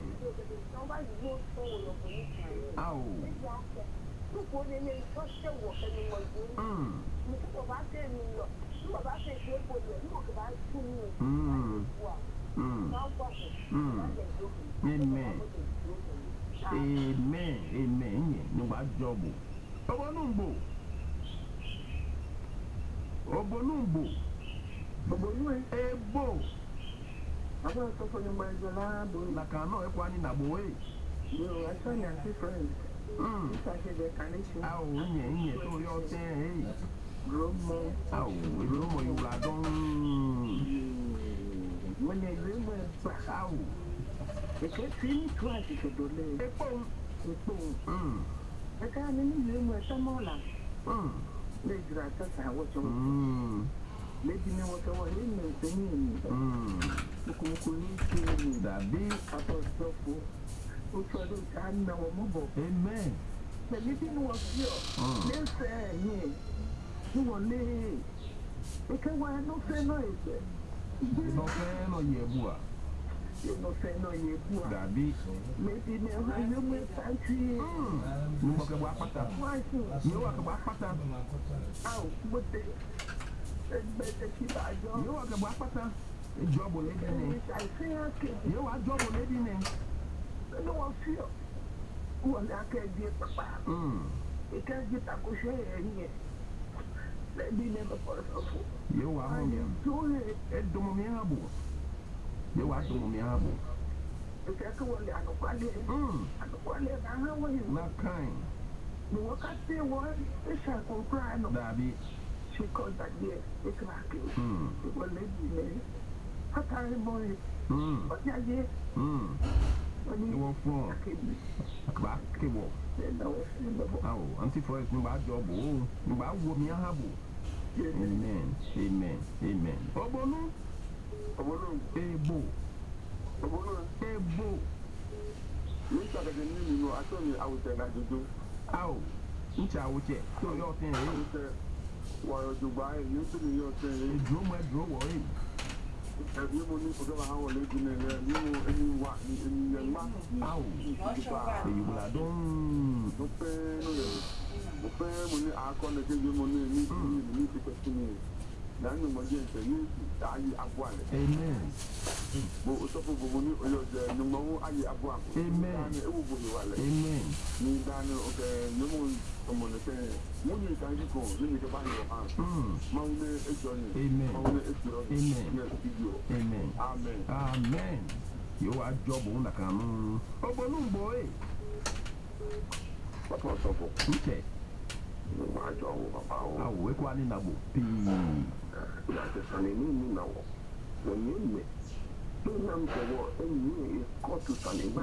Aw. Amen. Amen. Amen. No bad job. Obonumbo. Ebo. Aba so for your mind la do Na ka no e kwa ni na bo e. yo asa nya different. Isa ke de connection. Aw, nye to yo ten e. Gromo. Aw, Romo you la don. When you remember Aw. e ke fini twice to do le. Ebo. E ka ni remember samola. Le dira sa wo so. Lady me what I want to say. Dabi. Amen. But you didn't want to. Let's say, you want me. Because why no say no? No fair no yebua. You no say no yebua. Dabi. Maybe you may fancy. You walk about pata. You walk about pata. Ow, what the. You walk about pata. Job will lady name. You are job will lady name. No one feel. Who are not get papa? It can't get a cushion here. Let me never for a fool. You are home. Ed Domomiabo. You are Domomiabo. It's actually a quality. Not kind. You walk up there, one, it's a cry. Dabi. She called that year. It's like it. It will let me. How can I boy? What are you? You want for back cable. Oh, Auntie Forest, no bad job. Oh, no bad woman. Amen. Amen. Amen. Obonu. Ebo. Ebo. You start again, you know, I told you I would say that you do. Ow. Which I would say. So your thing, while you buy, you see your thing. Draw my draw away. If you money for the hour living in there, you know, anyone in your mouth. Ow. You will have done. No pain, money, I can't get you money, need to continue. Then you must get you die at one. Amen. But top of money, you're the number I have one. Amen. Amen. You done okay, no one, someone say, when you can go, you need to buy your house. Mount is on it. Amen. Mount is on it. Amen. Amen. Amen. You are job on the canoe. Oh, balloon boy. What was up? Okay. My job, I work one in a book. That's a sunny moon now. When you meet, don't know the war, and you caught to sunny.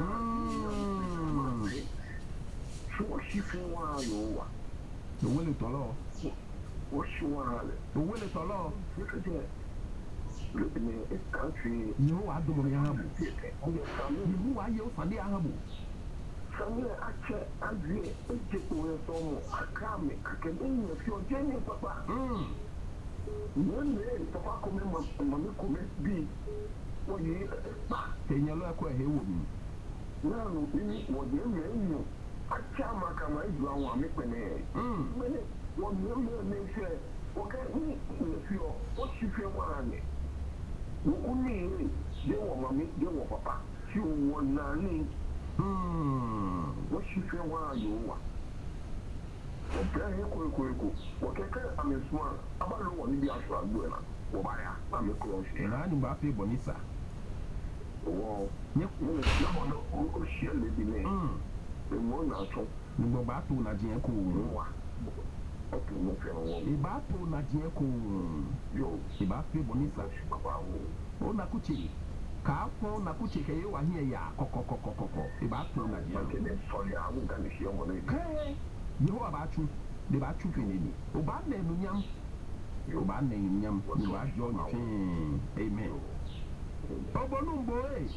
So she feel while you are. The will it all. What you are. The will it all. Look at that. Look at me, it's country. You are doing you are your Sunday Ahabu. Somewhere I check, I agree, it's just where some I come, I can do if you're genuine, Papa. One day, Papa come in, Mamma be. What you in your local here with me. Now, what you mean, I can't make a mind you want to make me. One million say, okay, if you're what you feel one. You only, they want Mammy, they want Papa. You want Nanny. What you feel while you want? Okay, okay, I'm a smart. About the one you are doing. I'm a close. And I'm about to Bonissa. Oh, no, she live in it. The one I saw. No battle, Najiako. Okay, no fellow. A battle, Najiako. Yo, the battle, Bonissa. Oh, Nakuchi. Carpo Nakuchi, you are here, ya, coco. About to sorry, I won't get here. You know about you, the Batu Pinini. Obama, Munyam. Oba name yam, you are John. Amen. Obonu boy.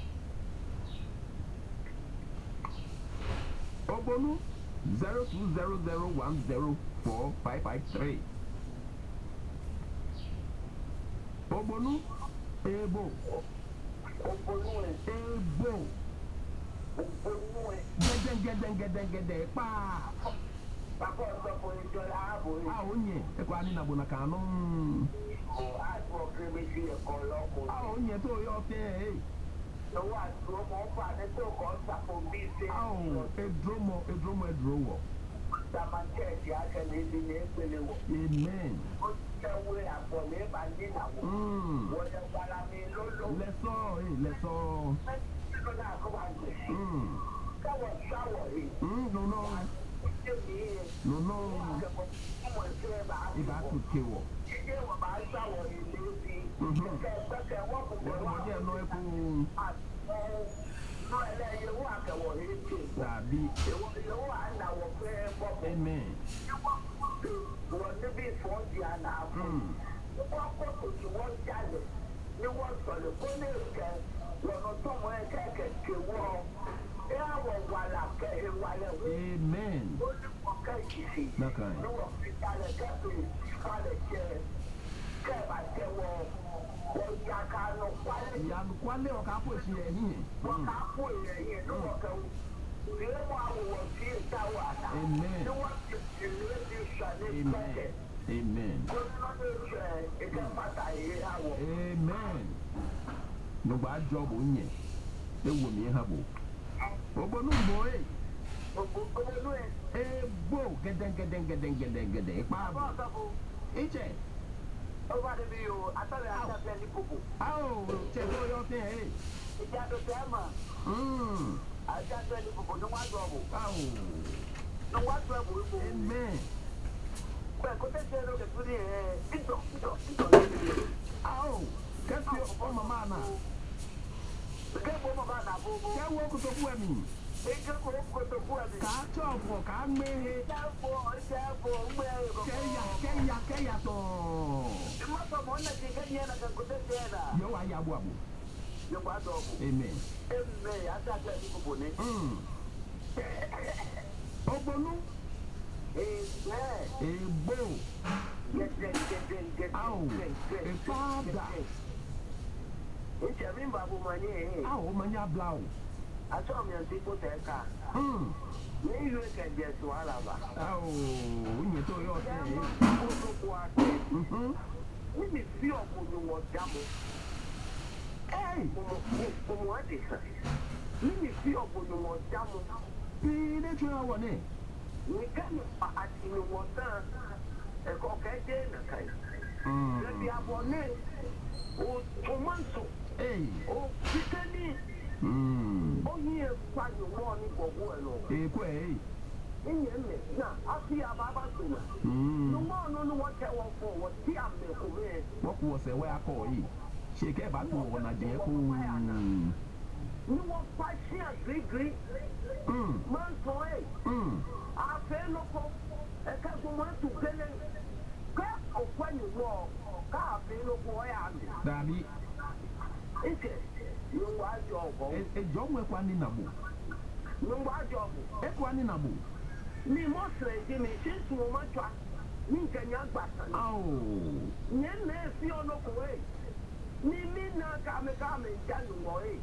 Obonu 0200104553. Obonu Ebo. Ebo. Get pa. Papa ọsọ fún ìjọ láàbò yìí. A ò yẹ ẹ̀kọ́ àní nàbọ̀ nà kànú. Àti ọ̀gbìn mi sí ẹ̀kọ́ lọ́kùnrin. A ò yẹ tó yọ fẹ́ ẹ̀. Owó àti ọmọ ọ̀fà ní tó kọ́ sàpò bí ṣe. A ò edromo wọ̀. Dàmàkẹ́ẹ̀tì akẹ́lẹ́ ibi ní ìpele wọ̀. Amen. Ó tẹ̀wé àpọ̀ ní ìbàdí nàwọ̀. Wọ́n yẹ gbára mi lóló. Lẹ́sọ̀. Káwọ̀ sáwọ̀ yìí. No. Ibà tó ké wọ̀. Ṣé wọ́n máa sáwọ̀ ìlú sí? Kẹ̀kẹ́ wọ́n kò gbọ́dọ̀. Wọ́n jẹ́ ẹ̀nà ẹ̀kọ́. Náà ẹlẹ́yẹ owó àkẹwọ̀ yìí tó. Tàbí. Owó ànáwọ̀ fẹ́ bọ́bọ̀. Amen. Wọ́n níbi ìfọ́njì ànáàfọ̀. Wọ́n kọ́ tòṣì wọ́n jalè ní wọ́n sọ̀rọ̀ kó lè kẹ́ lọ́nà tó mọ ẹ̀kẹ́ kẹ̀kẹ́ wọ́n. Ẹ àwọ̀ wàlà kẹ́ ìwàlẹ̀ wọ́n. Amen. Ó ní kọ́kẹ́ ìṣìṣì. Bákan. Ní wọ́n fi jalè kẹ́kẹ́ ìfalẹ̀ jẹ kẹ́ẹ̀bà jẹ wọ́n. Wọ́n ya kánú kwalẹ̀. Ìyanu kwalẹ̀ ọ̀ká pò sí ẹ̀yìn yẹn. Wọ́n ká pò ẹ̀yìn ní wọ́n kẹ́ ìwé wọn àwòrán sí ìta wà náà. Amen. Ní wọ́n ti ìwé ti sàlẹ̀ pẹ́kẹ̀. Amen. Amen. Nugba job unye. Ewo mi ha bo. Obonu boy. Obonu e. Ebo geden. Pa. Iche. Over the view, I thought I had plenty popo. Oh, che do your thing, eh? It's just a tema. I just plenty popo, no one trouble. Oh. No one trouble. Amen. Well, could they say, look at the oh, get your own mamma. The game of Mamma, can't walk to women. They can go to women. Can't talk for, can't make it. Kaya to. Yo, I am wabu. Amen. Obonu. Ebo. Ow. A father. Ow, manya blau. I saw me and people take car. You can just swallow. Oh, we need to your thing. Let me feel you want jammer. Hey, what is it? Let me feel you want jammer. Be the trail one, eh? We can at you water a cockade. Let me have one name. Oh, Tomanso. Hey. Oh, Kitani. Oh, here, find your morning for one. Hey, quay. Now, I see a Baba. No more, no what I want for what he am making. What was a way I call you? She came back to one idea. You want 5 years, degree? Man, for it. I feel no hope. I can't go to Belen. Car of when you walk. Car, no boy. Daddy. It's it. You are your home. A job with one in a book. No, my job. One in a book. Me mostly, Jimmy, since you want to. Me can young bastard. Oh. Yen may feel no way. Me not come in January.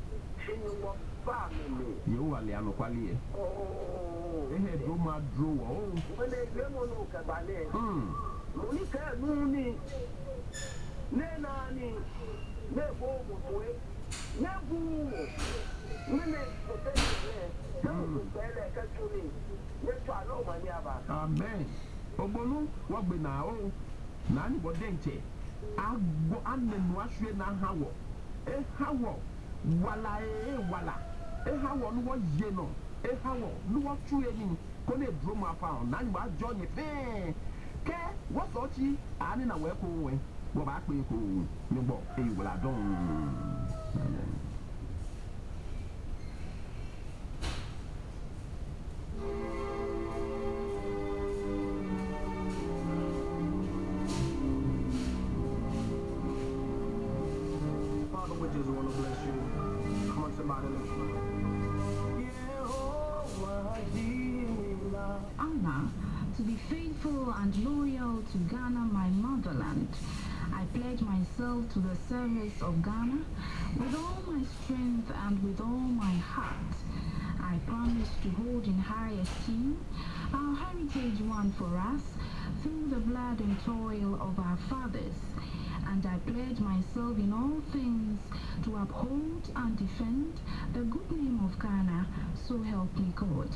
You are Liano Qualia. Oh, they had Roma drew. When they look at my name. Monica, Mooney. Nenani. Never. Amen. Obonu, what be now? Nani was dainty. I'll go and then wash you now. How? How? Wala wala. How one was yeno. How no what true any. Kone drama found. Nani was Johnny Fair. Care, what's all she? I'm in a weapon way. Go back with you. No more. You will adore. just want to bless you. Come on, somebody, let's go. Anna, to be faithful and loyal to Ghana, my motherland. I pledge myself to the service of Ghana with all my strength and with all my heart. I promise to hold in high esteem our heritage won for us through the blood and toil of our fathers. And I pledge myself in all things to uphold and defend the good name of Ghana, so help me God.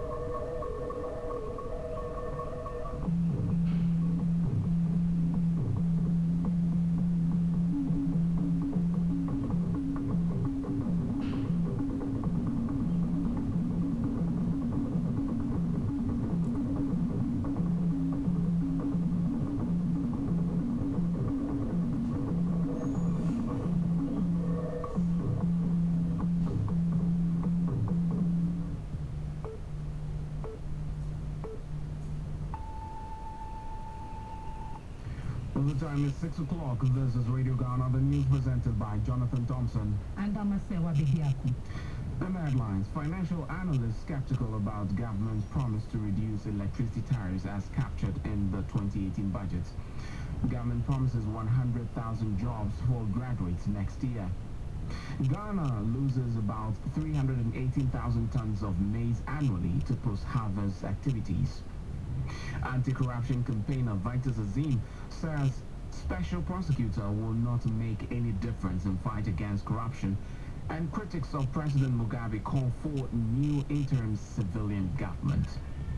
The time is 6 o'clock. This is Radio Ghana, the news presented by Jonathan Thompson. And Amasewa Bibiaku. The headlines: financial analysts skeptical about government's promise to reduce electricity tariffs as captured in the 2018 budget. Government promises 100,000 jobs for graduates next year. Ghana loses about 318,000 tons of maize annually to post-harvest activities. Anti-corruption campaigner Vitus Azim says special prosecutor will not make any difference in fight against corruption, and critics of President Mugabe call for new interim civilian government.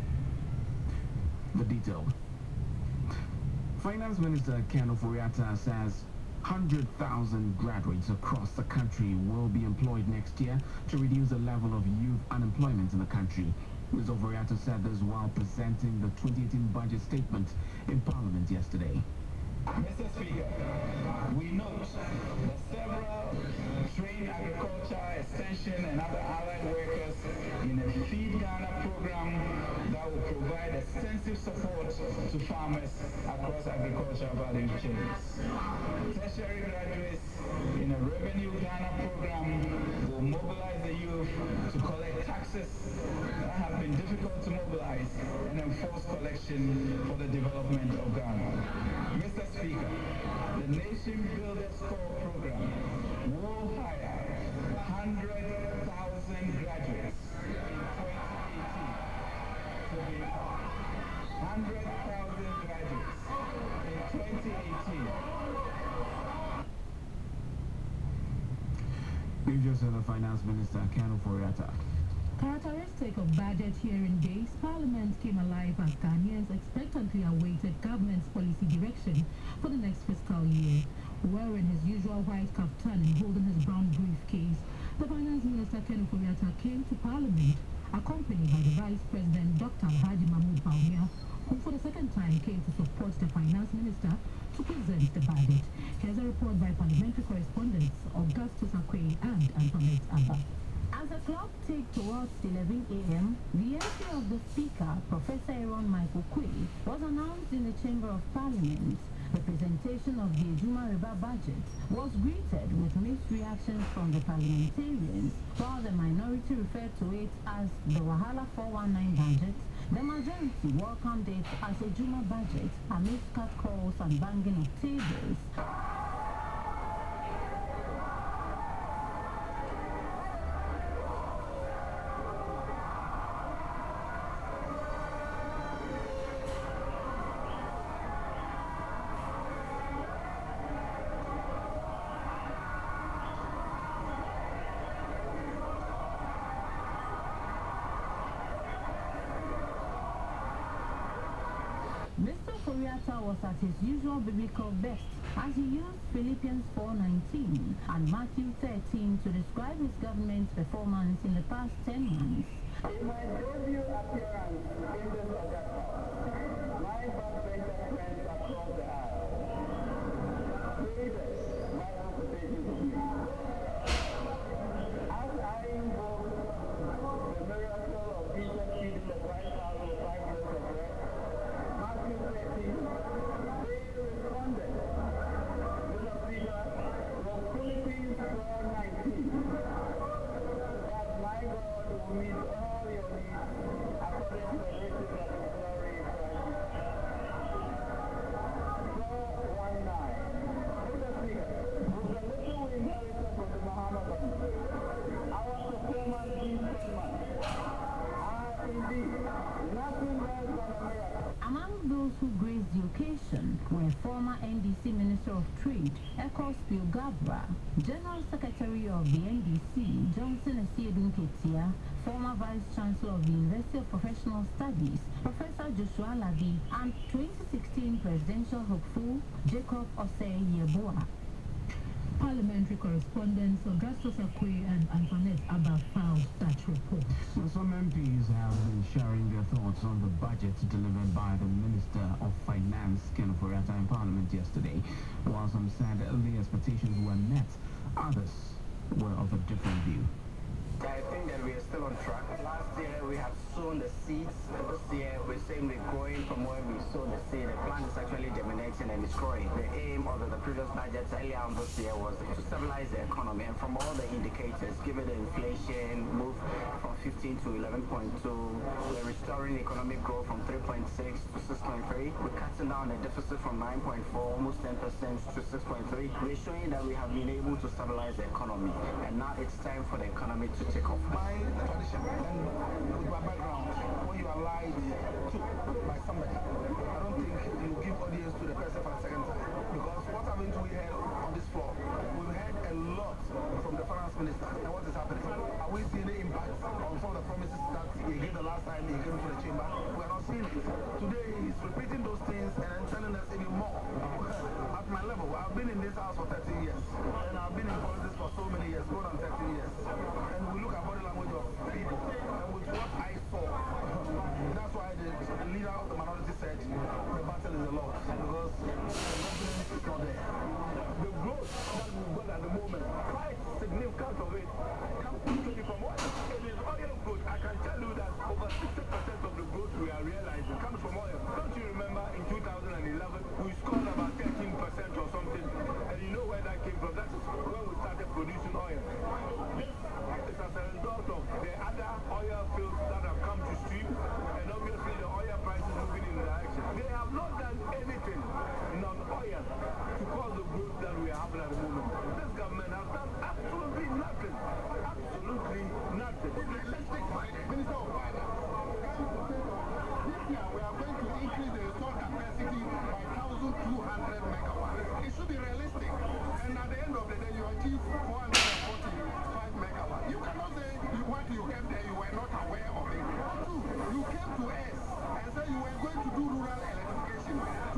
The detail. Finance Minister Ken Ofori-Atta says 100,000 graduates across the country will be employed next year to reduce the level of youth unemployment in the country. Ms. Ofori-Atta said this while presenting the 2018 budget statement in Parliament yesterday. Mr. Speaker, we note that several trained agriculture, extension and other allied workers in a Feed Ghana program that will provide extensive support to farmers across agricultural value chains. Tertiary graduates in a Revenue Ghana program will mobilize the youth to collect taxes that have been difficult to mobilize and enforce collection for the development of Ghana. Mr. Speaker, the Nation Builders Corps program will hire 100,000 graduates in 2018 to be 100,000 graduates in 2018. You just heard the Finance Minister Ken Ofori-Atta. Characteristic of budget hearing days, Parliament came alive as Ghanaians expectantly awaited government's policy direction for the next fiscal year. Wearing his usual white kaftan and holding his brown briefcase, the Finance Minister Ken Ofori-Atta came to Parliament, accompanied by the Vice President Dr. Alhaji Mahmoud Bawumia, who for the second time came to support the Finance Minister to present the budget. Here's a report by parliamentary correspondents Augustus Akwe and Antoinette Abba. As the clock ticked towards 11 a.m., the entry of the Speaker, Professor Aaron Michael Quay, was announced in the Chamber of Parliament. The presentation of the Ejuma Riba budget was greeted with mixed reactions from the parliamentarians, while the minority referred to it as the Wahala 419 budget. The majority welcomed it as a Juma budget amidst catcalls and banging of tables. Mr. Ofori-Atta was at his usual biblical best as he used Philippians 4:19 and Matthew 13 to describe his government's performance in the past 10 months. In my debut appearance in this Augusta, my backbencher friends across the aisle favored my conversation with me. As I invoked the miracle of Jesus feeding the 5,000 with 5 loaves of bread, Matthew 13, they responded. Mr. Speaker, from Philippines 4:19, Abra, General Secretary of the NDC, Johnson Esiedun Ketia, former Vice Chancellor of the University of Professional Studies, Professor Joshua Lavi, and 2016 presidential hopeful Jacob Osei Yeboah. Parliamentary correspondents Augustus Akwe and Antoinette Abba filed that report. Some MPs have been sharing their thoughts on the budget delivered by the Minister of Finance, Ken Ofori-Atta, in Parliament yesterday. While some said the expectations were met, others were of a different view. I think that we are still on track. Last year we have sown the seeds. This year we're saying we're growing from where we sowed the seed. The plant is actually germinating and it's growing. The aim of the previous budget earlier on this year was to stabilize the economy, and from all the indicators, given the inflation move from 15 to 11.2, we're restoring economic growth from 3.6 to 6.3. We're cutting down the deficit from 9.4, almost 10% to 6.3. We're showing that we have been able to stabilize the economy, and now it's time for the economy to take off. My tradition and with my background, when you are lied to by somebody, I don't think you give audience to the person for the second time. Because what haven't we heard on this floor? We've heard a lot from the finance minister. And what is happening? Are we seeing the impact on some of the promises that he gave the last time he came to the chamber? We are not seeing it. Today he's repeating those things and then telling us even more. At my level, I've been in this house for 13 years. And I've been in politics for so many years, more than 13 years. And we look at body language of people. And with what I saw, that's why the leader of the minority said the battle is a loss. Because the confidence is not there. The growth that we've got at the moment, quite significant of it, comes totally from what? It is oil growth. I can tell you that over 60% of the growth we are realizing comes from oil. Don't you remember in 2011 we scored about 13% or something? And you know where that came from? That is when we started producing oil. This is as a result of the other oil fields that have come to stream, and obviously the oil prices moving in the direction. They have not done anything non-oil to cause the growth that we are having at the moment. This government has done absolutely nothing. Absolutely nothing. Realistic Minister of Finance. This year we are going to increase the installed capacity by 1,200 megawatts. It should be realistic. And at the end of the day, you achieve 445 megawatts. You cannot say what you came there, you were not aware of it. Two, you came to us and said you were going to do rural electrification,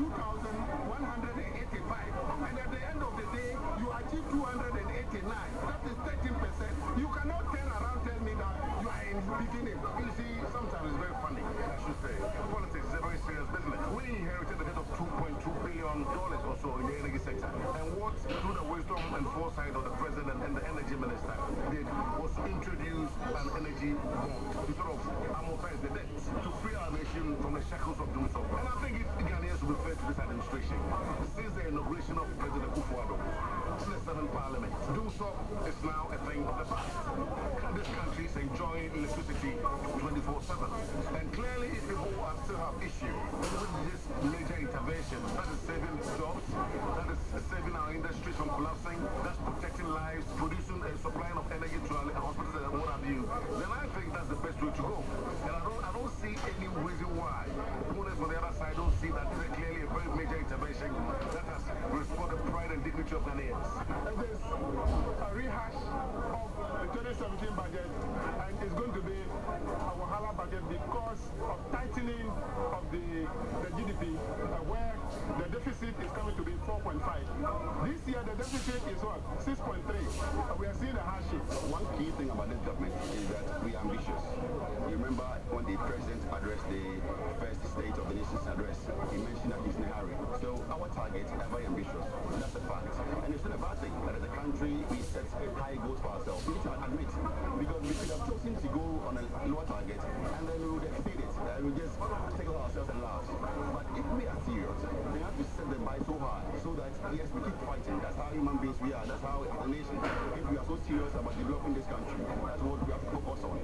2,185. And at the end of the day, you achieve 289. That is 13%. You cannot turn around and tell me that you are in beginning. You see, sometimes it's very funny, I should say. Politics is a very serious business. We inherited the debt of $2.2 billion or so in the energy sector. And what, through the wisdom and foresight of the president and the energy minister, did was introduce an energy bond to sort of amortize the debt, to free our nation from the shackles of doom so. And I think Ghanaians will be fair to this administration. Since the inauguration of President Akufo-Addo in the 7th Parliament, doom so is now a thing of the past. This country is enjoying electricity 24/7. And clearly, if people still have issues with this major intervention, that is saving jobs, that is saving our industries from collapsing, that's protecting lives, producing and supplying of energy to our hospitals and what have you, then I think that's the best way to go. And I don't see any reason why opponents on the other side don't see that this is clearly a very major intervention that has restored the pride and dignity of Ghanaians. It is a rehash of the 2017 budget, and it's going to be a Wahala budget because of tightening of the GDP, where the deficit is coming to be 4.5. This year the deficit is what? 6.3. We are seeing a hardship. One key thing about this government is that we are ambitious. You remember when the president addressed the first State of the Nation's address, he mentioned that he's in a hurry. So our targets are very ambitious. That's a fact. And it's not a bad thing that as a country we set high goals for ourselves. We need to admit, because we could have chosen to go on a lower target and then we would exceed it. We just take it ourselves and laugh. But if we are serious, we have to set the bar so high so that, yes, we keep fighting. That's how human beings we are. That's how as a nation, if we are so serious about developing this country, that's what we have to focus on.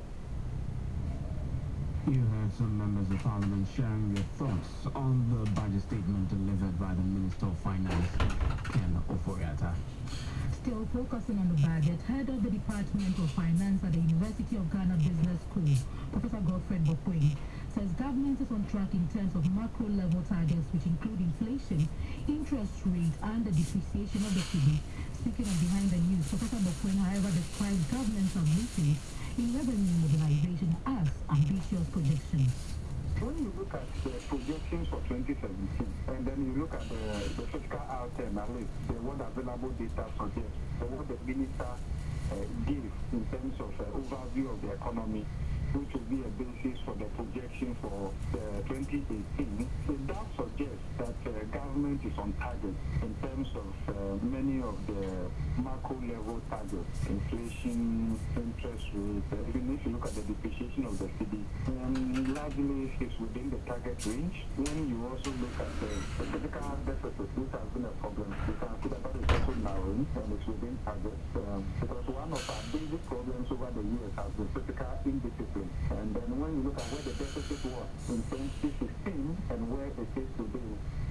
You heard some members of Parliament sharing their thoughts on the budget statement delivered by the Minister of Finance, Ken Ofori-Atta. Still focusing on the budget, head of the Department of Finance at the University of Ghana Business School, Professor Godfred Bokwing, says government is on track in terms of macro-level targets, which include inflation, interest rate, and the depreciation of the cedi. Speaking on Behind the News, Professor Bokwin, however, described government's ambitions in revenue mobilization as ambitious projections. When you look at the projections for 2017, and then you look at the fiscal outcome, at least what available data suggests, what the minister gave in terms of overview of the economy, which will be a basis for the projection for 2018, it does suggest that government is on target in terms of many of the macro level targets, inflation, interest rate, even if you look at the depreciation of the cedi, largely is within the target range. When you also look at the fiscal deficit, which has been a problem, you can see that is also narrowing and it's within target, because one of our basic problems over the years has been fiscal indiscipline. And then when you look at where the deficit was in 2016 and where it is today,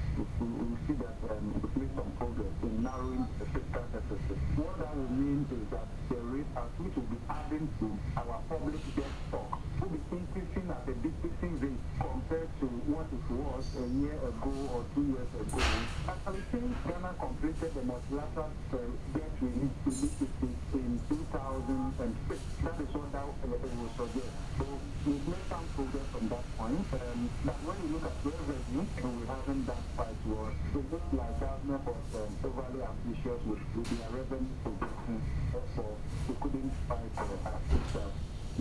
we see that we've made some progress in narrowing the fiscal deficit. What that will mean is that the rate at which will be adding to our public debt stock will be increasing at a decreasing rate compared to what it was a year ago or 2 years ago. Actually, since Ghana completed the multilateral debt relief initiative in 2006, that is what that will suggest. So we've made some progress from that point. But when you look at revenue, we haven't done quite well. It looks like government was overly ambitious with their revenue projection. Therefore, we couldn't fight ourselves.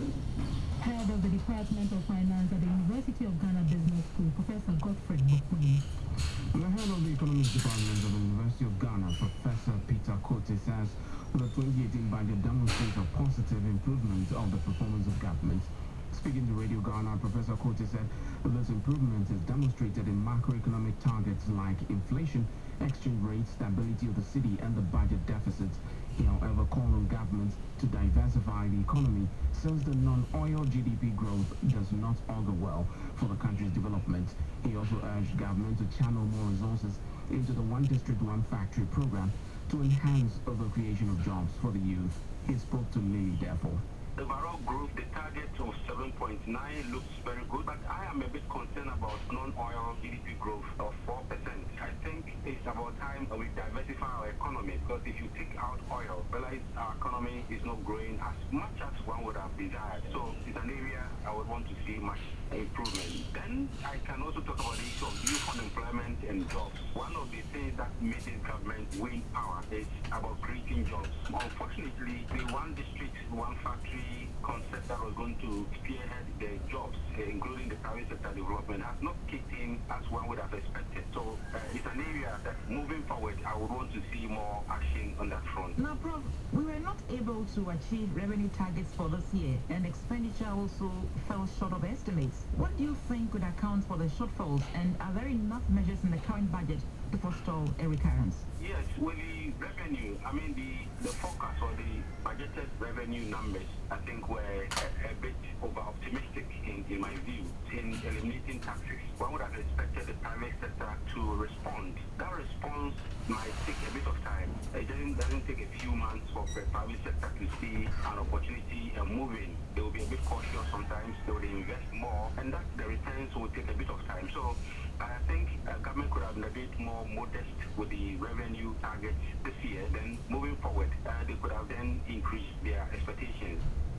Head of the Department of Finance at the University of Ghana Business School, Professor Godfred Bokwin. The head of the Economics Department of the University of Ghana, Professor Peter Kote, says the 2018 budget demonstrates a positive improvement of the performance of government. Speaking to Radio Ghana, Professor Kote said this improvement is demonstrated in macroeconomic targets like inflation, exchange rate, stability of the cedi, and the budget deficit. He, however, called on governments to diversify the economy since the non-oil GDP growth does not augur well for the country's development. He also urged government to channel more resources into the One District, One Factory program to enhance the creation of jobs for the youth. He spoke to Lily Therefore. The overall growth, the target of 7.9 looks very good, but I am a bit concerned about non-oil GDP growth of 4%. I think it's about time we diversify our economy, because if you take out oil, realize our economy is not growing as much as one would have desired. So it's an area I would want to see much improvement. Then I can also talk about the issue of youth unemployment and jobs. One of the things that made this government win power is about creating jobs. Unfortunately, the One District, One Factory concept that was going to spearhead the jobs, including the private sector development, has not kicked in as one would have expected. So it's an area that moving forward, I would want to see more action on that front. Now, Prof, we were not able to achieve revenue targets for this year, and expenditure also fell short of estimates. What do you think would account for the shortfalls, and are there enough measures in the current budget to forestall a recurrence? Yes, with the revenue, I mean the forecast or the budgeted revenue numbers, I think were a bit over-optimistic in my view. In eliminating taxes, one would have expected the private sector to respond. That response might take a bit of time. It doesn't take a few months for the private sector to see an opportunity moving. They will be a bit cautious sometimes, they will invest more, and that the returns will take a bit of time. So I think government could have been a bit more modest with the revenue targets this year. Then moving forward, they could have then increased their expectations.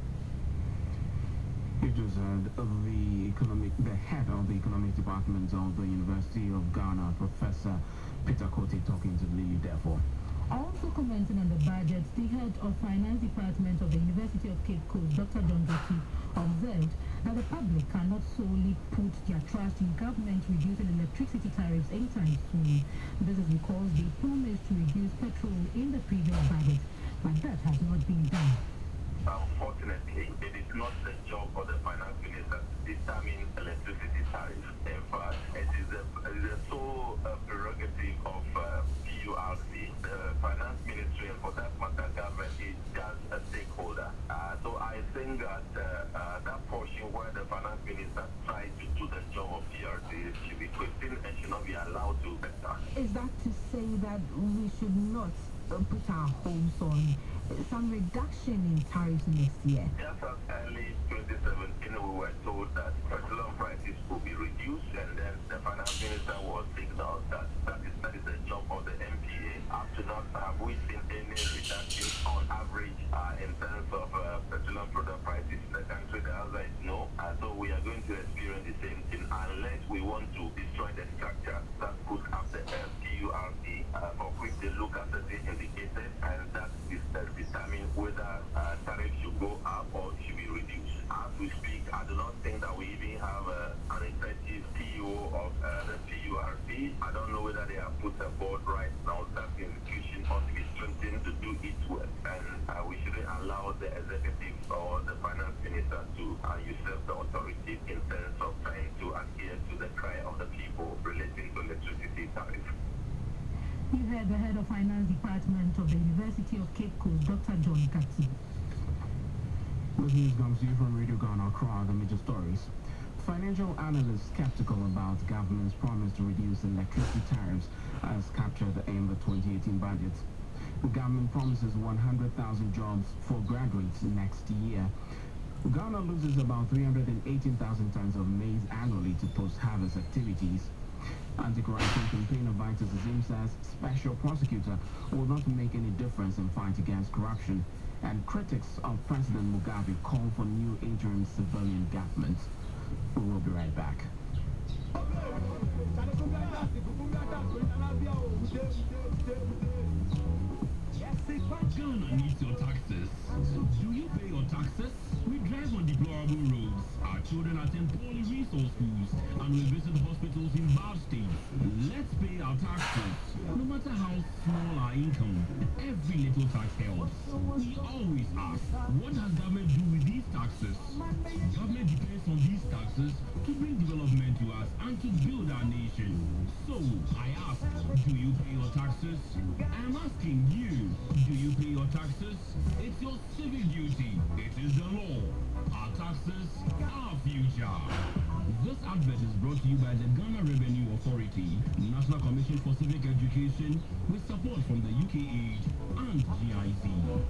You just heard the head of the Economics Department of the University of Ghana, Professor Peter Kote, talking to Lily Therefore. Also commenting on the budget, the head of Finance Department of the University of Cape Coast, Dr. John Doki, observed that the public cannot solely put their trust in government reducing electricity tariffs anytime soon. This is because they promised to reduce petrol in the previous budget, but that has not been done. Unfortunately, it is not the job of the finance minister to determine electricity tariff. In fact, it is the sole prerogative of PURC. The finance ministry, and for that matter, government is just a stakeholder. So I think that that portion where the finance minister tries to do the job of PURC should be questioned and should not be allowed to better. Is that to say that we should not put our hopes on some reduction in tariffs next year? Just as early 2017, we were told that petroleum prices Minister was signaled that that is the job of the MPA. Up to now, have we seen any reduction on average in terms of petroleum product prices in the country? The answer is no. So we are going to experience the same thing unless we want to destroy the structure that put up the PURC for which they look at certain indicators, and that is determine whether tariffs should go up or should be reduced. As we speak, I do not think that we even have an effective PO of the PURC. I don't know whether they have put a board right now. That institution ought to be strengthened to do its work, and we shouldn't allow the executive or the finance minister to usurp the authority in terms of trying to adhere to the cry of the people relating to electricity tariff. You heard the head of finance department of the University of Cape Coast, Dr. John Kati. This news comes to you from Radio Ghana Accra. The major stories. Financial analysts skeptical about government's promise to reduce electricity tariffs as captured in the 2018 budget. The government promises 100,000 jobs for graduates next year. Ghana loses about 318,000 tons of maize annually to post-harvest activities. Anti-corruption campaigner Vitus Azim says special prosecutor will not make any difference in fight against corruption. And critics of President Mugabe call for new interim civilian government. We will be right back. Ghana needs your taxes. Do you pay your taxes? We drive on deplorable roads. Our children attend poorly resource schools and we visit hospitals in bad states. Let's pay our taxes. No matter how small our income, every little tax helps. We always ask, what does government do with these taxes? Government depends on these taxes to bring development to us and to build our nation. So, I ask, do you pay your taxes? I'm asking you, do you pay your taxes? It's your civic duty. It is the law. Our taxes, our future. This advert is brought to you by the Ghana Revenue Authority, National Commission for Civic Education, with support from the UKAID and GIZ.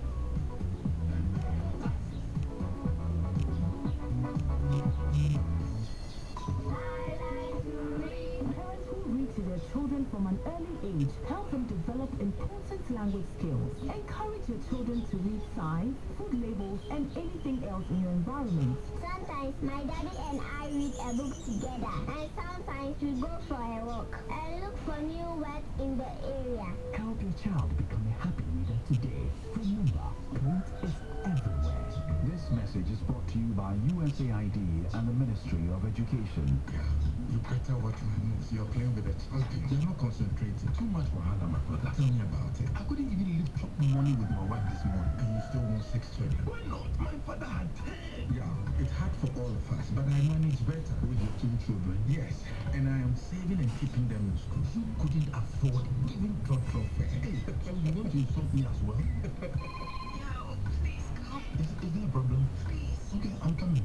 Parents who read to their children from an early age help them develop important language skills. Encourage your children to read signs, food labels, and anything else in your environment. Sometimes my daddy and I read a book together, and sometimes we go for a walk and look for new words in the area. Help your child become a happy reader today. Remember, print is everywhere. This message is brought to you by USAID and the Ministry of Education. You better watch my moves. You're playing with a child. You're not concentrating. Too much for Hannah, my brother. Tell me about it. I couldn't even lift up money with my wife this morning, and you still want 6 children. Why not? My father had 10. Yeah, it's hard for all of us, but I manage better with your 2 children. Yes, and I am saving and keeping them in school. You couldn't afford even trot fare. Hey, so you want to insult me as well? No, please come. Is there a problem? Please. Okay, I'm coming.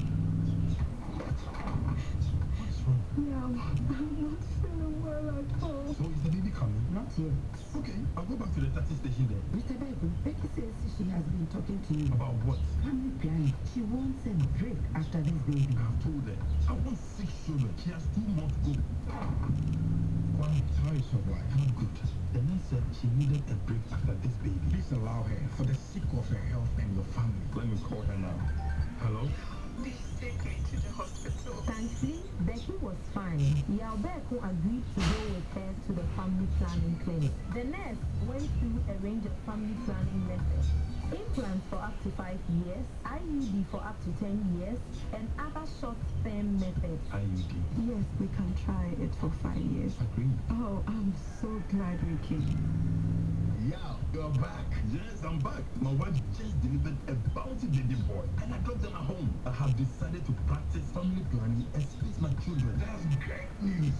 No, I'm not feeling well at all. So is the baby coming? Not yet. Okay, I'll go back to the taxi station then. Mr. Beku, Becky says she has been talking to you. About what? Family planning. She wants a break after this baby. I've told her. I want 6 children. She has 2 more to go. Kwame, how is your wife? I'm good. The nurse said she needed a break after this baby. Please allow her for the sake of her health and your family. Let me call her now. Hello? Please take me to the hospital. Thankfully, Becky was fine. Yao Beku agreed to go with her to the family planning clinic. The nurse went through a range of family planning methods. Implants for up to 5 years, IUD for up to 10 years, and other short-term methods. IUD? Yes, we can try it for 5 years. Agreed. Oh, I'm so glad we came. Yeah, you're back. Yes, I'm back. My wife just delivered a bounty baby boy, and I dropped them at home. I have decided to practice family planning and space my children. That's great news.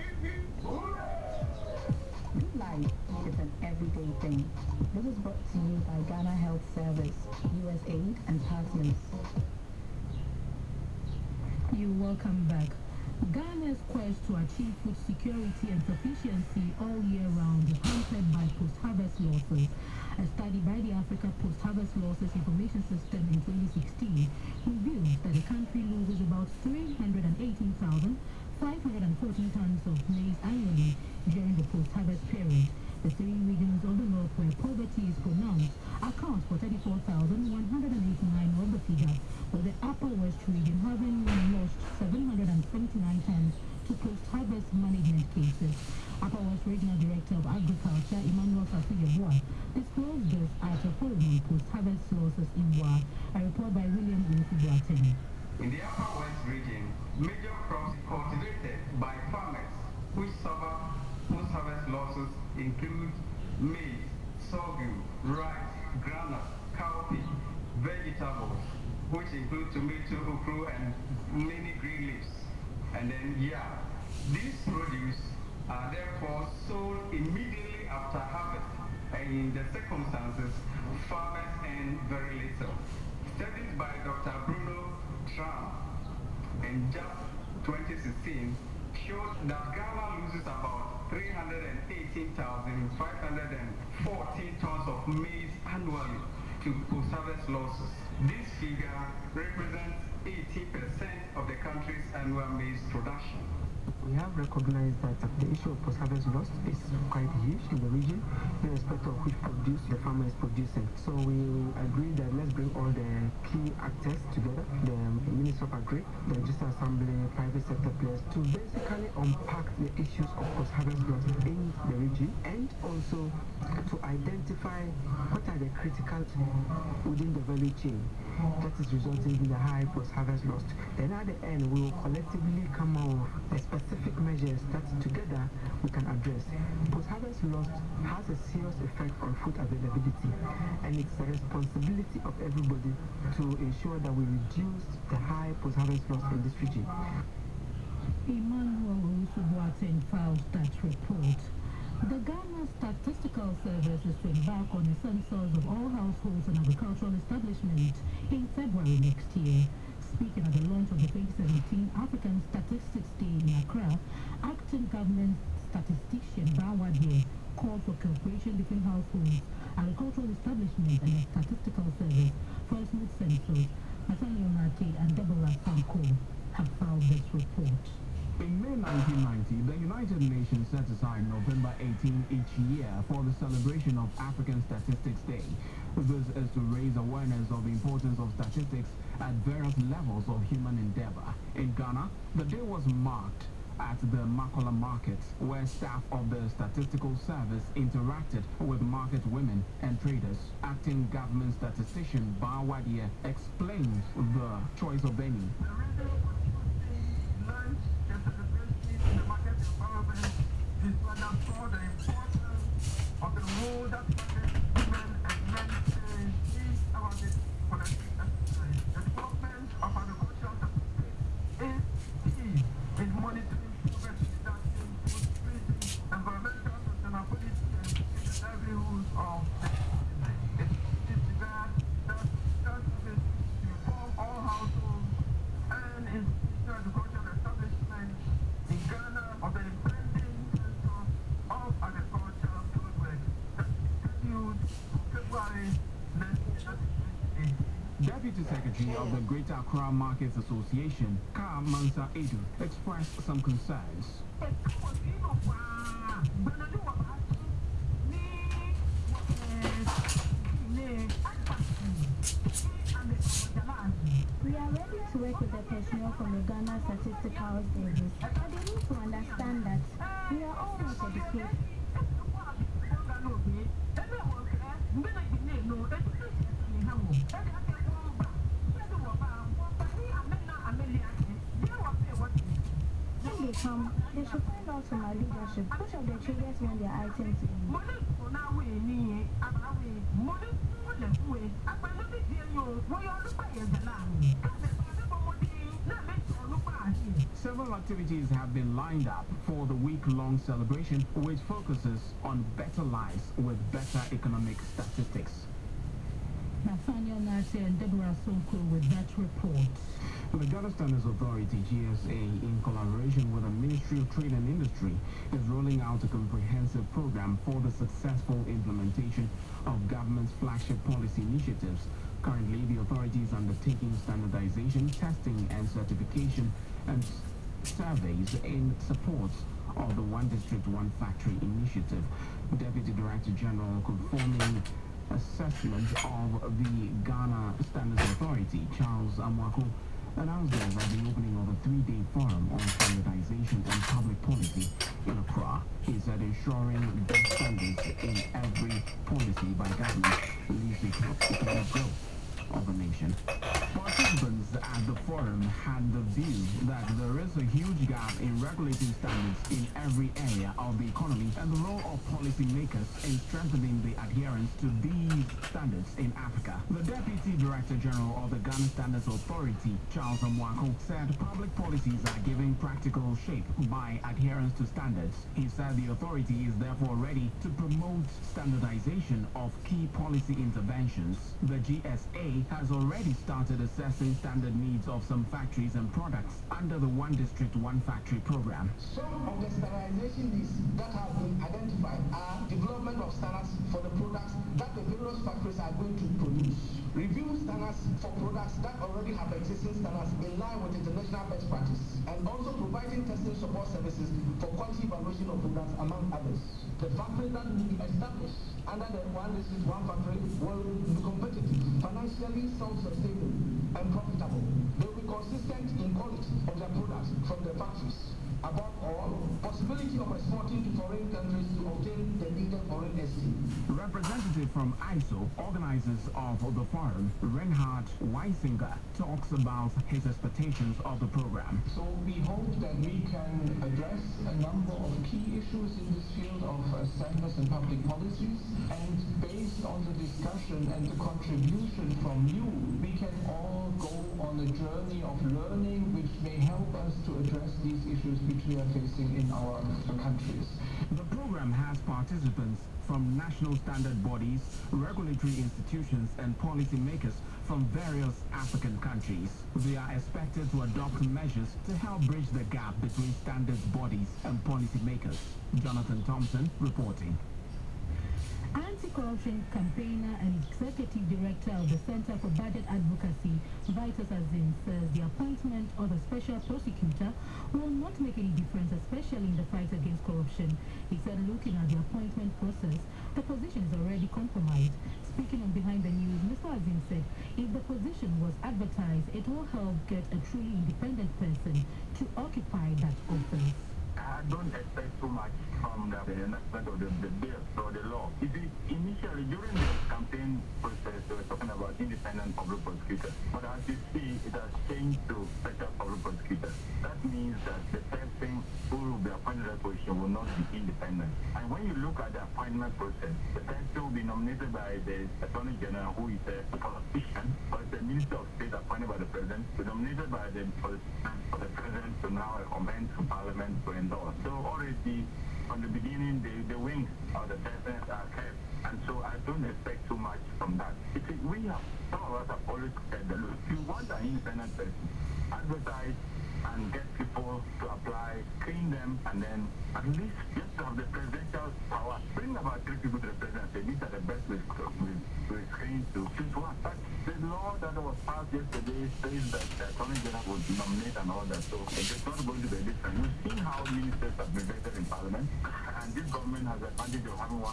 Good life is an everyday thing. This is brought to you by Ghana Health Service, USAID, and partners. You're welcome back. Ghana's quest to achieve food security and sufficiency all year round is hampered by post-harvest losses. A study by the Africa Post-Harvest Losses Information System in 2016 reveals that the country loses about 318,000 514 tons of maize annually during the post-harvest period. The three regions of the north where poverty is pronounced account for 34,189 of the figure, with the upper west region having lost 779 tons to post-harvest management cases. Upper West Regional Director of Agriculture, Emmanuel Fasuyeboa, disclosed this at a forum on post-harvest losses in Wa. A report by William Ufubuateng. In the Upper West region, major crops cultivated by farmers which suffer post-harvest losses include maize, sorghum, rice, groundnut, cowpea, vegetables, which include tomato, okra, and many green leaves, and then yam. These produce are therefore sold immediately after harvest, and in the circumstances, farmers earn very little. Studies by Dr. Bruno Trump in just 2016 showed that Ghana loses about 318,514 tons of maize annually to post-harvest losses. This figure represents 80% of the country's annual maize production. We have recognized that the issue of post-harvest loss is quite huge in the region, irrespective of which produce the farmer is producing. So we agree that let's bring all the key actors together, the Minister of Agri, the Legislative Assembly, private sector players, to basically unpack the issues of post-harvest loss in the region, and also to identify what are the critical within the value chain that is resulting in the high post-harvest loss. Then at the end, we will collectively come out with the specific measures that together we can address. Post-harvest loss has a serious effect on food availability, and it's the responsibility of everybody to ensure that we reduce the high post-harvest loss in this region. Emmanuel Usubuateng filed that report. The Ghana Statistical Service is to embark on a census of all households and agricultural establishments in February next year. Speaking at the launch of the 2017 African Statistics Day in Accra, acting government statistician Bawadie called for cooperation between households, agricultural establishments, and the Statistical Service for a smooth census. Nathaniel Nate and Deborah Sanko have filed this report. In May 1990, the United Nations set aside November 18 each year for the celebration of African Statistics Day. This is to raise awareness of the importance of statistics at various levels of human endeavor. In Ghana, the day was marked at the Makola Market, where staff of the Statistical Service interacted with market women and traders. Acting government statistician Bawadie explained the choice of venue. The market environment is to underscore the importance of the role that women and men play in our collective exercise. The development of agricultural statistics is key in monitoring poverty reduction, food security, environmental sustainability, and the livelihoods of the citizens. It is desired that services inform all households and institutional agricultural establishments in Ghana of the impending census of agriculture progress that is scheduled for February 1998. Deputy Secretary of the Greater Accra Markets Association, Ka Mansa Edu, expressed some concerns. We are ready to work with the personnel from the Ghana Statistical Service, but they need to understand that we are all not educated. When they come, they should find out from our leadership which of the traders want their items to be. Several activities have been lined up for the week-long celebration, which focuses on better lives with better economic statistics. Nathaniel Nate and Deborah Sonko with that report. The Ghana Standards Authority, GSA, in collaboration with the Ministry of Trade and Industry, is rolling out a comprehensive program for the successful implementation of government's flagship policy initiatives. Currently, the authority is undertaking standardization, testing, and certification, and surveys in support of the One District, One Factory initiative. Deputy Director General conforming assessment of the Ghana Standards Authority, Charles Amwako, announced this at the opening of a 3-day forum on standardization and public policy in Accra. He said ensuring best standards in every policy by government leads to economic growth of the nation. Participants at the forum had the view that there is a huge gap in regulating standards in every area of the economy and the role of policymakers in strengthening the adherence to these standards in Africa. The Deputy Director General of the Ghana Standards Authority, Charles Amwako, said public policies are given practical shape by adherence to standards. He said the authority is therefore ready to promote standardization of key policy interventions. The GSA has already started assessing standard needs of some factories and products under the One District, One Factory program. Some of the standardization needs that have been identified are development of standards for the products that the various factories are going to produce, review standards for products that already have existing standards in line with international best practice, and also providing testing support services for quality evaluation of products, among others. The factories that will be established under the One District, One Factory will be competitive, financially self-sustaining, and profitable. They will be consistent in quality of their products from the factories. Above all, possibility of exporting to foreign countries to obtain the needed foreign exchange. Representative from ISO, organizers of the forum, Reinhard Weisinger, talks about his expectations of the program. So we hope that we can address a number of key issues in this field of standards and public policies, and based on the discussion and the contribution from you, we can all go on a journey of learning which may help us to address these issues which we are facing in our countries. The program has participants from national standard bodies, regulatory institutions, and policymakers from various African countries. They are expected to adopt measures to help bridge the gap between standards bodies and policymakers. Jonathan Thompson reporting. Anti-corruption campaigner and executive director of the Center for Budget Advocacy, Vitus Azim, says the appointment of a special prosecutor will not make any difference, especially in the fight against corruption. He said looking at the appointment process, the position is already compromised. Speaking on Behind the News, Mr. Azim said if the position was advertised, it will help get a truly independent person to occupy that office. I don't expect too much from the enactment of the bill or the law. You see, initially during the campaign process, they were talking about independent public prosecutors. But as you see, it has changed to special public prosecutors. That means that the person who will be appointed to that position will not be independent. And when you look at the appointment process, the person will be nominated by the Attorney General, who is a politician, or it's a Minister of State appointed by the President, nominated by the President to now recommend to Parliament to endorse. So already from the beginning, the wings of the President are kept. And so I don't expect too much from that. Some of us have always said that if you want an independent person, advertise and get people to apply, screen them, and then at least just to have the presidential power. Bring about 3 people to the president and say these are the best ways to screen to choose one. But the law that was passed yesterday says that the Attorney General would nominate and all that, so it's not going to be different. We've seen how ministers have been vetted in Parliament, and this government has the advantage of having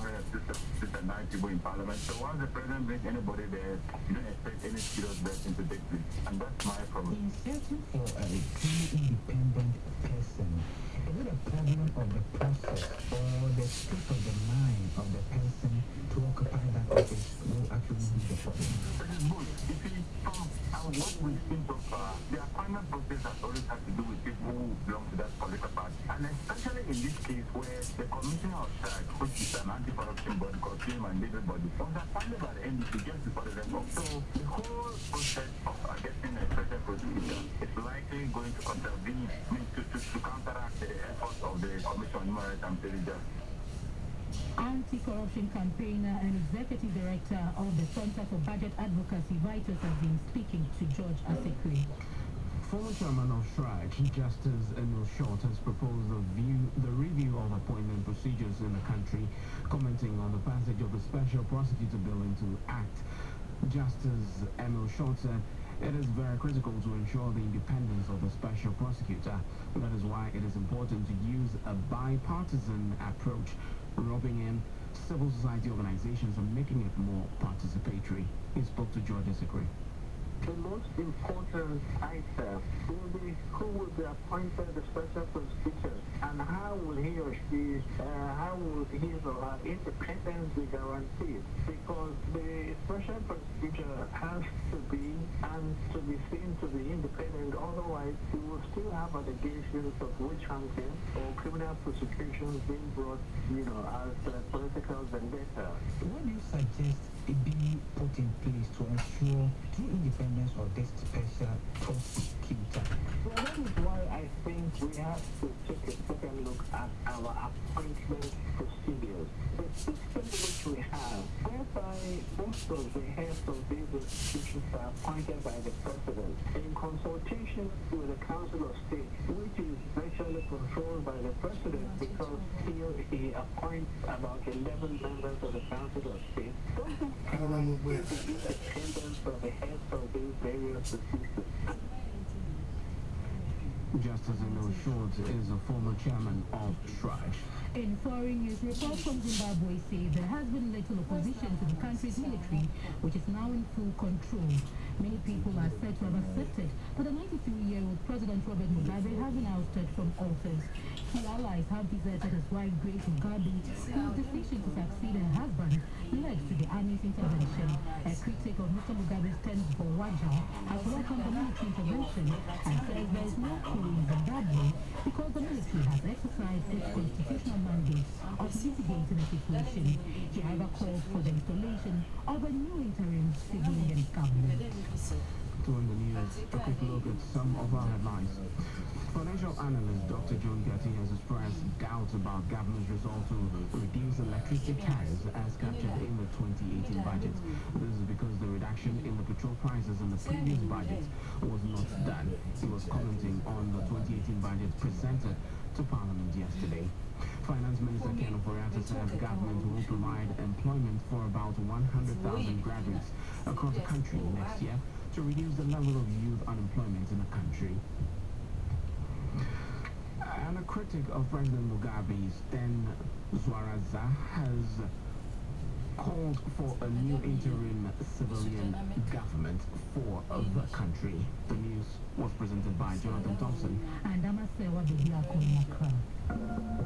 169 people in Parliament. So once the president brings anybody there, you don't expect any serious vetting to take place. And that's my problem. In searching for a truly independent person, is it a problem of the process or the state of the mind of the person to occupy that office will actually be the problem? It is both. You see, from what we've seen so far, the appointment process has always had to do with people who belong to that political party. And especially in this case where the Commissioner of SHAC, which is an anti-corruption body called Film and David Body, was appointed by the NDC just before the reform. So the whole process of getting a special prosecutor is likely going to contravene, to counteract the efforts of the Commission on Human Rights and Intelligence. Anti-corruption campaigner and executive director of the Center for Budget Advocacy, Vitus Azim, speaking to George Asekwe. Former chairman of SHRAG, Justice Emil Short, has proposed the review of appointment procedures in the country, commenting on the passage of the Special Prosecutor Bill into Act. Justice Emil Short It is very critical to ensure the independence of the special prosecutor. That is why it is important to use a bipartisan approach, roping in civil society organizations and making it more participatory. He spoke to George Disagree. The most important item will be who will be appointed the special prosecutor and how will he or his or her independence be guaranteed, because the special prosecutor has to be seen to be independent, otherwise he will still have allegations of witch hunting or criminal prosecutions being brought, as political vendetta. What do you suggest it be put in place to ensure true independence of this special prosecutor? Well, that is why I think we have to take a second look at our appointment procedures. The system which we have, whereby most of the heads of these institutions are appointed by the president in consultation with the Council of State, which is virtually controlled by the president because he appoints about 11 members of the Council of State. Doesn't the independence of the heads of these various systems. Justice Eno Short is a former chairman of Shraj. In foreign news, reports from Zimbabwe say there has been little opposition to the country's military, which is now in full control. Many people are said to have accepted that the 93-year-old President Robert Mugabe has been ousted from office. His allies have deserted his wife Grace Mugabe, whose decision to succeed her husband led to the army's intervention. A critic of Mr. Mugabe's tenure for Waja has welcomed the military intervention and says there is no coup in Zimbabwe because the military has exercised its constitutional mandate of mitigating the situation. He however called for the installation of a new interim civilian government. During the news, a quick look at some of our headlines. Financial analyst Dr. John Gatti has expressed doubts about government's resolve to reduce electricity tariffs as captured in the 2018 budget. This is because the reduction in the petrol prices in the previous budget was not done. He was commenting on the 2018 budget presented to Parliament yesterday. Finance Minister Ken Ofori-Atta says government will provide employment for about 100,000 graduates across the country next year to reduce the level of youth unemployment in the country. And a critic of President Mugabe, Sten Zwaraza, has called for a new interim civilian government for the country. The news was presented by Jonathan Thompson. And Amasewa Bibiako Makra.